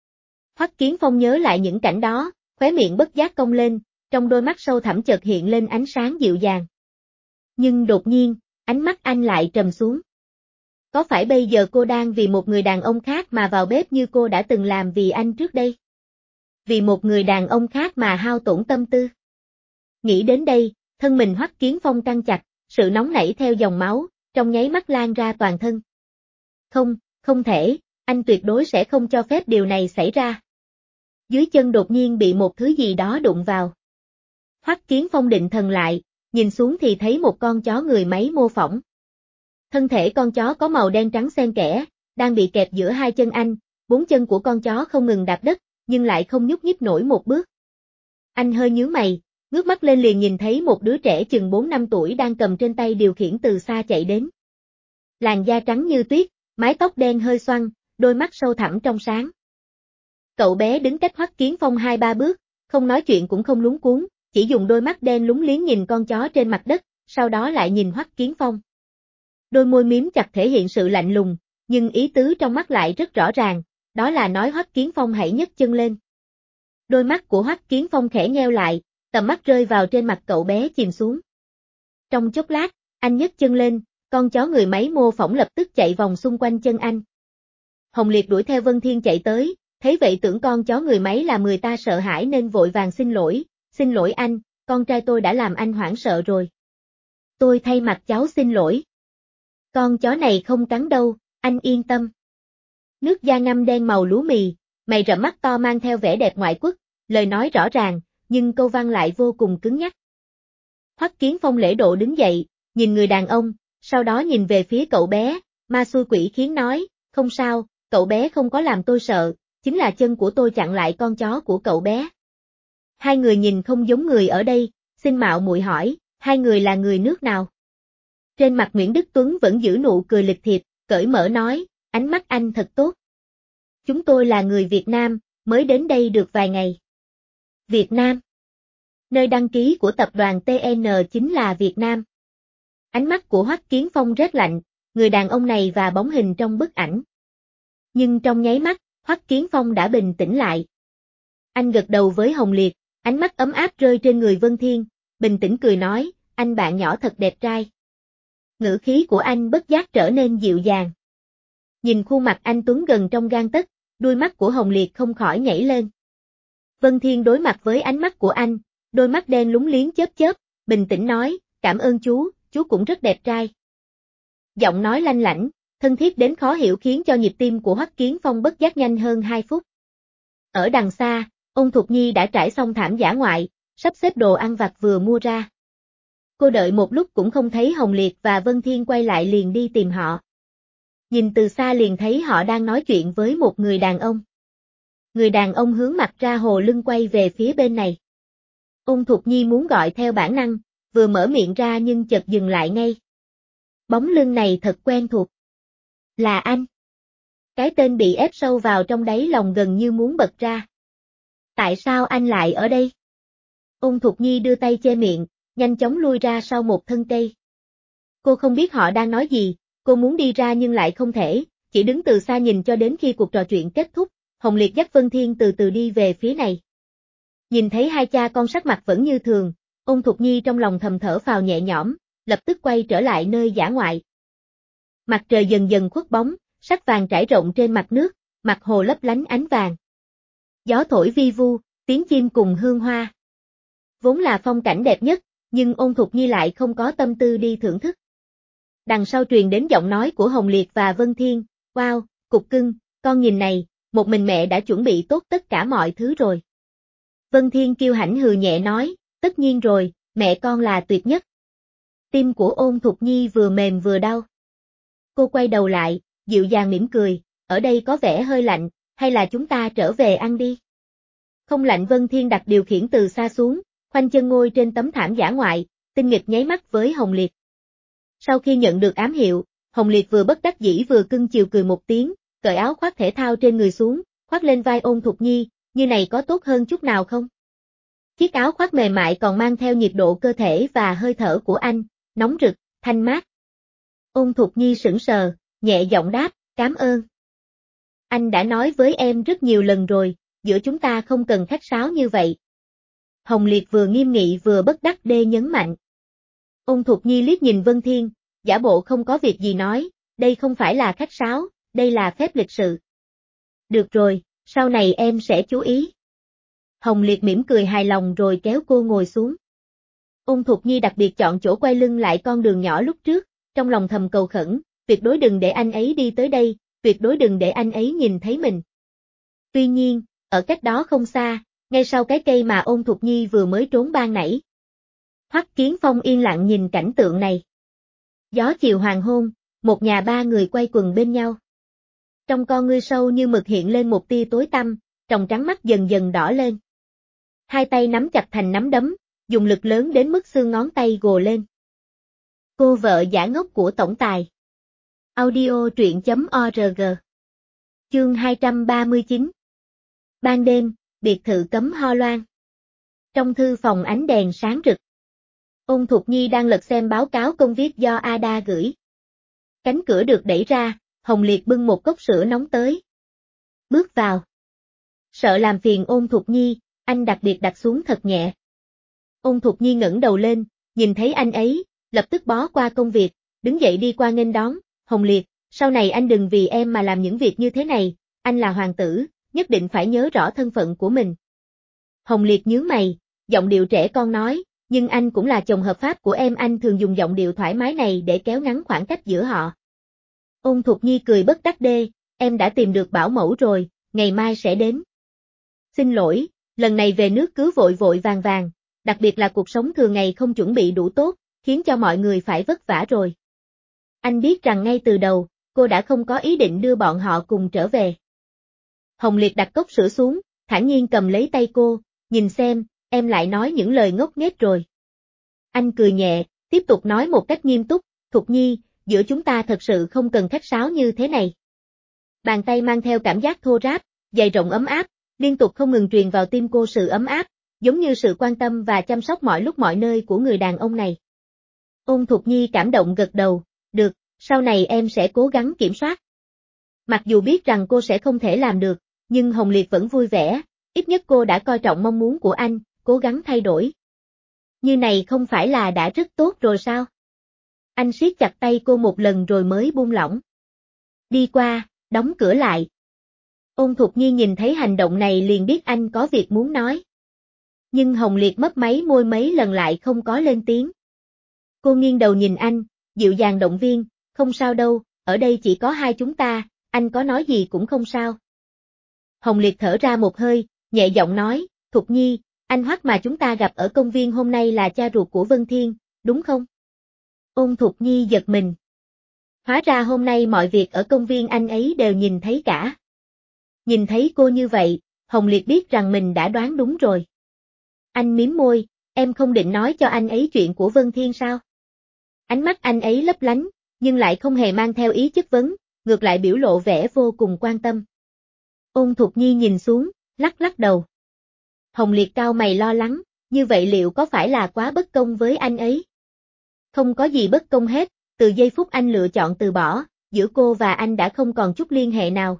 A: Hoắc Kiến Phong nhớ lại những cảnh đó, khóe miệng bất giác cong lên, trong đôi mắt sâu thẳm chợt hiện lên ánh sáng dịu dàng. Nhưng đột nhiên, ánh mắt anh lại trầm xuống. Có phải bây giờ cô đang vì một người đàn ông khác mà vào bếp như cô đã từng làm vì anh trước đây? Vì một người đàn ông khác mà hao tổn tâm tư? Nghĩ đến đây, thân mình Hoắc Kiến Phong căng chặt, sự nóng nảy theo dòng máu, trong nháy mắt lan ra toàn thân. Không, không thể, anh tuyệt đối sẽ không cho phép điều này xảy ra. Dưới chân đột nhiên bị một thứ gì đó đụng vào. Hoắc Kiến Phong định thần lại, nhìn xuống thì thấy một con chó người máy mô phỏng. Thân thể con chó có màu đen trắng xen kẽ, đang bị kẹp giữa hai chân anh, bốn chân của con chó không ngừng đạp đất, nhưng lại không nhúc nhích nổi một bước. Anh hơi nhướng mày, ngước mắt lên liền nhìn thấy một đứa trẻ chừng 4 năm tuổi đang cầm trên tay điều khiển từ xa chạy đến. Làn da trắng như tuyết, mái tóc đen hơi xoăn, đôi mắt sâu thẳm trong sáng. Cậu bé đứng cách Hoắc Kiến Phong 2-3 bước, không nói chuyện cũng không luống cuống, chỉ dùng đôi mắt đen lúng liếng nhìn con chó trên mặt đất, sau đó lại nhìn Hoắc Kiến Phong. Đôi môi miếm chặt thể hiện sự lạnh lùng, nhưng ý tứ trong mắt lại rất rõ ràng, đó là nói Hoắc Kiến Phong hãy nhấc chân lên. Đôi mắt của Hoắc Kiến Phong khẽ nheo lại, tầm mắt rơi vào trên mặt cậu bé chìm xuống. Trong chốc lát, anh nhấc chân lên, con chó người máy mô phỏng lập tức chạy vòng xung quanh chân anh. Hồng Liệt đuổi theo Vân Thiên chạy tới, thấy vậy tưởng con chó người máy làm người ta sợ hãi nên vội vàng xin lỗi anh, con trai tôi đã làm anh hoảng sợ rồi. Tôi thay mặt cháu xin lỗi. Con chó này không cắn đâu, anh yên tâm. Nước da ngăm đen màu lúa mì, mày rậm mắt to mang theo vẻ đẹp ngoại quốc, lời nói rõ ràng, nhưng câu văn lại vô cùng cứng nhắc. Hoắc Kiến Phong lễ độ đứng dậy, nhìn người đàn ông, sau đó nhìn về phía cậu bé, ma xui quỷ khiến nói, không sao, cậu bé không có làm tôi sợ, chính là chân của tôi chặn lại con chó của cậu bé. Hai người nhìn không giống người ở đây, xin mạo muội hỏi, hai người là người nước nào? Trên mặt Nguyễn Đức Tuấn vẫn giữ nụ cười lịch thiệp, cởi mở nói, ánh mắt anh thật tốt. Chúng tôi là người Việt Nam, mới đến đây được vài ngày. Việt Nam? Nơi đăng ký của tập đoàn TN chính là Việt Nam. Ánh mắt của Hoắc Kiến Phong rét lạnh, người đàn ông này và bóng hình trong bức ảnh. Nhưng trong nháy mắt, Hoắc Kiến Phong đã bình tĩnh lại. Anh gật đầu với Hồng Liệt, ánh mắt ấm áp rơi trên người Vân Thiên, bình tĩnh cười nói, anh bạn nhỏ thật đẹp trai. Ngữ khí của anh bất giác trở nên dịu dàng. Nhìn khuôn mặt anh tuấn gần trong gang tấc, đuôi mắt của Hồng Liệt không khỏi nhảy lên. Vân Thiên đối mặt với ánh mắt của anh, đôi mắt đen lúng liếng chớp chớp, bình tĩnh nói, cảm ơn chú cũng rất đẹp trai. Giọng nói lanh lảnh, thân thiết đến khó hiểu khiến cho nhịp tim của Hoắc Kiến Phong bất giác nhanh hơn 2 phút. Ở đằng xa, Ôn Thục Nhi đã trải xong thảm dã ngoại, sắp xếp đồ ăn vặt vừa mua ra. Cô đợi một lúc cũng không thấy Hồng Liệt và Vân Thiên quay lại liền đi tìm họ. Nhìn từ xa liền thấy họ đang nói chuyện với một người đàn ông. Người đàn ông hướng mặt ra hồ lưng quay về phía bên này. Ôn Thục Nhi muốn gọi theo bản năng, vừa mở miệng ra nhưng chợt dừng lại ngay. Bóng lưng này thật quen thuộc. Là anh. Cái tên bị ép sâu vào trong đáy lòng gần như muốn bật ra. Tại sao anh lại ở đây? Ôn Thục Nhi đưa tay che miệng, nhanh chóng lui ra sau một thân cây. Cô không biết họ đang nói gì, cô muốn đi ra nhưng lại không thể, chỉ đứng từ xa nhìn cho đến khi cuộc trò chuyện kết thúc, Hồng Liệt dắt Vân Thiên từ từ đi về phía này. Nhìn thấy hai cha con sắc mặt vẫn như thường, Ôn Thục Nhi trong lòng thầm thở phào nhẹ nhõm, lập tức quay trở lại nơi dã ngoại. Mặt trời dần dần khuất bóng, sắc vàng trải rộng trên mặt nước, mặt hồ lấp lánh ánh vàng. Gió thổi vi vu, tiếng chim cùng hương hoa. vốn là phong cảnh đẹp nhất, nhưng Ôn Thục Nhi lại không có tâm tư đi thưởng thức. Đằng sau truyền đến giọng nói của Hồng Liệt và Vân Thiên, wow, cục cưng, con nhìn này, một mình mẹ đã chuẩn bị tốt tất cả mọi thứ rồi. Vân Thiên kiêu hãnh hừ nhẹ nói, tất nhiên rồi, mẹ con là tuyệt nhất. Tim của Ôn Thục Nhi vừa mềm vừa đau. Cô quay đầu lại, dịu dàng mỉm cười, ở đây có vẻ hơi lạnh, hay là chúng ta trở về ăn đi. Không lạnh. Vân Thiên đặt điều khiển từ xa xuống, khoanh chân ngồi trên tấm thảm dã ngoại, tinh nghịch nháy mắt với Hồng Liệt. Sau khi nhận được ám hiệu, Hồng Liệt vừa bất đắc dĩ vừa cưng chiều cười một tiếng, cởi áo khoác thể thao trên người xuống, khoác lên vai Ôn Thục Nhi, như này có tốt hơn chút nào không? Chiếc áo khoác mềm mại còn mang theo nhiệt độ cơ thể và hơi thở của anh, nóng rực, thanh mát. Ôn Thục Nhi sững sờ, nhẹ giọng đáp, cảm ơn. Anh đã nói với em rất nhiều lần rồi, giữa chúng ta không cần khách sáo như vậy. Hồng Liệt vừa nghiêm nghị vừa bất đắc dĩ nhấn mạnh. Ôn Thục Nhi liếc nhìn Vân Thiên, giả bộ không có việc gì nói, đây không phải là khách sáo, đây là phép lịch sự. Được rồi, sau này em sẽ chú ý. Hồng Liệt mỉm cười hài lòng rồi kéo cô ngồi xuống. Ôn Thục Nhi đặc biệt chọn chỗ quay lưng lại con đường nhỏ lúc trước, trong lòng thầm cầu khẩn, tuyệt đối đừng để anh ấy đi tới đây, tuyệt đối đừng để anh ấy nhìn thấy mình. Tuy nhiên, ở cách đó không xa, ngay sau cái cây mà Ôn Thục Nhi vừa mới trốn ban nãy. Hoắc Kiến Phong yên lặng nhìn cảnh tượng này. Gió chiều hoàng hôn, một nhà ba người quay quần bên nhau. Trong con ngươi sâu như mực hiện lên một tia tối tăm, tròng trắng mắt dần dần đỏ lên. Hai tay nắm chặt thành nắm đấm, dùng lực lớn đến mức xương ngón tay gồ lên. Cô vợ giả ngốc của tổng tài. Audio truyện.org. Chương 239. Ban đêm, biệt thự cấm ho loan. Trong thư phòng ánh đèn sáng rực. Ôn Thục Nhi đang lật xem báo cáo công việc do Ada gửi. Cánh cửa được đẩy ra, Hồng Liệt bưng một cốc sữa nóng tới. Bước vào. Sợ làm phiền Ôn Thục Nhi, anh đặc biệt đặt xuống thật nhẹ. Ôn Thục Nhi ngẩng đầu lên, nhìn thấy anh ấy, lập tức bó qua công việc, đứng dậy đi qua nghênh đón, Hồng Liệt, sau này anh đừng vì em mà làm những việc như thế này, anh là hoàng tử, nhất định phải nhớ rõ thân phận của mình. Hồng Liệt nhướng mày, giọng điệu trẻ con nói, nhưng anh cũng là chồng hợp pháp của em, anh thường dùng giọng điệu thoải mái này để kéo ngắn khoảng cách giữa họ. Ôn Thục Nhi cười bất đắc dĩ, em đã tìm được bảo mẫu rồi, ngày mai sẽ đến. Xin lỗi, lần này về nước cứ vội vội vàng vàng, đặc biệt là cuộc sống thường ngày không chuẩn bị đủ tốt, khiến cho mọi người phải vất vả rồi. Anh biết rằng ngay từ đầu, cô đã không có ý định đưa bọn họ cùng trở về. Hồng Liệt đặt cốc sữa xuống, thản nhiên cầm lấy tay cô, nhìn xem, em lại nói những lời ngốc nghếch rồi. Anh cười nhẹ, tiếp tục nói một cách nghiêm túc, Thục Nhi, giữa chúng ta thật sự không cần khách sáo như thế này. Bàn tay mang theo cảm giác thô ráp, dày rộng ấm áp, liên tục không ngừng truyền vào tim cô sự ấm áp, giống như sự quan tâm và chăm sóc mọi lúc mọi nơi của người đàn ông này. Ôn Thục Nhi cảm động gật đầu, được, sau này em sẽ cố gắng kiểm soát. Mặc dù biết rằng cô sẽ không thể làm được, nhưng Hồng Liệt vẫn vui vẻ, ít nhất cô đã coi trọng mong muốn của anh, cố gắng thay đổi. Như này không phải là đã rất tốt rồi sao? Anh siết chặt tay cô một lần rồi mới buông lỏng. Đi qua, đóng cửa lại. Ôn Thục Nhi nhìn thấy hành động này liền biết anh có việc muốn nói. Nhưng Hồng Liệt mấp máy môi mấy lần lại không có lên tiếng. Cô nghiêng đầu nhìn anh, dịu dàng động viên, không sao đâu, ở đây chỉ có hai chúng ta, anh có nói gì cũng không sao. Hồng Liệt thở ra một hơi, nhẹ giọng nói, Thục Nhi, anh Hoắc mà chúng ta gặp ở công viên hôm nay là cha ruột của Vân Thiên, đúng không? Ôn Thục Nhi giật mình. Hóa ra hôm nay mọi việc ở công viên anh ấy đều nhìn thấy cả. Nhìn thấy cô như vậy, Hồng Liệt biết rằng mình đã đoán đúng rồi. Anh mím môi, em không định nói cho anh ấy chuyện của Vân Thiên sao? Ánh mắt anh ấy lấp lánh, nhưng lại không hề mang theo ý chất vấn, ngược lại biểu lộ vẻ vô cùng quan tâm. Ôn Thục Nhi nhìn xuống, lắc lắc đầu. Hồng Liệt cau mày lo lắng, như vậy liệu có phải là quá bất công với anh ấy? Không có gì bất công hết, từ giây phút anh lựa chọn từ bỏ, giữa cô và anh đã không còn chút liên hệ nào.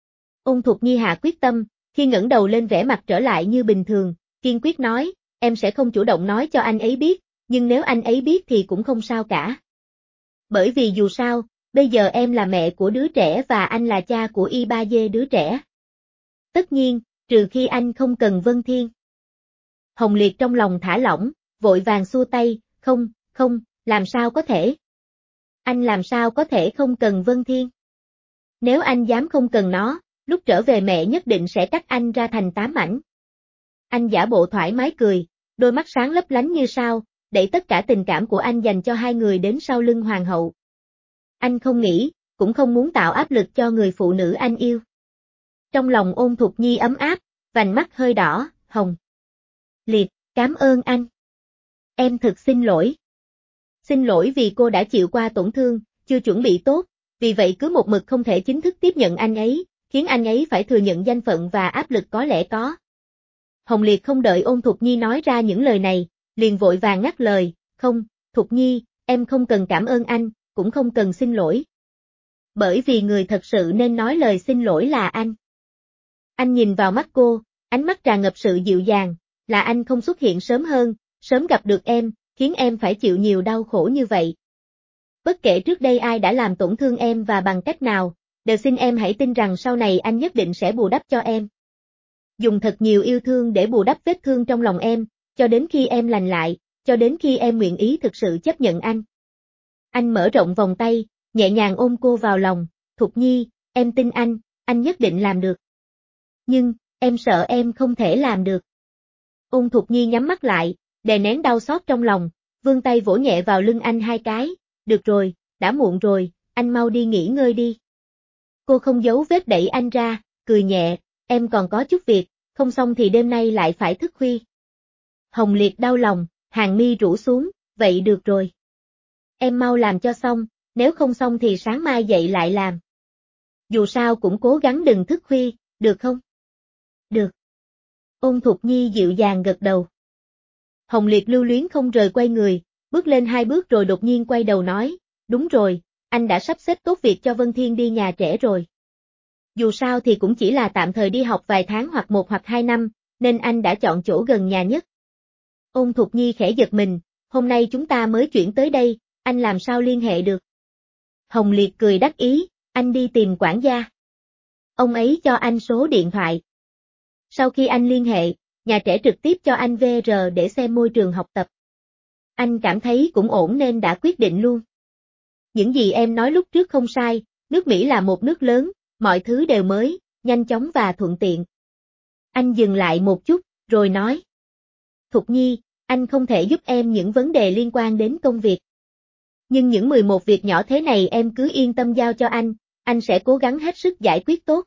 A: Ôn Thục Nhi hạ quyết tâm, khi ngẩng đầu lên vẻ mặt trở lại như bình thường, kiên quyết nói, em sẽ không chủ động nói cho anh ấy biết, nhưng nếu anh ấy biết thì cũng không sao cả. Bởi vì dù sao, bây giờ em là mẹ của đứa trẻ và anh là cha của y ba dê đứa trẻ. Tất nhiên, trừ khi anh không cần Vân Thiên. Hồng Liệt trong lòng thả lỏng, vội vàng xua tay, không, làm sao có thể? Anh làm sao có thể không cần Vân Thiên? Nếu anh dám không cần nó, lúc trở về mẹ nhất định sẽ cắt anh ra thành 8 mảnh. Anh giả bộ thoải mái cười, đôi mắt sáng lấp lánh như sao, đẩy tất cả tình cảm của anh dành cho hai người đến sau lưng hoàng hậu. Anh không nghĩ, cũng không muốn tạo áp lực cho người phụ nữ anh yêu. Trong lòng Ôn Thục Nhi ấm áp, vành mắt hơi đỏ, Hồng Liệt, cảm ơn anh. Em thực xin lỗi. Xin lỗi vì cô đã chịu qua tổn thương, chưa chuẩn bị tốt, vì vậy cứ một mực không thể chính thức tiếp nhận anh ấy, khiến anh ấy phải thừa nhận danh phận và áp lực có lẽ có. Hồng Liệt không đợi Ôn Thục Nhi nói ra những lời này, liền vội vàng ngắt lời, không, Thục Nhi, em không cần cảm ơn anh, cũng không cần xin lỗi. Bởi vì người thật sự nên nói lời xin lỗi là anh. Anh nhìn vào mắt cô, ánh mắt tràn ngập sự dịu dàng, là anh không xuất hiện sớm hơn, sớm gặp được em, khiến em phải chịu nhiều đau khổ như vậy. Bất kể trước đây ai đã làm tổn thương em và bằng cách nào, đều xin em hãy tin rằng sau này anh nhất định sẽ bù đắp cho em. Dùng thật nhiều yêu thương để bù đắp vết thương trong lòng em, cho đến khi em lành lại, cho đến khi em nguyện ý thực sự chấp nhận anh. Anh mở rộng vòng tay, nhẹ nhàng ôm cô vào lòng, Thục Nhi, em tin anh nhất định làm được. Nhưng, em sợ em không thể làm được. Ôn Thục Nhi nhắm mắt lại, đè nén đau xót trong lòng, vươn tay vỗ nhẹ vào lưng anh 2 cái, được rồi, đã muộn rồi, anh mau đi nghỉ ngơi đi. Cô không giấu vết đẩy anh ra, cười nhẹ, em còn có chút việc, không xong thì đêm nay lại phải thức khuya. Hồng Liệt đau lòng, hàng mi rũ xuống, vậy được rồi. Em mau làm cho xong, nếu không xong thì sáng mai dậy lại làm. Dù sao cũng cố gắng đừng thức khuya, được không? Được. Ôn Thục Nhi dịu dàng gật đầu. Hồng Liệt lưu luyến không rời quay người, bước lên 2 bước rồi đột nhiên quay đầu nói, đúng rồi, anh đã sắp xếp tốt việc cho Vân Thiên đi nhà trẻ rồi. Dù sao thì cũng chỉ là tạm thời đi học vài tháng hoặc 1 hoặc 2 năm, nên anh đã chọn chỗ gần nhà nhất. Ôn Thục Nhi khẽ giật mình, hôm nay chúng ta mới chuyển tới đây, anh làm sao liên hệ được? Hồng Liệt cười đắc ý, anh đi tìm quản gia. Ông ấy cho anh số điện thoại. Sau khi anh liên hệ, nhà trẻ trực tiếp cho anh VR để xem môi trường học tập. Anh cảm thấy cũng ổn nên đã quyết định luôn. Những gì em nói lúc trước không sai, nước Mỹ là một nước lớn, mọi thứ đều mới, nhanh chóng và thuận tiện. Anh dừng lại một chút, rồi nói. Thục Nhi, anh không thể giúp em những vấn đề liên quan đến công việc. Nhưng những 11 việc nhỏ thế này em cứ yên tâm giao cho anh sẽ cố gắng hết sức giải quyết tốt.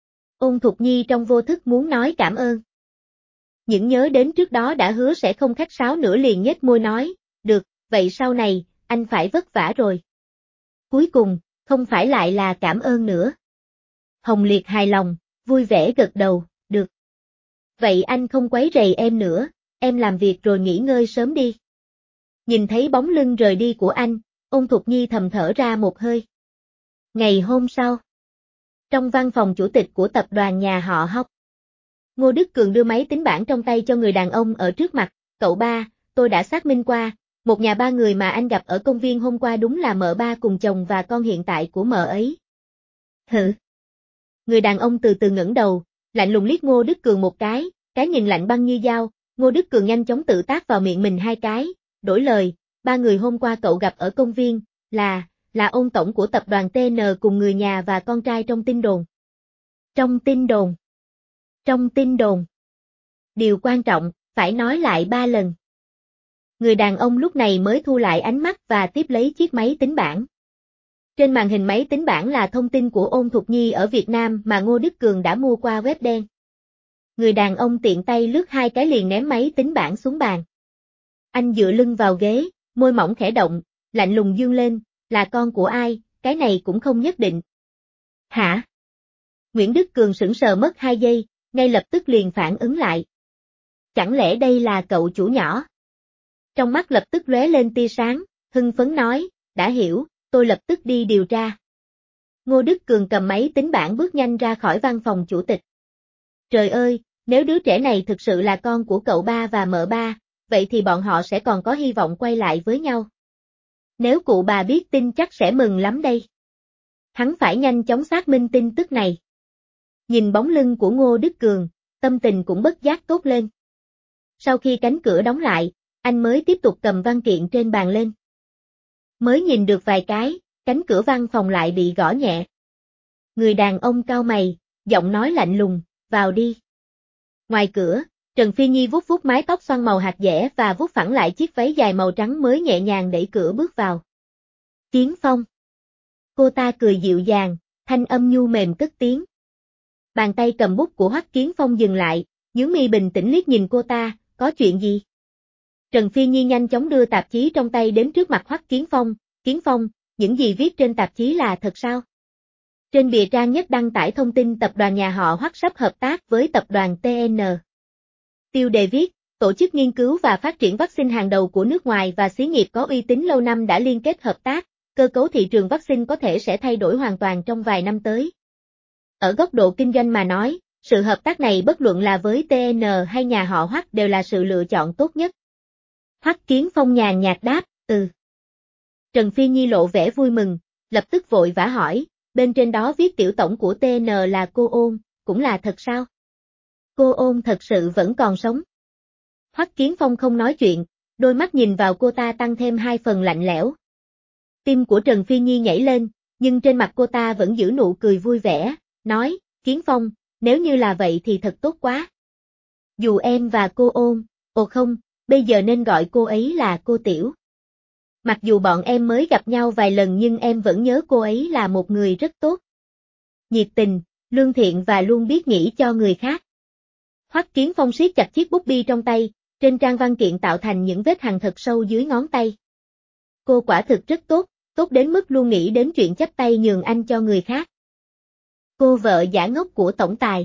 A: Ôn Thục Nhi trong vô thức muốn nói cảm ơn. Những nhớ đến trước đó đã hứa sẽ không khách sáo nữa liền nhếch môi nói, được, vậy sau này, anh phải vất vả rồi. Cuối cùng, không phải lại là cảm ơn nữa. Hồng Liệt hài lòng, vui vẻ gật đầu, được. Vậy anh không quấy rầy em nữa, em làm việc rồi nghỉ ngơi sớm đi. Nhìn thấy bóng lưng rời đi của anh, Ôn Thục Nhi thầm thở ra một hơi. Ngày hôm sau, trong văn phòng chủ tịch của tập đoàn nhà họ Hóc, Ngô Đức Cường đưa máy tính bảng trong tay cho người đàn ông ở trước mặt, cậu ba, tôi đã xác minh qua, một nhà 3 người mà anh gặp ở công viên hôm qua đúng là mợ ba cùng chồng và con hiện tại của mợ ấy. Hử? Người đàn ông từ từ ngẩng đầu, lạnh lùng liếc Ngô Đức Cường một cái nhìn lạnh băng như dao, Ngô Đức Cường nhanh chóng tự tát vào miệng mình 2 cái, đổi lời, 3 người hôm qua cậu gặp ở công viên, là ông tổng của tập đoàn TN cùng người nhà và con trai trong tin đồn. Trong tin đồn. Điều quan trọng, phải nói lại 3 lần. Người đàn ông lúc này mới thu lại ánh mắt và tiếp lấy chiếc máy tính bảng. Trên màn hình máy tính bảng là thông tin của Ôn Thục Nhi ở Việt Nam mà Ngô Đức Cường đã mua qua web đen. Người đàn ông tiện tay lướt 2 cái liền ném máy tính bảng xuống bàn. Anh dựa lưng vào ghế, môi mỏng khẽ động, lạnh lùng dương lên, là con của ai, cái này cũng không nhất định. Hả? Nguyễn Đức Cường sững sờ mất 2 giây, ngay lập tức liền phản ứng lại. Chẳng lẽ đây là cậu chủ nhỏ? Trong mắt lập tức lóe lên tia sáng, hưng phấn nói, đã hiểu, tôi lập tức đi điều tra. Ngô Đức Cường cầm máy tính bảng bước nhanh ra khỏi văn phòng chủ tịch. Trời ơi, nếu đứa trẻ này thực sự là con của cậu ba và mợ ba, vậy thì bọn họ sẽ còn có hy vọng quay lại với nhau. Nếu cụ bà biết tin chắc sẽ mừng lắm đây. Hắn phải nhanh chóng xác minh tin tức này. Nhìn bóng lưng của Ngô Đức Cường, tâm tình cũng bất giác tốt lên. Sau khi cánh cửa đóng lại, anh mới tiếp tục cầm văn kiện trên bàn lên. Mới nhìn được vài cái, cánh cửa văn phòng lại bị gõ nhẹ. Người đàn ông cau mày, giọng nói lạnh lùng, vào đi. Ngoài cửa, Trần Phi Nhi vuốt vuốt mái tóc xoăn màu hạt dẻ và vuốt phẳng lại chiếc váy dài màu trắng mới nhẹ nhàng đẩy cửa bước vào. Kiến Phong. Cô ta cười dịu dàng, thanh âm nhu mềm cất tiếng. Bàn tay cầm bút của Hoắc Kiến Phong dừng lại, nhướng mi bình tĩnh liếc nhìn cô ta, có chuyện gì? Trần Phi Nhi nhanh chóng đưa tạp chí trong tay đến trước mặt Hoắc Kiến Phong, những gì viết trên tạp chí là thật sao? Trên bìa trang nhất đăng tải thông tin tập đoàn nhà họ Hoắc sắp hợp tác với tập đoàn TN. Tiêu đề viết, tổ chức nghiên cứu và phát triển vaccine hàng đầu của nước ngoài và xí nghiệp có uy tín lâu năm đã liên kết hợp tác, cơ cấu thị trường vaccine có thể sẽ thay đổi hoàn toàn trong vài năm tới. Ở góc độ kinh doanh mà nói, sự hợp tác này bất luận là với TN hay nhà họ Hoắc đều là sự lựa chọn tốt nhất. Hoắc Kiến Phong nhàn nhạt đáp, Trần Phi Nhi lộ vẻ vui mừng, lập tức vội vã hỏi, bên trên đó viết tiểu tổng của TN là cô Ôn, cũng là thật sao? Cô Ôn thật sự vẫn còn sống. Hoắc Kiến Phong không nói chuyện, đôi mắt nhìn vào cô ta tăng thêm 2 phần lạnh lẽo. Tim của Trần Phi Nhi nhảy lên, nhưng trên mặt cô ta vẫn giữ nụ cười vui vẻ, nói, Kiến Phong, nếu như là vậy thì thật tốt quá. Dù em và cô Ôn, không, bây giờ nên gọi cô ấy là cô Tiểu. Mặc dù bọn em mới gặp nhau vài lần nhưng em vẫn nhớ cô ấy là một người rất tốt. Nhiệt tình, lương thiện và luôn biết nghĩ cho người khác. Hoắc Kiến Phong siết chặt chiếc bút bi trong tay, trên trang văn kiện tạo thành những vết hằn thật sâu dưới ngón tay. Cô quả thực rất tốt, tốt đến mức luôn nghĩ đến chuyện chắp tay nhường anh cho người khác. Cô vợ giả ngốc của tổng tài.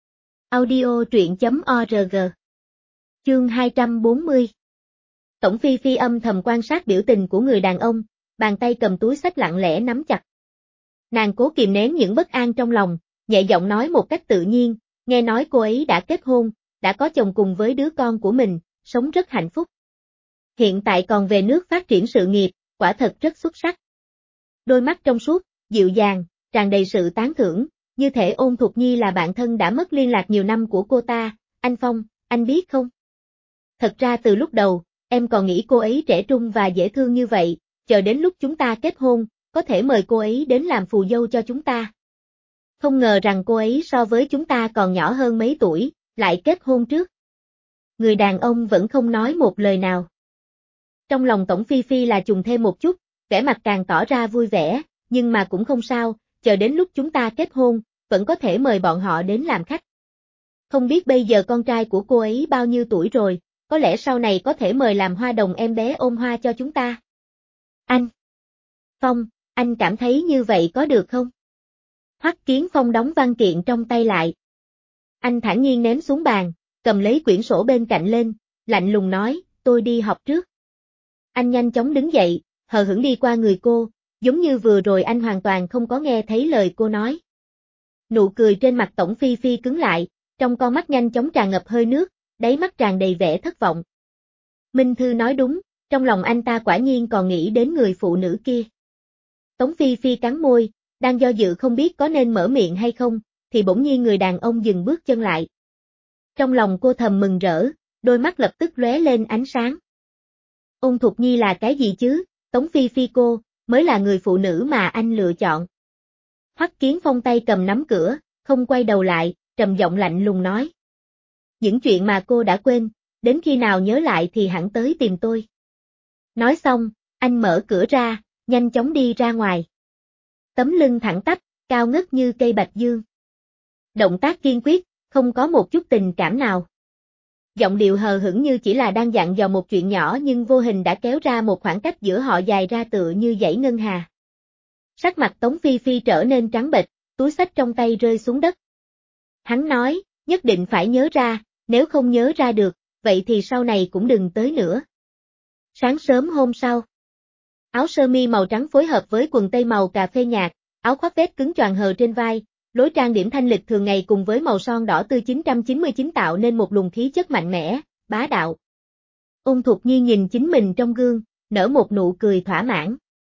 A: Audio truyện.org. Chương 240. Tổng Phi Phi âm thầm quan sát biểu tình của người đàn ông, bàn tay cầm túi xách lặng lẽ nắm chặt. Nàng cố kìm nén những bất an trong lòng, nhẹ giọng nói một cách tự nhiên, nghe nói cô ấy đã kết hôn, đã có chồng cùng với đứa con của mình, sống rất hạnh phúc. Hiện tại còn về nước phát triển sự nghiệp, quả thật rất xuất sắc. Đôi mắt trong suốt, dịu dàng, tràn đầy sự tán thưởng, như thể Ôn Thục Nhi là bạn thân đã mất liên lạc nhiều năm của cô ta. Anh Phong, anh biết không? Thật ra từ lúc đầu, em còn nghĩ cô ấy trẻ trung và dễ thương như vậy, chờ đến lúc chúng ta kết hôn, có thể mời cô ấy đến làm phù dâu cho chúng ta. Không ngờ rằng cô ấy so với chúng ta còn nhỏ hơn mấy tuổi, lại kết hôn trước. Người đàn ông vẫn không nói một lời nào. Trong lòng Tổng Phi Phi là trùng thêm một chút, vẻ mặt càng tỏ ra vui vẻ, nhưng mà cũng không sao, chờ đến lúc chúng ta kết hôn, vẫn có thể mời bọn họ đến làm khách. Không biết bây giờ con trai của cô ấy bao nhiêu tuổi rồi, có lẽ sau này có thể mời làm hoa đồng em bé ôm hoa cho chúng ta. Anh Phong, anh cảm thấy như vậy có được không? Hoắc Kiến Phong đóng văn kiện trong tay lại. Anh thản nhiên ném xuống bàn, cầm lấy quyển sổ bên cạnh lên, lạnh lùng nói, tôi đi học trước. Anh nhanh chóng đứng dậy, hờ hững đi qua người cô, giống như vừa rồi anh hoàn toàn không có nghe thấy lời cô nói. Nụ cười trên mặt Tổng Phi Phi cứng lại, trong con mắt nhanh chóng tràn ngập hơi nước, đáy mắt tràn đầy vẻ thất vọng. Minh Thư nói đúng, trong lòng anh ta quả nhiên còn nghĩ đến người phụ nữ kia. Tống Phi Phi cắn môi, đang do dự không biết có nên mở miệng hay không, thì bỗng nhiên người đàn ông dừng bước chân lại. Trong lòng cô thầm mừng rỡ, đôi mắt lập tức lóe lên ánh sáng. Ôn Thục Nhi là cái gì chứ, Tống Phi Phi cô, mới là người phụ nữ mà anh lựa chọn. Hoắc Kiến Phong tay cầm nắm cửa, không quay đầu lại, trầm giọng lạnh lùng nói. Những chuyện mà cô đã quên, đến khi nào nhớ lại thì hẳn tới tìm tôi. Nói xong, anh mở cửa ra, nhanh chóng đi ra ngoài. Tấm lưng thẳng tắp, cao ngất như cây bạch dương. Động tác kiên quyết, không có một chút tình cảm nào. Giọng điệu hờ hững như chỉ là đang dặn dò một chuyện nhỏ nhưng vô hình đã kéo ra một khoảng cách giữa họ dài ra tựa như dãy ngân hà. Sắc mặt Tống Phi Phi trở nên trắng bệch, túi xách trong tay rơi xuống đất. Hắn nói, nhất định phải nhớ ra, nếu không nhớ ra được, vậy thì sau này cũng đừng tới nữa. Sáng sớm hôm sau, áo sơ mi màu trắng phối hợp với quần tây màu cà phê nhạt, áo khoác vest cứng choàng hờ trên vai, lối trang điểm thanh lịch thường ngày cùng với màu son đỏ tươi 999 tạo nên một luồng khí chất mạnh mẽ, bá đạo. Ôn Thục Nhi nhìn chính mình trong gương, nở một nụ cười thỏa mãn.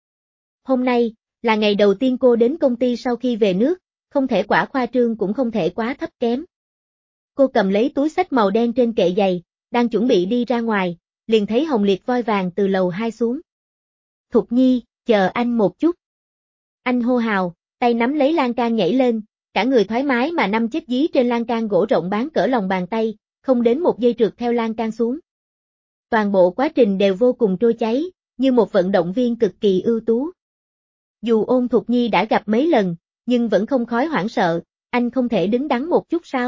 A: Hôm nay, là ngày đầu tiên cô đến công ty sau khi về nước, không thể quá khoa trương cũng không thể quá thấp kém. Cô cầm lấy túi xách màu đen trên kệ giày, đang chuẩn bị đi ra ngoài, liền thấy Hồng Liệt voi vàng từ lầu 2 xuống. Thục Nhi, chờ anh một chút. Anh hô hào, tay nắm lấy lan can nhảy lên, cả người thoải mái mà nằm chết dí trên lan can gỗ rộng bán cỡ lòng bàn tay, không đến một giây trượt theo lan can xuống. Toàn bộ quá trình đều vô cùng trôi chảy, như một vận động viên cực kỳ ưu tú. Dù Ôn Thục Nhi đã gặp mấy lần, nhưng vẫn không khỏi hoảng sợ, anh không thể đứng đắn một chút sao?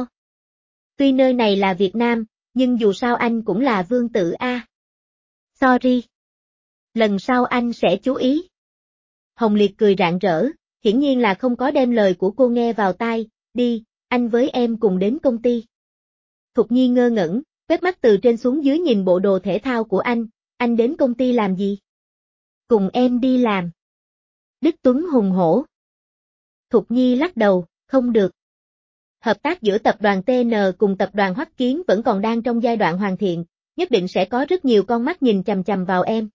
A: Tuy nơi này là Việt Nam, nhưng dù sao anh cũng là vương tử a. Sorry. Lần sau anh sẽ chú ý. Hồng Liệt cười rạng rỡ, hiển nhiên là không có đem lời của cô nghe vào tai, đi, anh với em cùng đến công ty. Thục Nhi ngơ ngẩn, quét mắt từ trên xuống dưới nhìn bộ đồ thể thao của anh đến công ty làm gì? Cùng em đi làm. Đức Tuấn hùng hổ. Thục Nhi lắc đầu, không được. Hợp tác giữa tập đoàn TN cùng tập đoàn Hoắc Kiến vẫn còn đang trong giai đoạn hoàn thiện, nhất định sẽ có rất nhiều con mắt nhìn chằm chằm vào em.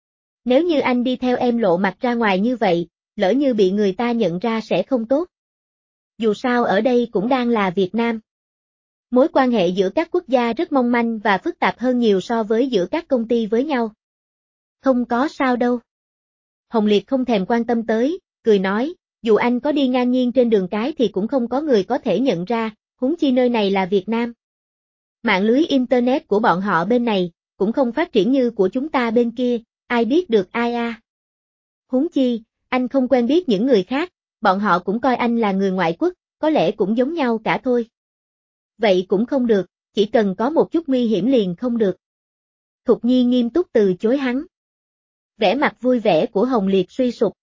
A: Nếu như anh đi theo em lộ mặt ra ngoài như vậy, lỡ như bị người ta nhận ra sẽ không tốt. Dù sao ở đây cũng đang là Việt Nam. Mối quan hệ giữa các quốc gia rất mong manh và phức tạp hơn nhiều so với giữa các công ty với nhau. Không có sao đâu. Hồng Liệt không thèm quan tâm tới, cười nói, dù anh có đi ngang nhiên trên đường cái thì cũng không có người có thể nhận ra, huống chi nơi này là Việt Nam. Mạng lưới Internet của bọn họ bên này, cũng không phát triển như của chúng ta bên kia, ai biết được ai a. Huống chi, anh không quen biết những người khác, bọn họ cũng coi anh là người ngoại quốc, có lẽ cũng giống nhau cả thôi. Vậy cũng không được, chỉ cần có một chút nguy hiểm liền không được. Thục Nhi nghiêm túc từ chối hắn. Vẻ mặt vui vẻ của Hồng Liệt suy sụp.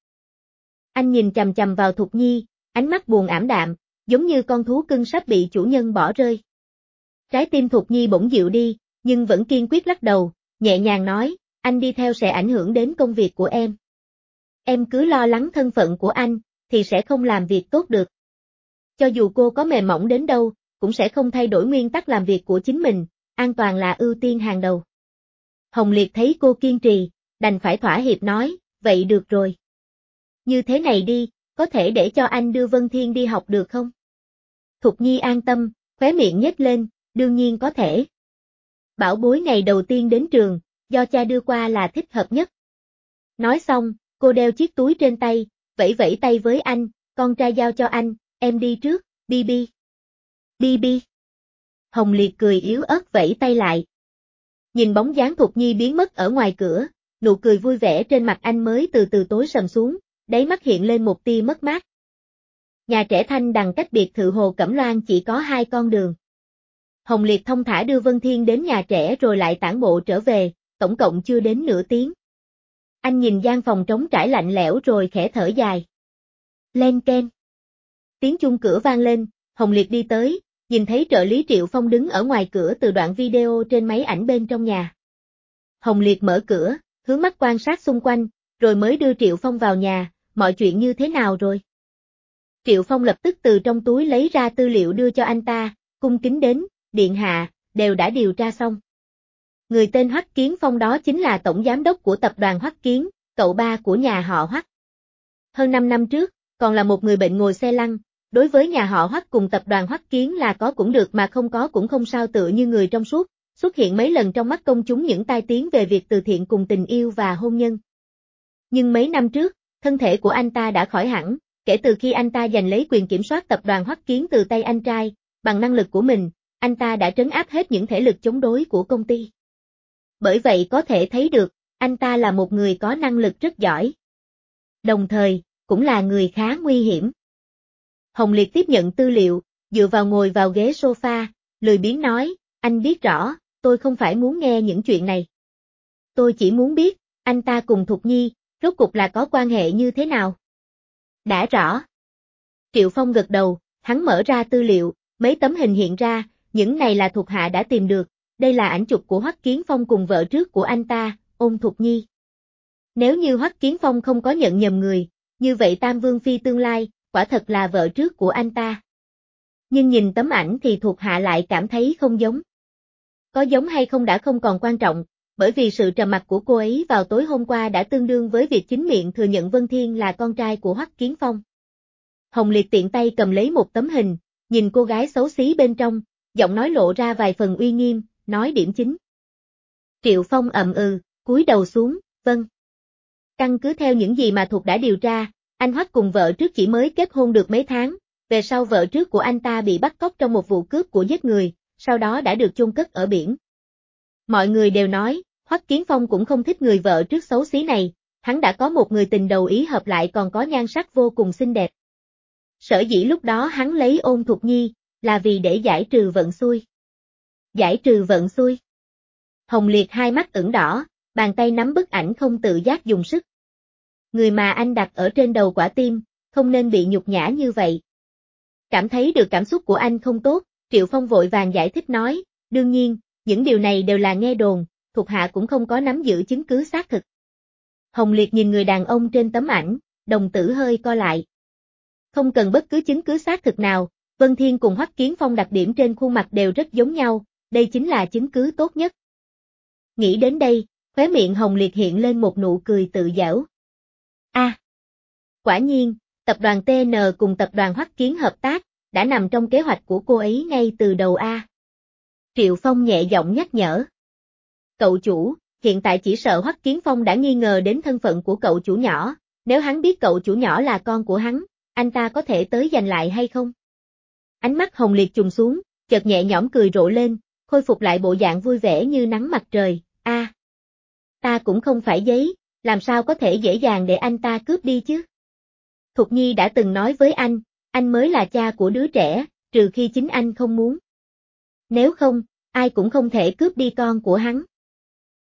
A: Anh nhìn chằm chằm vào Thục Nhi, ánh mắt buồn ảm đạm, giống như con thú cưng sắp bị chủ nhân bỏ rơi. Trái tim Thục Nhi bỗng dịu đi, nhưng vẫn kiên quyết lắc đầu, nhẹ nhàng nói, anh đi theo sẽ ảnh hưởng đến công việc của em. Em cứ lo lắng thân phận của anh, thì sẽ không làm việc tốt được. Cho dù cô có mềm mỏng đến đâu, cũng sẽ không thay đổi nguyên tắc làm việc của chính mình, an toàn là ưu tiên hàng đầu. Hồng Liệt thấy cô kiên trì, đành phải thỏa hiệp nói, vậy được rồi. Như thế này đi, có thể để cho anh đưa Vân Thiên đi học được không? Thục Nhi an tâm, khóe miệng nhếch lên, đương nhiên có thể. Bảo bối ngày đầu tiên đến trường, do cha đưa qua là thích hợp nhất. Nói xong, cô đeo chiếc túi trên tay, vẫy vẫy tay với anh, con trai giao cho anh, em đi trước, Bibi. Bibi. Hồng Liệt cười yếu ớt vẫy tay lại. Nhìn bóng dáng Thục Nhi biến mất ở ngoài cửa, nụ cười vui vẻ trên mặt anh mới từ từ tối sầm xuống, đáy mắt hiện lên một tia mất mát. Nhà trẻ Thanh Đằng cách biệt thự Hồ Cẩm Loan chỉ có 2 con đường. Hồng Liệt thông thả đưa Vân Thiên đến nhà trẻ rồi lại tản bộ trở về, tổng cộng chưa đến nửa tiếng. Anh nhìn gian phòng trống trải lạnh lẽo rồi khẽ thở dài. Len keng. Tiếng chuông cửa vang lên, Hồng Liệt đi tới, nhìn thấy trợ lý Triệu Phong đứng ở ngoài cửa từ đoạn video trên máy ảnh bên trong nhà. Hồng Liệt mở cửa, hướng mắt quan sát xung quanh, rồi mới đưa Triệu Phong vào nhà, mọi chuyện như thế nào rồi? Triệu Phong lập tức từ trong túi lấy ra tư liệu đưa cho anh ta, cung kính đến, điện hạ, đều đã điều tra xong. Người tên Hoắc Kiến Phong đó chính là tổng giám đốc của tập đoàn Hoắc Kiến, cậu ba của nhà họ Hoắc. Hơn 5 năm trước, còn là một người bệnh ngồi xe lăn, đối với nhà họ Hoắc cùng tập đoàn Hoắc Kiến là có cũng được mà không có cũng không sao, tựa như người trong suốt, xuất hiện mấy lần trong mắt công chúng những tai tiếng về việc từ thiện cùng tình yêu và hôn nhân. Nhưng mấy năm trước, thân thể của anh ta đã khỏi hẳn, kể từ khi anh ta giành lấy quyền kiểm soát tập đoàn Hoắc Kiến từ tay anh trai, bằng năng lực của mình, anh ta đã trấn áp hết những thể lực chống đối của công ty. Bởi vậy có thể thấy được, anh ta là một người có năng lực rất giỏi. Đồng thời, cũng là người khá nguy hiểm. Hồng Liệt tiếp nhận tư liệu, dựa vào ngồi vào ghế sofa, lười biếng nói, anh biết rõ, tôi không phải muốn nghe những chuyện này. Tôi chỉ muốn biết, anh ta cùng Thục Nhi, rốt cục là có quan hệ như thế nào? Đã rõ. Triệu Phong gật đầu, hắn mở ra tư liệu, mấy tấm hình hiện ra, những này là thuộc hạ đã tìm được, đây là ảnh chụp của Hoắc Kiến Phong cùng vợ trước của anh ta, Ôn Thục Nhi. Nếu như Hoắc Kiến Phong không có nhận nhầm người, như vậy Tam Vương Phi tương lai, quả thật là vợ trước của anh ta. Nhưng nhìn tấm ảnh thì thuộc hạ lại cảm thấy không giống. Có giống hay không đã không còn quan trọng, bởi vì sự trầm mặc của cô ấy vào tối hôm qua đã tương đương với việc chính miệng thừa nhận Vân Thiên là con trai của Hoắc Kiến Phong. Hồng Liệt tiện tay cầm lấy một tấm hình, nhìn cô gái xấu xí bên trong, giọng nói lộ ra vài phần uy nghiêm, nói điểm chính. Triệu Phong ậm ừ, cúi đầu xuống, vâng. Căn cứ theo những gì mà Thục đã điều tra, anh Hoắc cùng vợ trước chỉ mới kết hôn được mấy tháng, về sau vợ trước của anh ta bị bắt cóc trong một vụ cướp của giết người, sau đó đã được chôn cất ở biển. Mọi người đều nói, Hoắc Kiến Phong cũng không thích người vợ trước xấu xí này, hắn đã có một người tình đầu ý hợp lại còn có nhan sắc vô cùng xinh đẹp. Sở dĩ lúc đó hắn lấy Ôn Thục Nhi, là vì để giải trừ vận xui. Giải trừ vận xui. Hồng Liệt hai mắt ửng đỏ, bàn tay nắm bức ảnh không tự giác dùng sức. Người mà anh đặt ở trên đầu quả tim, không nên bị nhục nhã như vậy. Cảm thấy được cảm xúc của anh không tốt, Triệu Phong vội vàng giải thích nói, đương nhiên, những điều này đều là nghe đồn, thuộc hạ cũng không có nắm giữ chứng cứ xác thực. Hồng Liệt nhìn người đàn ông trên tấm ảnh, đồng tử hơi co lại. Không cần bất cứ chứng cứ xác thực nào, Vân Thiên cùng Hoắc Kiến Phong đặc điểm trên khuôn mặt đều rất giống nhau, đây chính là chứng cứ tốt nhất. Nghĩ đến đây, khóe miệng Hồng Liệt hiện lên một nụ cười tự giễu. Quả nhiên, tập đoàn TN cùng tập đoàn Hoắc Kiến hợp tác, đã nằm trong kế hoạch của cô ấy ngay từ đầu a. Triệu Phong nhẹ giọng nhắc nhở. Cậu chủ, hiện tại chỉ sợ Hoắc Kiến Phong đã nghi ngờ đến thân phận của cậu chủ nhỏ, nếu hắn biết cậu chủ nhỏ là con của hắn, anh ta có thể tới giành lại hay không? Ánh mắt Hồng Liệt trùng xuống, chợt nhẹ nhõm cười rộ lên, khôi phục lại bộ dạng vui vẻ như nắng mặt trời, ta cũng không phải giấy, làm sao có thể dễ dàng để anh ta cướp đi chứ? Thục Nhi đã từng nói với anh mới là cha của đứa trẻ, trừ khi chính anh không muốn. Nếu không, ai cũng không thể cướp đi con của hắn.